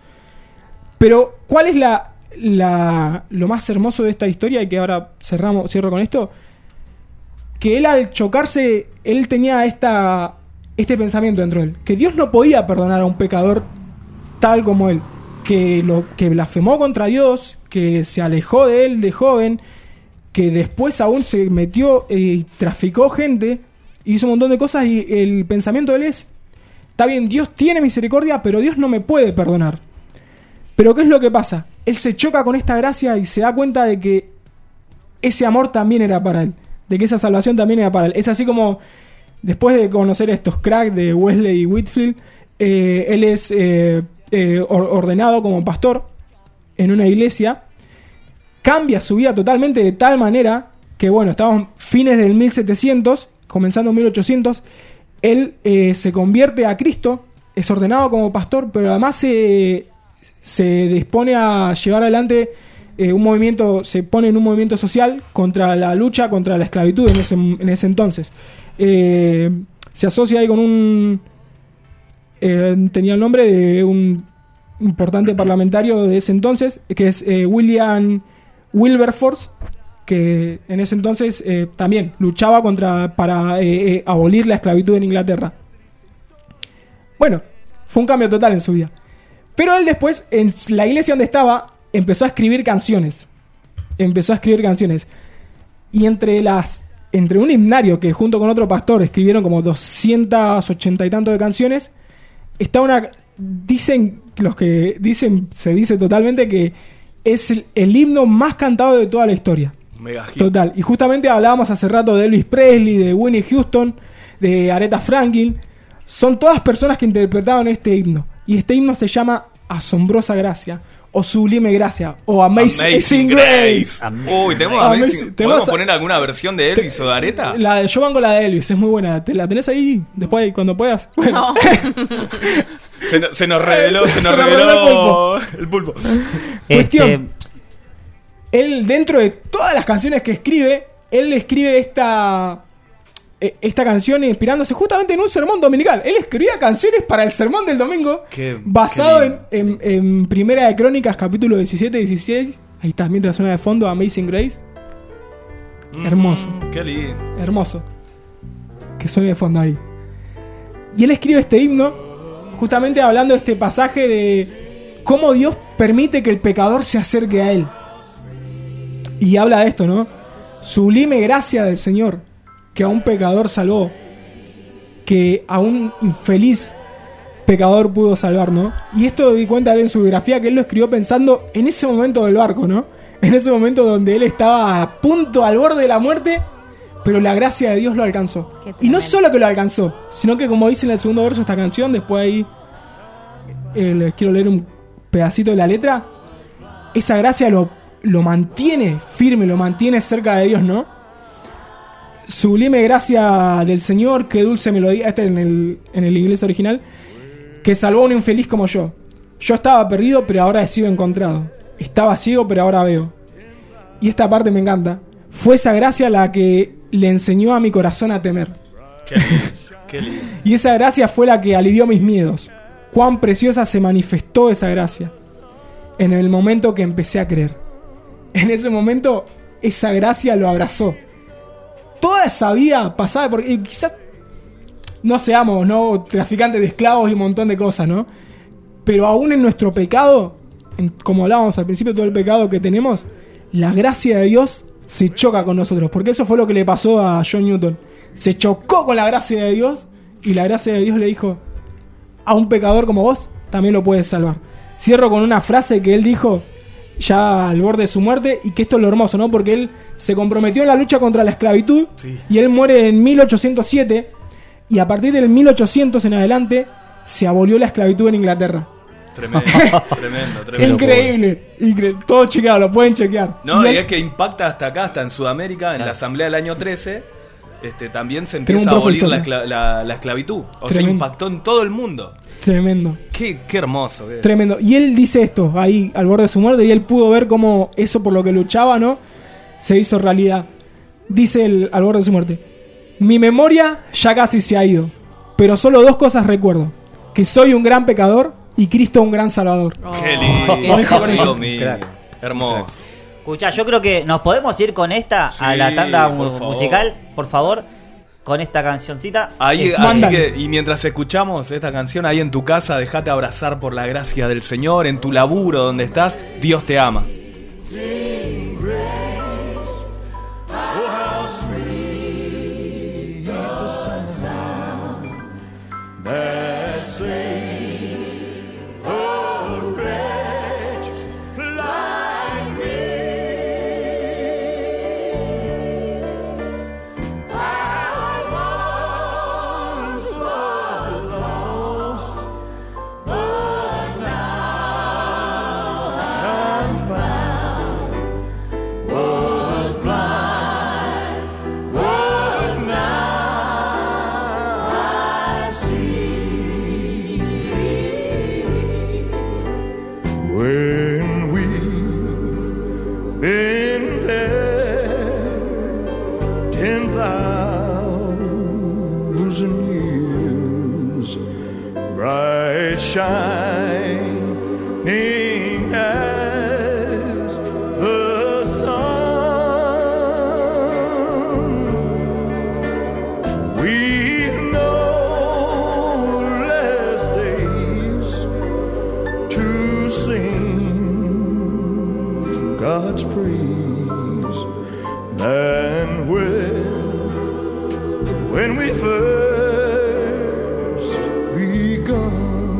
Pero, ¿cuál es la, la, lo más hermoso de esta historia? Y que ahora cerramos, cierro con esto. Que él al chocarse, él tenía esta, este pensamiento dentro de él. Que Dios no podía perdonar a un pecador tal como él. Que, lo, que blasfemó contra Dios, que se alejó de él de joven, que después aún se metió y traficó gente, hizo un montón de cosas, y el pensamiento de él es, está bien, Dios tiene misericordia, pero Dios no me puede perdonar. Pero ¿qué es lo que pasa? Él se choca con esta gracia y se da cuenta de que ese amor también era para él, de que esa salvación también era para él. Es así como, después de conocer estos cracks de Wesley y Whitefield, eh, él es eh, eh, ordenado como pastor en una iglesia, cambia su vida totalmente de tal manera que, bueno, estamos fines del mil setecientos, comenzando en mil ochocientos, él eh, se convierte a Cristo, es ordenado como pastor, pero además se, se dispone a llevar adelante eh, un movimiento, se pone en un movimiento social contra la lucha contra la esclavitud en ese, en ese entonces. Eh, se asocia ahí con un... Eh, tenía el nombre de un importante parlamentario de ese entonces, que es eh, William Wilberforce, que en ese entonces eh, también luchaba contra para eh, eh, abolir la esclavitud en Inglaterra. Bueno, fue un cambio total en su vida. Pero él después, en la iglesia donde estaba, empezó a escribir canciones. Empezó a escribir canciones. Y entre las entre un himnario que junto con otro pastor escribieron como doscientas ochenta y tanto de canciones, está una... Dicen, los que dicen, se dice totalmente que es el, el himno más cantado de toda la historia. Mega hit. Total. Y justamente hablábamos hace rato de Elvis Presley, de Whitney Houston, de Aretha Franklin. Son todas personas que interpretaron este himno. Y este himno se llama Asombrosa Gracia, o Sublime Gracia, o Amazing, Amazing Grace. Amazing. Uy, tenemos Amazing. Amazing. ¿Podemos poner alguna versión de Elvis te, o de Aretha? La de, yo banco la de Elvis, es muy buena. ¿Te la tenés ahí después cuando puedas? Bueno. No. se, se nos reveló, se, se nos se reveló el pulpo. El pulpo. Cuestión. Este... Él, dentro de todas las canciones que escribe, él escribe esta... esta canción inspirándose justamente en un sermón dominical. Él escribía canciones para el sermón del domingo, qué, basado qué en, en, en Primera de Crónicas, capítulo diecisiete y dieciséis. Ahí está, mientras suena de fondo Amazing Grace. Mm, hermoso. Qué lindo. Hermoso. Que suene de fondo ahí. Y él escribe este himno justamente hablando de este pasaje de cómo Dios permite que el pecador se acerque a él. Y habla de esto, ¿no? Sublime gracia del Señor, que a un pecador salvó, que a un infeliz pecador pudo salvar, ¿no? Y esto di cuenta en su biografía que él lo escribió pensando en ese momento del barco, ¿no? En ese momento donde él estaba a punto, al borde de la muerte, pero la gracia de Dios lo alcanzó. Y no solo que lo alcanzó, sino que, como dice en el segundo verso de esta canción, después ahí eh, les quiero leer un pedacito de la letra, esa gracia lo, lo mantiene firme, lo mantiene cerca de Dios, ¿no? Sublime gracia del Señor, qué dulce melodía, este en el, en el inglés original, que salvó a un infeliz como yo. Yo estaba perdido, pero ahora he sido encontrado. Estaba ciego, pero ahora veo. Y esta parte me encanta. Fue esa gracia la que le enseñó a mi corazón a temer. Qué lindo, qué lindo. Y esa gracia fue la que alivió mis miedos. Cuán preciosa se manifestó esa gracia en el momento que empecé a creer. En ese momento, esa gracia lo abrazó. Toda esa vida pasada, porque quizás no seamos, ¿no?, traficantes de esclavos y un montón de cosas, ¿no? Pero aún en nuestro pecado, en, como hablábamos al principio, todo el pecado que tenemos, la gracia de Dios se choca con nosotros. Porque eso fue lo que le pasó a John Newton. Se chocó con la gracia de Dios y la gracia de Dios le dijo: a un pecador como vos también lo puedes salvar. Cierro con una frase que él dijo ya al borde de su muerte, y que esto es lo hermoso, ¿no? Porque él se comprometió en la lucha contra la esclavitud, sí. Y él muere en mil ochocientos siete, y a partir del mil ochocientos en adelante se abolió la esclavitud en Inglaterra. Tremendo, tremendo, tremendo. Increíble, increíble. Todo chequeado, lo pueden chequear. No, y, y él, es que impacta hasta acá, hasta en Sudamérica, en claro. La asamblea del año trece, este, también se empieza a abolir la, escla- la, la esclavitud. O tremendo. Sea, impactó en todo el mundo. Tremendo. Qué, qué hermoso. Qué... Tremendo. Y él dice esto, ahí al borde de su muerte, y él pudo ver cómo eso por lo que luchaba, ¿no?, se hizo realidad. Dice él al borde de su muerte: mi memoria ya casi se ha ido, pero solo dos cosas recuerdo: que soy un gran pecador y Cristo un gran salvador. Oh, qué lindo, Dios mío. Hermoso. Escuchá, yo creo que nos podemos ir con esta sí, a la tanda mu- por musical, por favor, con esta cancioncita. Ahí, eh, así que, y mientras escuchamos esta canción, ahí en tu casa, dejate abrazar por la gracia del Señor, en tu laburo, donde estás, Dios te ama. Shining as the sun, we know less days to when we first begun.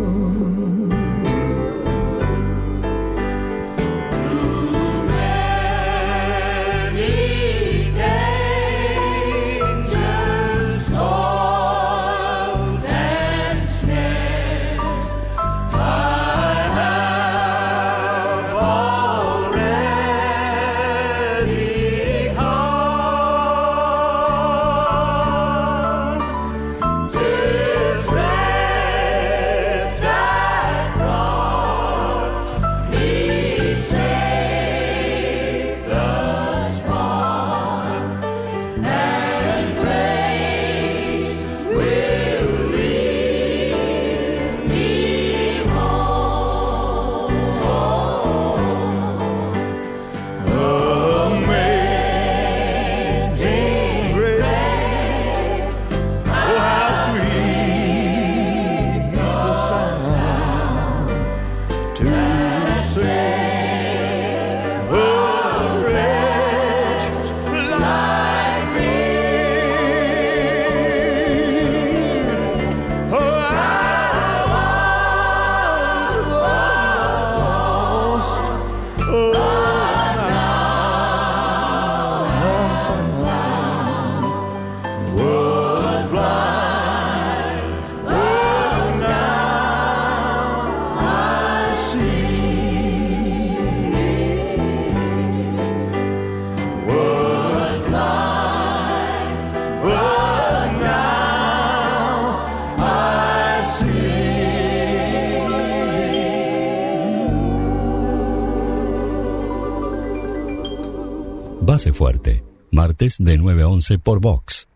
Base Fuerte, martes de nueve a once por Vox.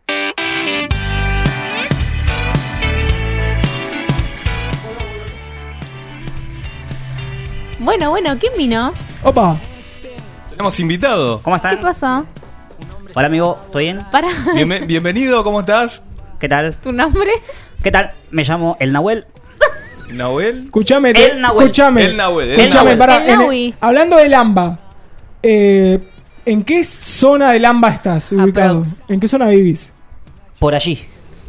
Bueno, bueno, ¿quién vino? Opa. Tenemos invitado. ¿Cómo están? ¿Qué pasó? Hola amigo, ¿todo bien? Para. Bienve- bienvenido, ¿cómo estás? ¿Qué tal? ¿Tu nombre? ¿Qué tal? Me llamo El Nahuel. ¿Nahuel? Escuchame, El Nahuel. escuchame. El Nahuel, el Escuchame, Nahuel. pará, El en- Nahui. hablando del AMBA, eh, ¿en qué zona del AMBA estás ubicado? Aprox. ¿En qué zona vivís? Por allí.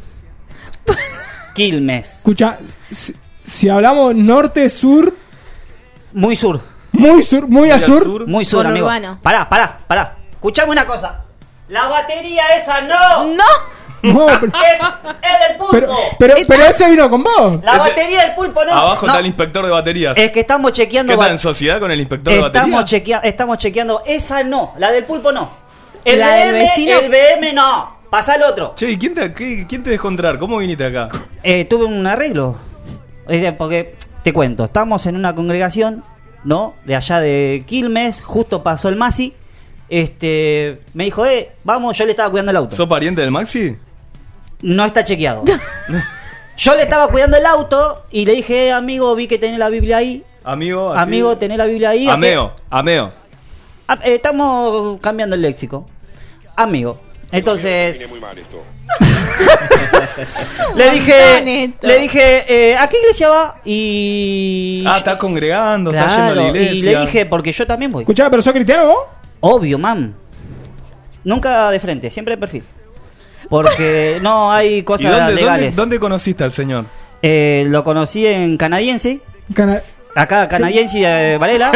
Quilmes. Escucha, si, si hablamos norte, sur, Muy sur. muy sur, muy, Muy al al sur, sur. Muy sur, amigo. Conurbano. Pará, pará, pará. Escuchame una cosa. La batería esa no. ¡No! no, pero, Es, es del pulpo. pero, pero, pero ese vino con vos. La Ese- batería del pulpo no. Abajo No. está el inspector de baterías. Es que estamos chequeando. ¿Qué ba- está en sociedad con el inspector de Estamos, baterías? chequea estamos chequeando. Esa no. La del pulpo no. El La del B M, vecino. el B M no. Pasa al otro. Che, ¿y quién te, qué- quién te dejó entrar? ¿Cómo viniste acá? Eh, tuve un arreglo. Eh, Porque, te cuento, estamos en una congregación, ¿no? De allá de Quilmes, justo pasó el Masi. Este, me dijo, eh, vamos, yo le estaba cuidando el auto. ¿Sos pariente del Maxi? No está chequeado. Yo le estaba cuidando el auto y le dije, eh, amigo, vi que tenés la Biblia ahí. Amigo, así. Amigo, tenés la Biblia ahí. ¿A qué? Ameo, ameo. Ah, eh, estamos cambiando el léxico. Amigo. Entonces, Viene muy mal esto. le dije, Neto. le dije, eh, ¿a qué iglesia va? Y... Ah, estás congregando, estás yendo a la Claro, iglesia. y le dije, porque yo también voy. Escuchame, pero sos cristiano vos. Obvio, mam. Nunca de frente, siempre de perfil. Porque no hay ¿Y cosas dónde, dónde, legales. dónde conociste al señor? Eh, lo conocí en Canadiense. Cana- Acá, Canadiense de Varela.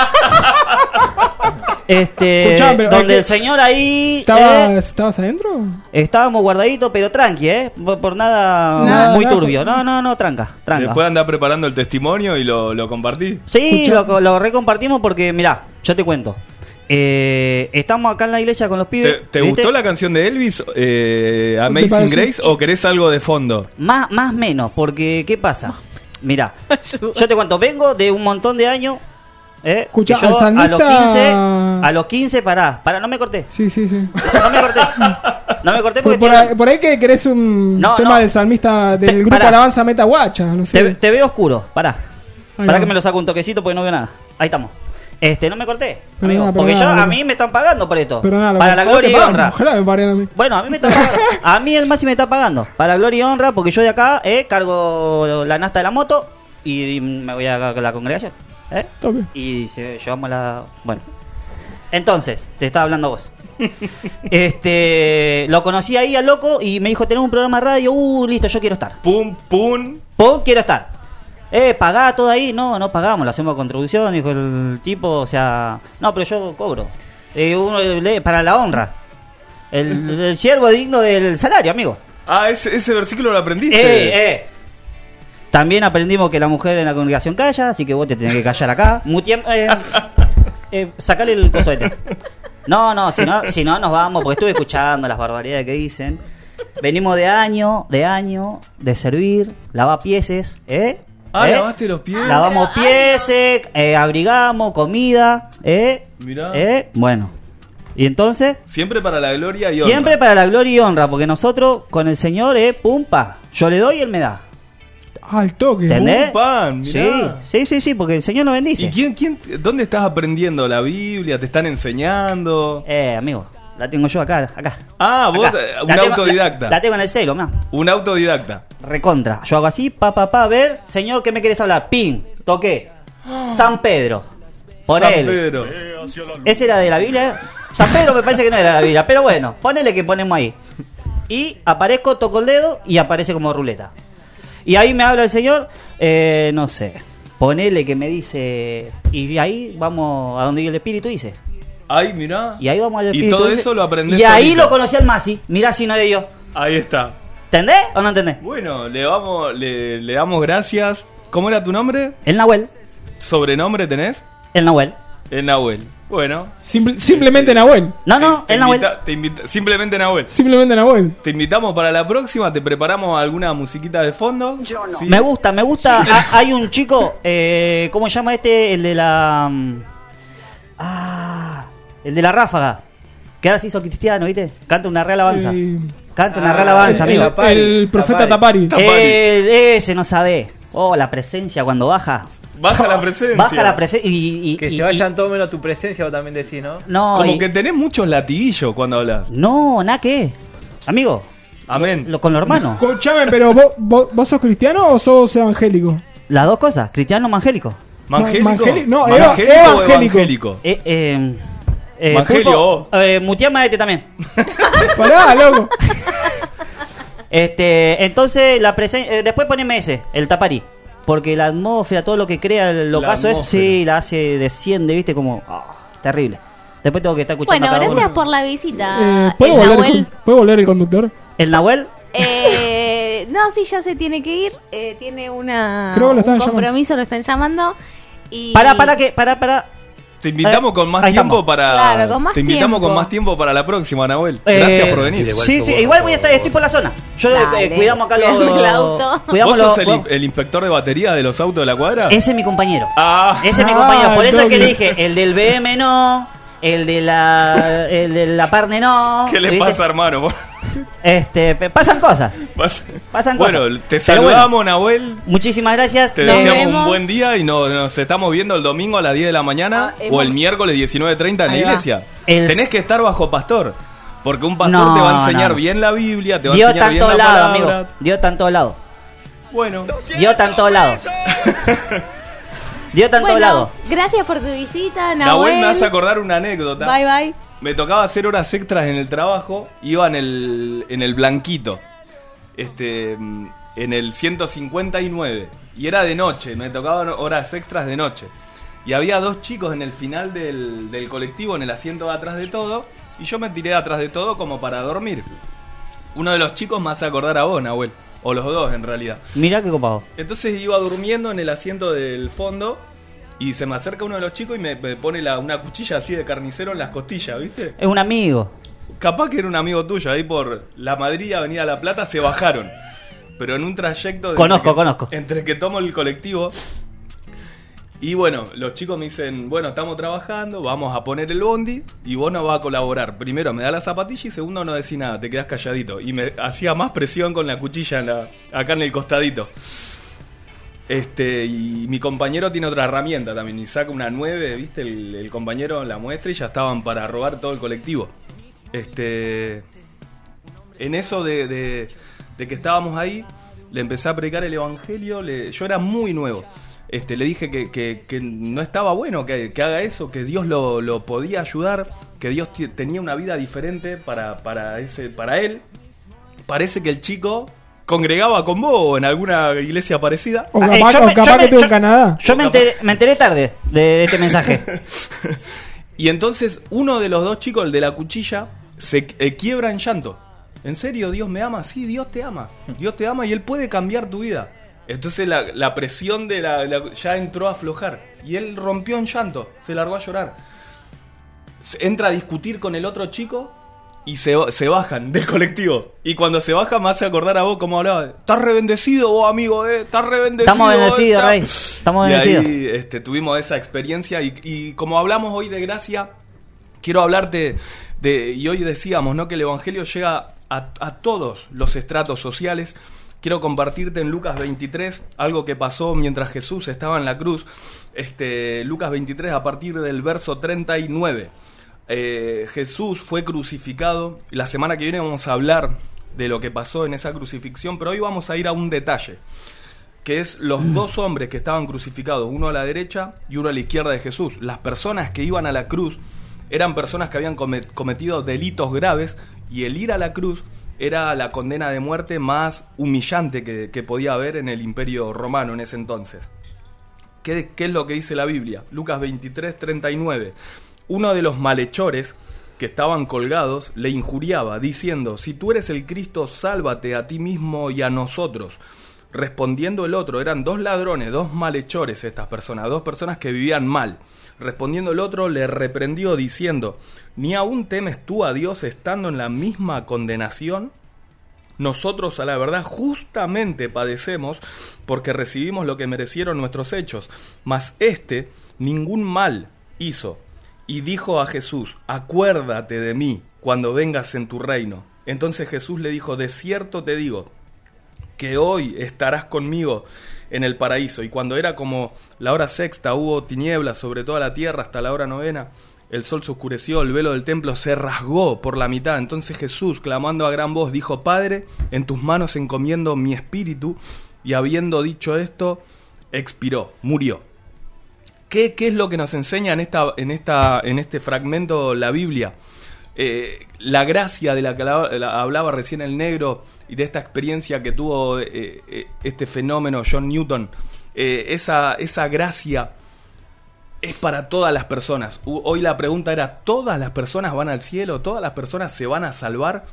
Este, Escuchá, pero donde hay el que- señor ahí ¿Estabas, eh, ¿Estabas adentro? estábamos guardaditos, pero tranqui, ¿eh? Por, por nada Nada, muy nada. turbio. No, no, no, tranca, tranca. Después andás preparando el testimonio y lo, lo compartí. Sí, Escuchá. lo, lo recompartimos porque, mirá, yo te cuento. Eh, estamos acá en la iglesia con los ¿Te, pibes. te ¿viste? gustó la canción de Elvis, eh, ¿Te Amazing parece? Grace, o querés algo de fondo? Más, más menos, porque ¿qué pasa? Mirá, yo te cuento, vengo de un montón de años. ¿eh? Escuchá, que yo al salmista- a los quince, a los quince, pará, pará, no me corté. Sí, sí, sí. No me corté. No me corté Por, porque por tiene- ahí, por ahí que querés un No, tema no. del salmista del Te- grupo pará. Alabanza Meta Guacha, no sé. te, te veo oscuro, pará. Ahí Pará va. que me lo saco un toquecito porque no veo nada. Ahí estamos. Este, no me corté, Perdona, amigo, porque perdona, yo, a loco. mí me están pagando por esto. Perdona, para la gloria y honra. Ojalá me paren a mí. Bueno, a mí me está pagando. A mí el Maxi me está pagando. Para la gloria y honra, porque yo de acá eh, cargo la nasta de la moto y me voy a la congregación. ¿eh? Está bien. Y se, llevamos la. Bueno. Entonces, te estaba hablando vos. Este, lo conocí ahí al loco y me dijo, tenemos un programa de radio, uh, listo, yo quiero estar. Pum, pum. Pum, quiero estar. Eh, pagá todo ahí. No, no pagamos, lo hacemos a contribución, dijo el tipo, o sea, no, pero yo cobro. Eh, uno lee para la honra. El, el siervo digno del salario, amigo. Ah, ese, ese versículo lo aprendiste. Eh, eh. También aprendimos que la mujer en la congregación calla, así que vos te tenés que callar acá. Mutiem, eh, eh, sacale el coso este. No, no, si no, si no nos vamos, porque estuve escuchando las barbaridades que dicen. Venimos de año, de año, de servir, lavapieses, ¿eh? Ah, ¿Eh? lavaste los pies. Lavamos pieses, eh, abrigamos, comida, ¿eh? Mirá. ¿Eh? Bueno. Y entonces, Siempre para la gloria y honra. siempre para la gloria y honra, porque nosotros con el Señor, ¿eh? Pumpa. Yo le doy y Él me da. Al toque. ¿Entendés? Un pan, Sí, mirá. sí, sí, sí, porque el Señor nos bendice. ¿Y quién, quién, dónde estás aprendiendo la Biblia? ¿Te están enseñando? Eh, amigo, la tengo yo acá, acá. Ah, vos, Acá. eh, un La tengo- autodidacta. La, la tengo en el celo, man. Un autodidacta. Recontra. Yo hago así, pa, pa, pa, a ver, Señor, ¿qué me querés hablar? Pin, toqué. San Pedro. Por San él. Pedro. ¿Ese era de la Biblia? ¿Eh? San Pedro me parece que no era de la Biblia, pero bueno, ponele que ponemos ahí. Y aparezco, toco el dedo y aparece como ruleta. Y ahí me habla el Señor, eh, no sé, ponele que me dice, y ahí vamos a donde el Espíritu dice. Ay, mirá. Y ahí vamos al Y Espíritu. todo dice. eso lo aprendés Y ahí solito. lo conocí al Masi, mirá si no de Dios. Ahí está. ¿Entendés o no entendés? Bueno, le vamos, le, le damos gracias. ¿Cómo era tu nombre? El Nahuel, ¿Sobrenombre tenés? el Nahuel. El Nahuel. Bueno. Simple- simplemente Nahuel. No, no, Te el Nahuel. invita- te invita- simplemente Nahuel. Simplemente Nahuel. Te invitamos para la próxima, te preparamos alguna musiquita de fondo. ¿Sí? Me gusta, me gusta. Ha- hay un chico, eh, ¿cómo se llama este? El de la... mm, Ah, el de la ráfaga. Que ahora se hizo cristiano, ¿viste? Canta una real alabanza. Eh, Canta una Ah, real alabanza, el, amigo. el profeta Tapari. Tapari. El- ese no sabe. Oh, la presencia cuando baja. Baja la presencia. Baja la presencia y, y- Que y- se vayan y- todos menos tu presencia, vos también decís, ¿no? No, Como y- que tenés muchos latiguillos cuando hablas. no, nada que. Amigo, Amén. lo, con los hermanos. Escuchame, pero vos, vos, ¿vos sos cristiano o sos evangélico? Las dos cosas, cristiano mangélico. ¿Mangélico? Mangeli- no, ¿Mangélico eva- o evangélico. evangélico? Eh, eh, eh, Evangelio, Pulpo, vos. eh, muteame a este también. Pará, loco. Este, entonces la presencia, eh, después poneme ese, el tapari, porque la atmósfera, todo lo que crea el ocaso es, atmósfera. sí, la hace desciende, viste, como ah, terrible. Después tengo que estar escuchando Bueno, a cada gracias uno. por la visita, Eh, ¿puede, el volver Nahuel. el, ¿Puede volver el conductor? El Nahuel, Eh, no, sí, ya se tiene que ir. eh, tiene una Creo que lo están un llamando. compromiso, lo están llamando. Y... para, para que, para, para. Te invitamos Eh, con más ahí tiempo estamos. para. Claro, con más te invitamos tiempo. con más tiempo para la próxima, Nahuel. Eh, Gracias por venir. Sí, sí, igual voy a estar, estoy por la zona. Yo Dale, eh, cuidamos acá los, cuidamos el auto. cuidamos ¿Vos sos los- el, in- el inspector de batería de los autos de la cuadra? Ese es mi compañero. Ah, Ese es mi Ah, compañero. Por eso es que le entonces- dije, el del B M no, el de la, el de la Parne no. ¿qué le ¿viste? pasa, hermano? Este, pe- pasan cosas. Pasa- Pasan bueno, cosas. te Pero bueno, saludamos, Nahuel. muchísimas gracias. Te Nos deseamos un vemos. buen día y nos, nos estamos viendo el domingo a las diez de la mañana Ah, hemos- o el miércoles diecinueve treinta en la Ahí va. iglesia. El- Tenés que estar bajo pastor. Porque un pastor No, te va a enseñar no. bien la Biblia, te va Dios a está enseñar en bien todos la lados, palabra. amigo. Dios está en todos lados. Bueno, Dios está en todos lados. Dios está en todos Bueno, lados. gracias por tu visita, Nahuel Nahuel. me hace acordar una anécdota. Bye, bye. Me tocaba hacer horas extras en el trabajo, iba en el, en el blanquito, este, mm, en el ciento cincuenta y nueve, y era de noche, me tocaban horas extras de noche. Y había dos chicos en el final del, del colectivo, en el asiento de atrás de todo, y yo me tiré de atrás de todo como para dormir. Uno de los chicos me hace acordar a vos, Nahuel, o los dos en realidad. Mirá qué copado. Entonces iba durmiendo en el asiento del fondo y se me acerca uno de los chicos y me, me pone la, una cuchilla así de carnicero en las costillas, ¿viste? Es un amigo. Capaz que era un amigo tuyo, ahí por La Madrid, Avenida La Plata, se bajaron. Pero en un trayecto... de Conozco, entre que, conozco. Entre que tomo el colectivo... Y bueno, los chicos me dicen, bueno, estamos trabajando, vamos a poner el bondi y vos no vas a colaborar. Primero me da la zapatilla y segundo no decís nada, te quedás calladito. Y me hacía más presión con la cuchilla en la, acá en el costadito. Este, y mi compañero tiene otra herramienta también, y saca una nueve, viste, el, el compañero la muestra y ya estaban para robar todo el colectivo. Este, en eso de, de, de que estábamos ahí, le empecé a predicar el evangelio, le, yo era muy nuevo. Este, le dije que, que, que no estaba bueno que, que haga eso, que Dios lo, lo podía ayudar, que Dios t- tenía una vida diferente para, para, ese, para él. Parece que el chico congregaba con vos o en alguna iglesia parecida. O Ah, capaz, eh, yo o me- capaz yo que me- estuvo en yo- Canadá. Yo me enteré, me enteré tarde de, de este mensaje. Y entonces uno de los dos chicos, el de la cuchilla, se eh, quiebra en llanto. ¿En serio Dios me ama? Sí, Dios te ama. Dios te ama y Él puede cambiar tu vida. Entonces la, la presión de la, la- ya entró a aflojar. Y él rompió en llanto, se largó a llorar. Se- entra a discutir con el otro chico y se, se bajan del colectivo. Y cuando se baja me hace acordar a vos como hablaba. Estás re bendecido vos, amigo, eh. Estás re bendecido. Estamos bendecidos, chao". Rey. Estamos Y bendecidos. ahí este, tuvimos esa experiencia. Y, y como hablamos hoy de gracia, quiero hablarte de... Y hoy decíamos, ¿no?, que el Evangelio llega a, a todos los estratos sociales. Quiero compartirte en Lucas veintitrés algo que pasó mientras Jesús estaba en la cruz. Este, Lucas veintitrés a partir del verso treinta y nueve. Eh, Jesús fue crucificado. La semana que viene vamos a hablar de lo que pasó en esa crucifixión, pero hoy vamos a ir a un detalle, que es los dos hombres que estaban crucificados, uno a la derecha y uno a la izquierda de Jesús. Las personas que iban a la cruz eran personas que habían comet- cometido delitos graves, y el ir a la cruz era la condena de muerte más humillante que, que podía haber en el Imperio Romano en ese entonces. ¿Qué, qué es lo que dice la Biblia? Lucas veintitrés, treinta y nueve. Uno de los malhechores que estaban colgados le injuriaba, diciendo: si tú eres el Cristo, sálvate a ti mismo y a nosotros. Respondiendo el otro, eran dos ladrones, dos malhechores estas personas, dos personas que vivían mal. Respondiendo el otro, le reprendió diciendo: ¿ni aún temes tú a Dios estando en la misma condenación? Nosotros, a la verdad, justamente padecemos porque recibimos lo que merecieron nuestros hechos, mas éste ningún mal hizo. Y dijo a Jesús: acuérdate de mí cuando vengas en tu reino. Entonces Jesús le dijo: de cierto te digo que hoy estarás conmigo en el paraíso. Y cuando era como la hora sexta, hubo tinieblas sobre toda la tierra hasta la hora novena. El sol se oscureció, el velo del templo se rasgó por la mitad. Entonces Jesús, clamando a gran voz, dijo: Padre, en tus manos encomiendo mi espíritu. Y habiendo dicho esto, expiró, murió. ¿Qué, qué es lo que nos enseña en, esta, en, esta, en este fragmento la Biblia? Eh, la gracia de la que la, la hablaba recién el negro, y de esta experiencia que tuvo eh, eh, este fenómeno John Newton. Eh, esa, esa gracia es para todas las personas. Hoy la pregunta era: ¿todas las personas van al cielo? ¿Todas las personas se van a salvar?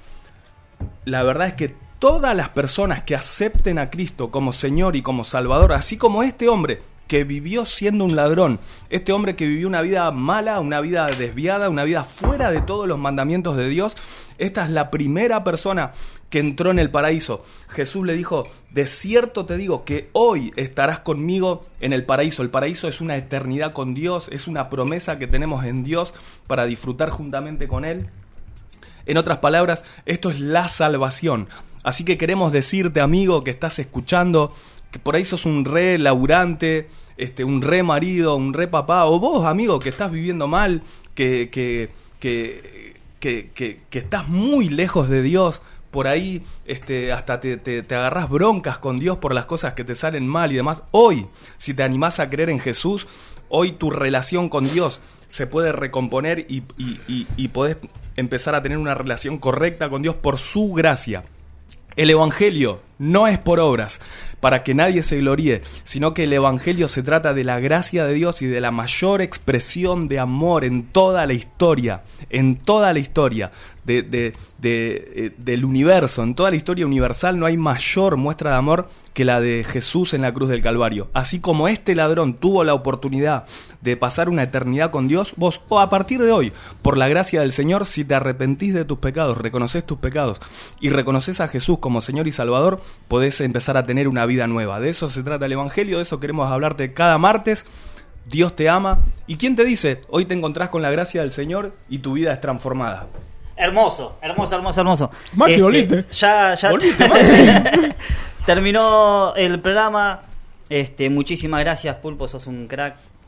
La verdad es que todas las personas que acepten a Cristo como Señor y como Salvador, así como este hombre que vivió siendo un ladrón, este hombre que vivió una vida mala, una vida desviada, una vida fuera de todos los mandamientos de Dios, esta es la primera persona que entró en el paraíso. Jesús le dijo: de cierto te digo que hoy estarás conmigo en el paraíso. El paraíso es una eternidad con Dios, es una promesa que tenemos en Dios para disfrutar juntamente con Él. En otras palabras, esto es la salvación. Así que queremos decirte, amigo, que estás escuchando, que por ahí sos un re laburante, este, un re marido, un re papá, o vos, amigo, que estás viviendo mal, que, que, que, que, que, que estás muy lejos de Dios. Por ahí este, hasta te, te, te agarrás broncas con Dios por las cosas que te salen mal y demás. Hoy, si te animás a creer en Jesús, hoy tu relación con Dios se puede recomponer y, y, y, y podés empezar a tener una relación correcta con Dios por su gracia. El Evangelio no es por obras, para que nadie se gloríe, sino que el Evangelio se trata de la gracia de Dios y de la mayor expresión de amor en toda la historia, en toda la historia de, de, de, eh, del universo, en toda la historia universal no hay mayor muestra de amor que la de Jesús en la cruz del Calvario. Así como este ladrón tuvo la oportunidad de pasar una eternidad con Dios, vos, o a partir de hoy, por la gracia del Señor, si te arrepentís de tus pecados, reconoces tus pecados y reconoces a Jesús como Señor y Salvador, podés empezar a tener una vida nueva. De eso se trata el Evangelio, de eso queremos hablarte cada martes. Dios te ama. ¿Y quién te dice? Hoy te encontrás con la gracia del Señor y tu vida es transformada. Hermoso, hermoso, hermoso, hermoso. Maxi, Este, volviste. Ya, ya. Volviste, Maxi. Terminó el programa. Este, muchísimas gracias, Pulpo, sos un crack.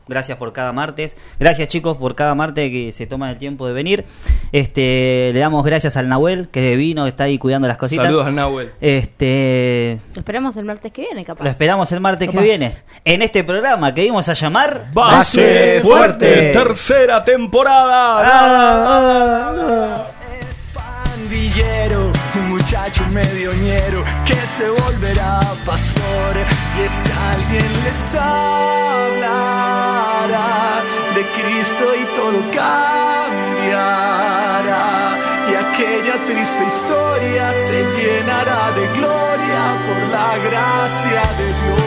Gracias por cada martes. Gracias, chicos, por cada martes que se toman el tiempo de venir. Este, le damos gracias al Nahuel, que vino, está ahí cuidando las cositas. Saludos al Nahuel. Este, Lo esperamos el martes que viene, capaz. lo esperamos el martes Capaz. que viene. En este programa que íbamos a llamar Base Fuerte, tercera temporada. Ah, Es pandillero, un muchacho medio ñero que se volverá pastor. Y es que alguien les hablará de Cristo y todo cambiará. Y aquella triste historia se llenará de gloria por la gracia de Dios.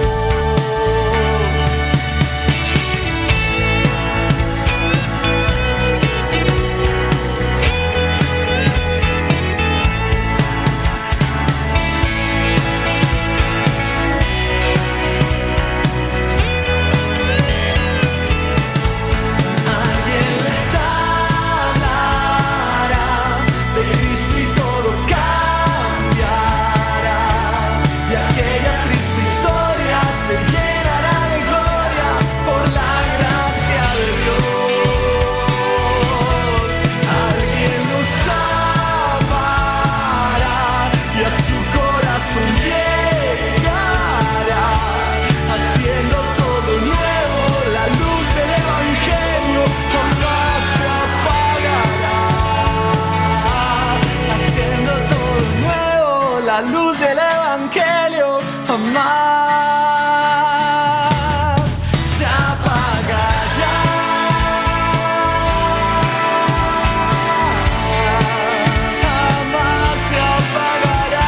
Alguien les hablará de Cristo y todo cambiará. Y aquella triste historia se llenará de gloria por la gracia de Dios. Alguien nos amará y a su corazón llegará, haciendo todo nuevo. La luz del Evangelio jamás se apagará. Haciendo todo nuevo, la luz del Evangelio jamás se apagará. Jamás se apagará.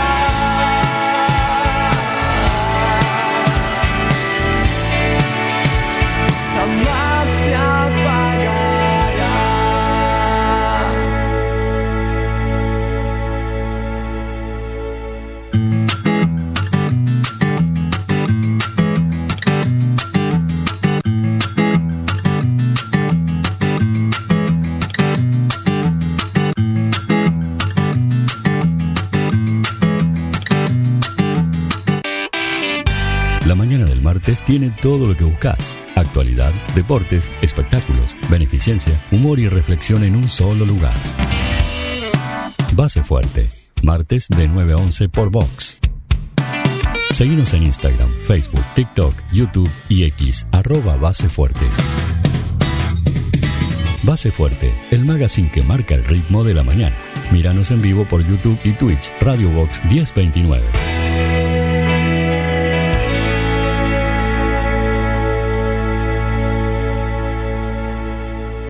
Jamás se apagará. La mañana del martes tiene todo lo que buscas. Actualidad, deportes, espectáculos, beneficencia, humor y reflexión en un solo lugar. Base Fuerte, martes de nueve a once por Vox. Seguinos en Instagram, Facebook, TikTok, YouTube y X, arroba Base Fuerte. Base Fuerte, el magazine que marca el ritmo de la mañana. Míranos en vivo por YouTube y Twitch, Radio Vox diez veintinueve.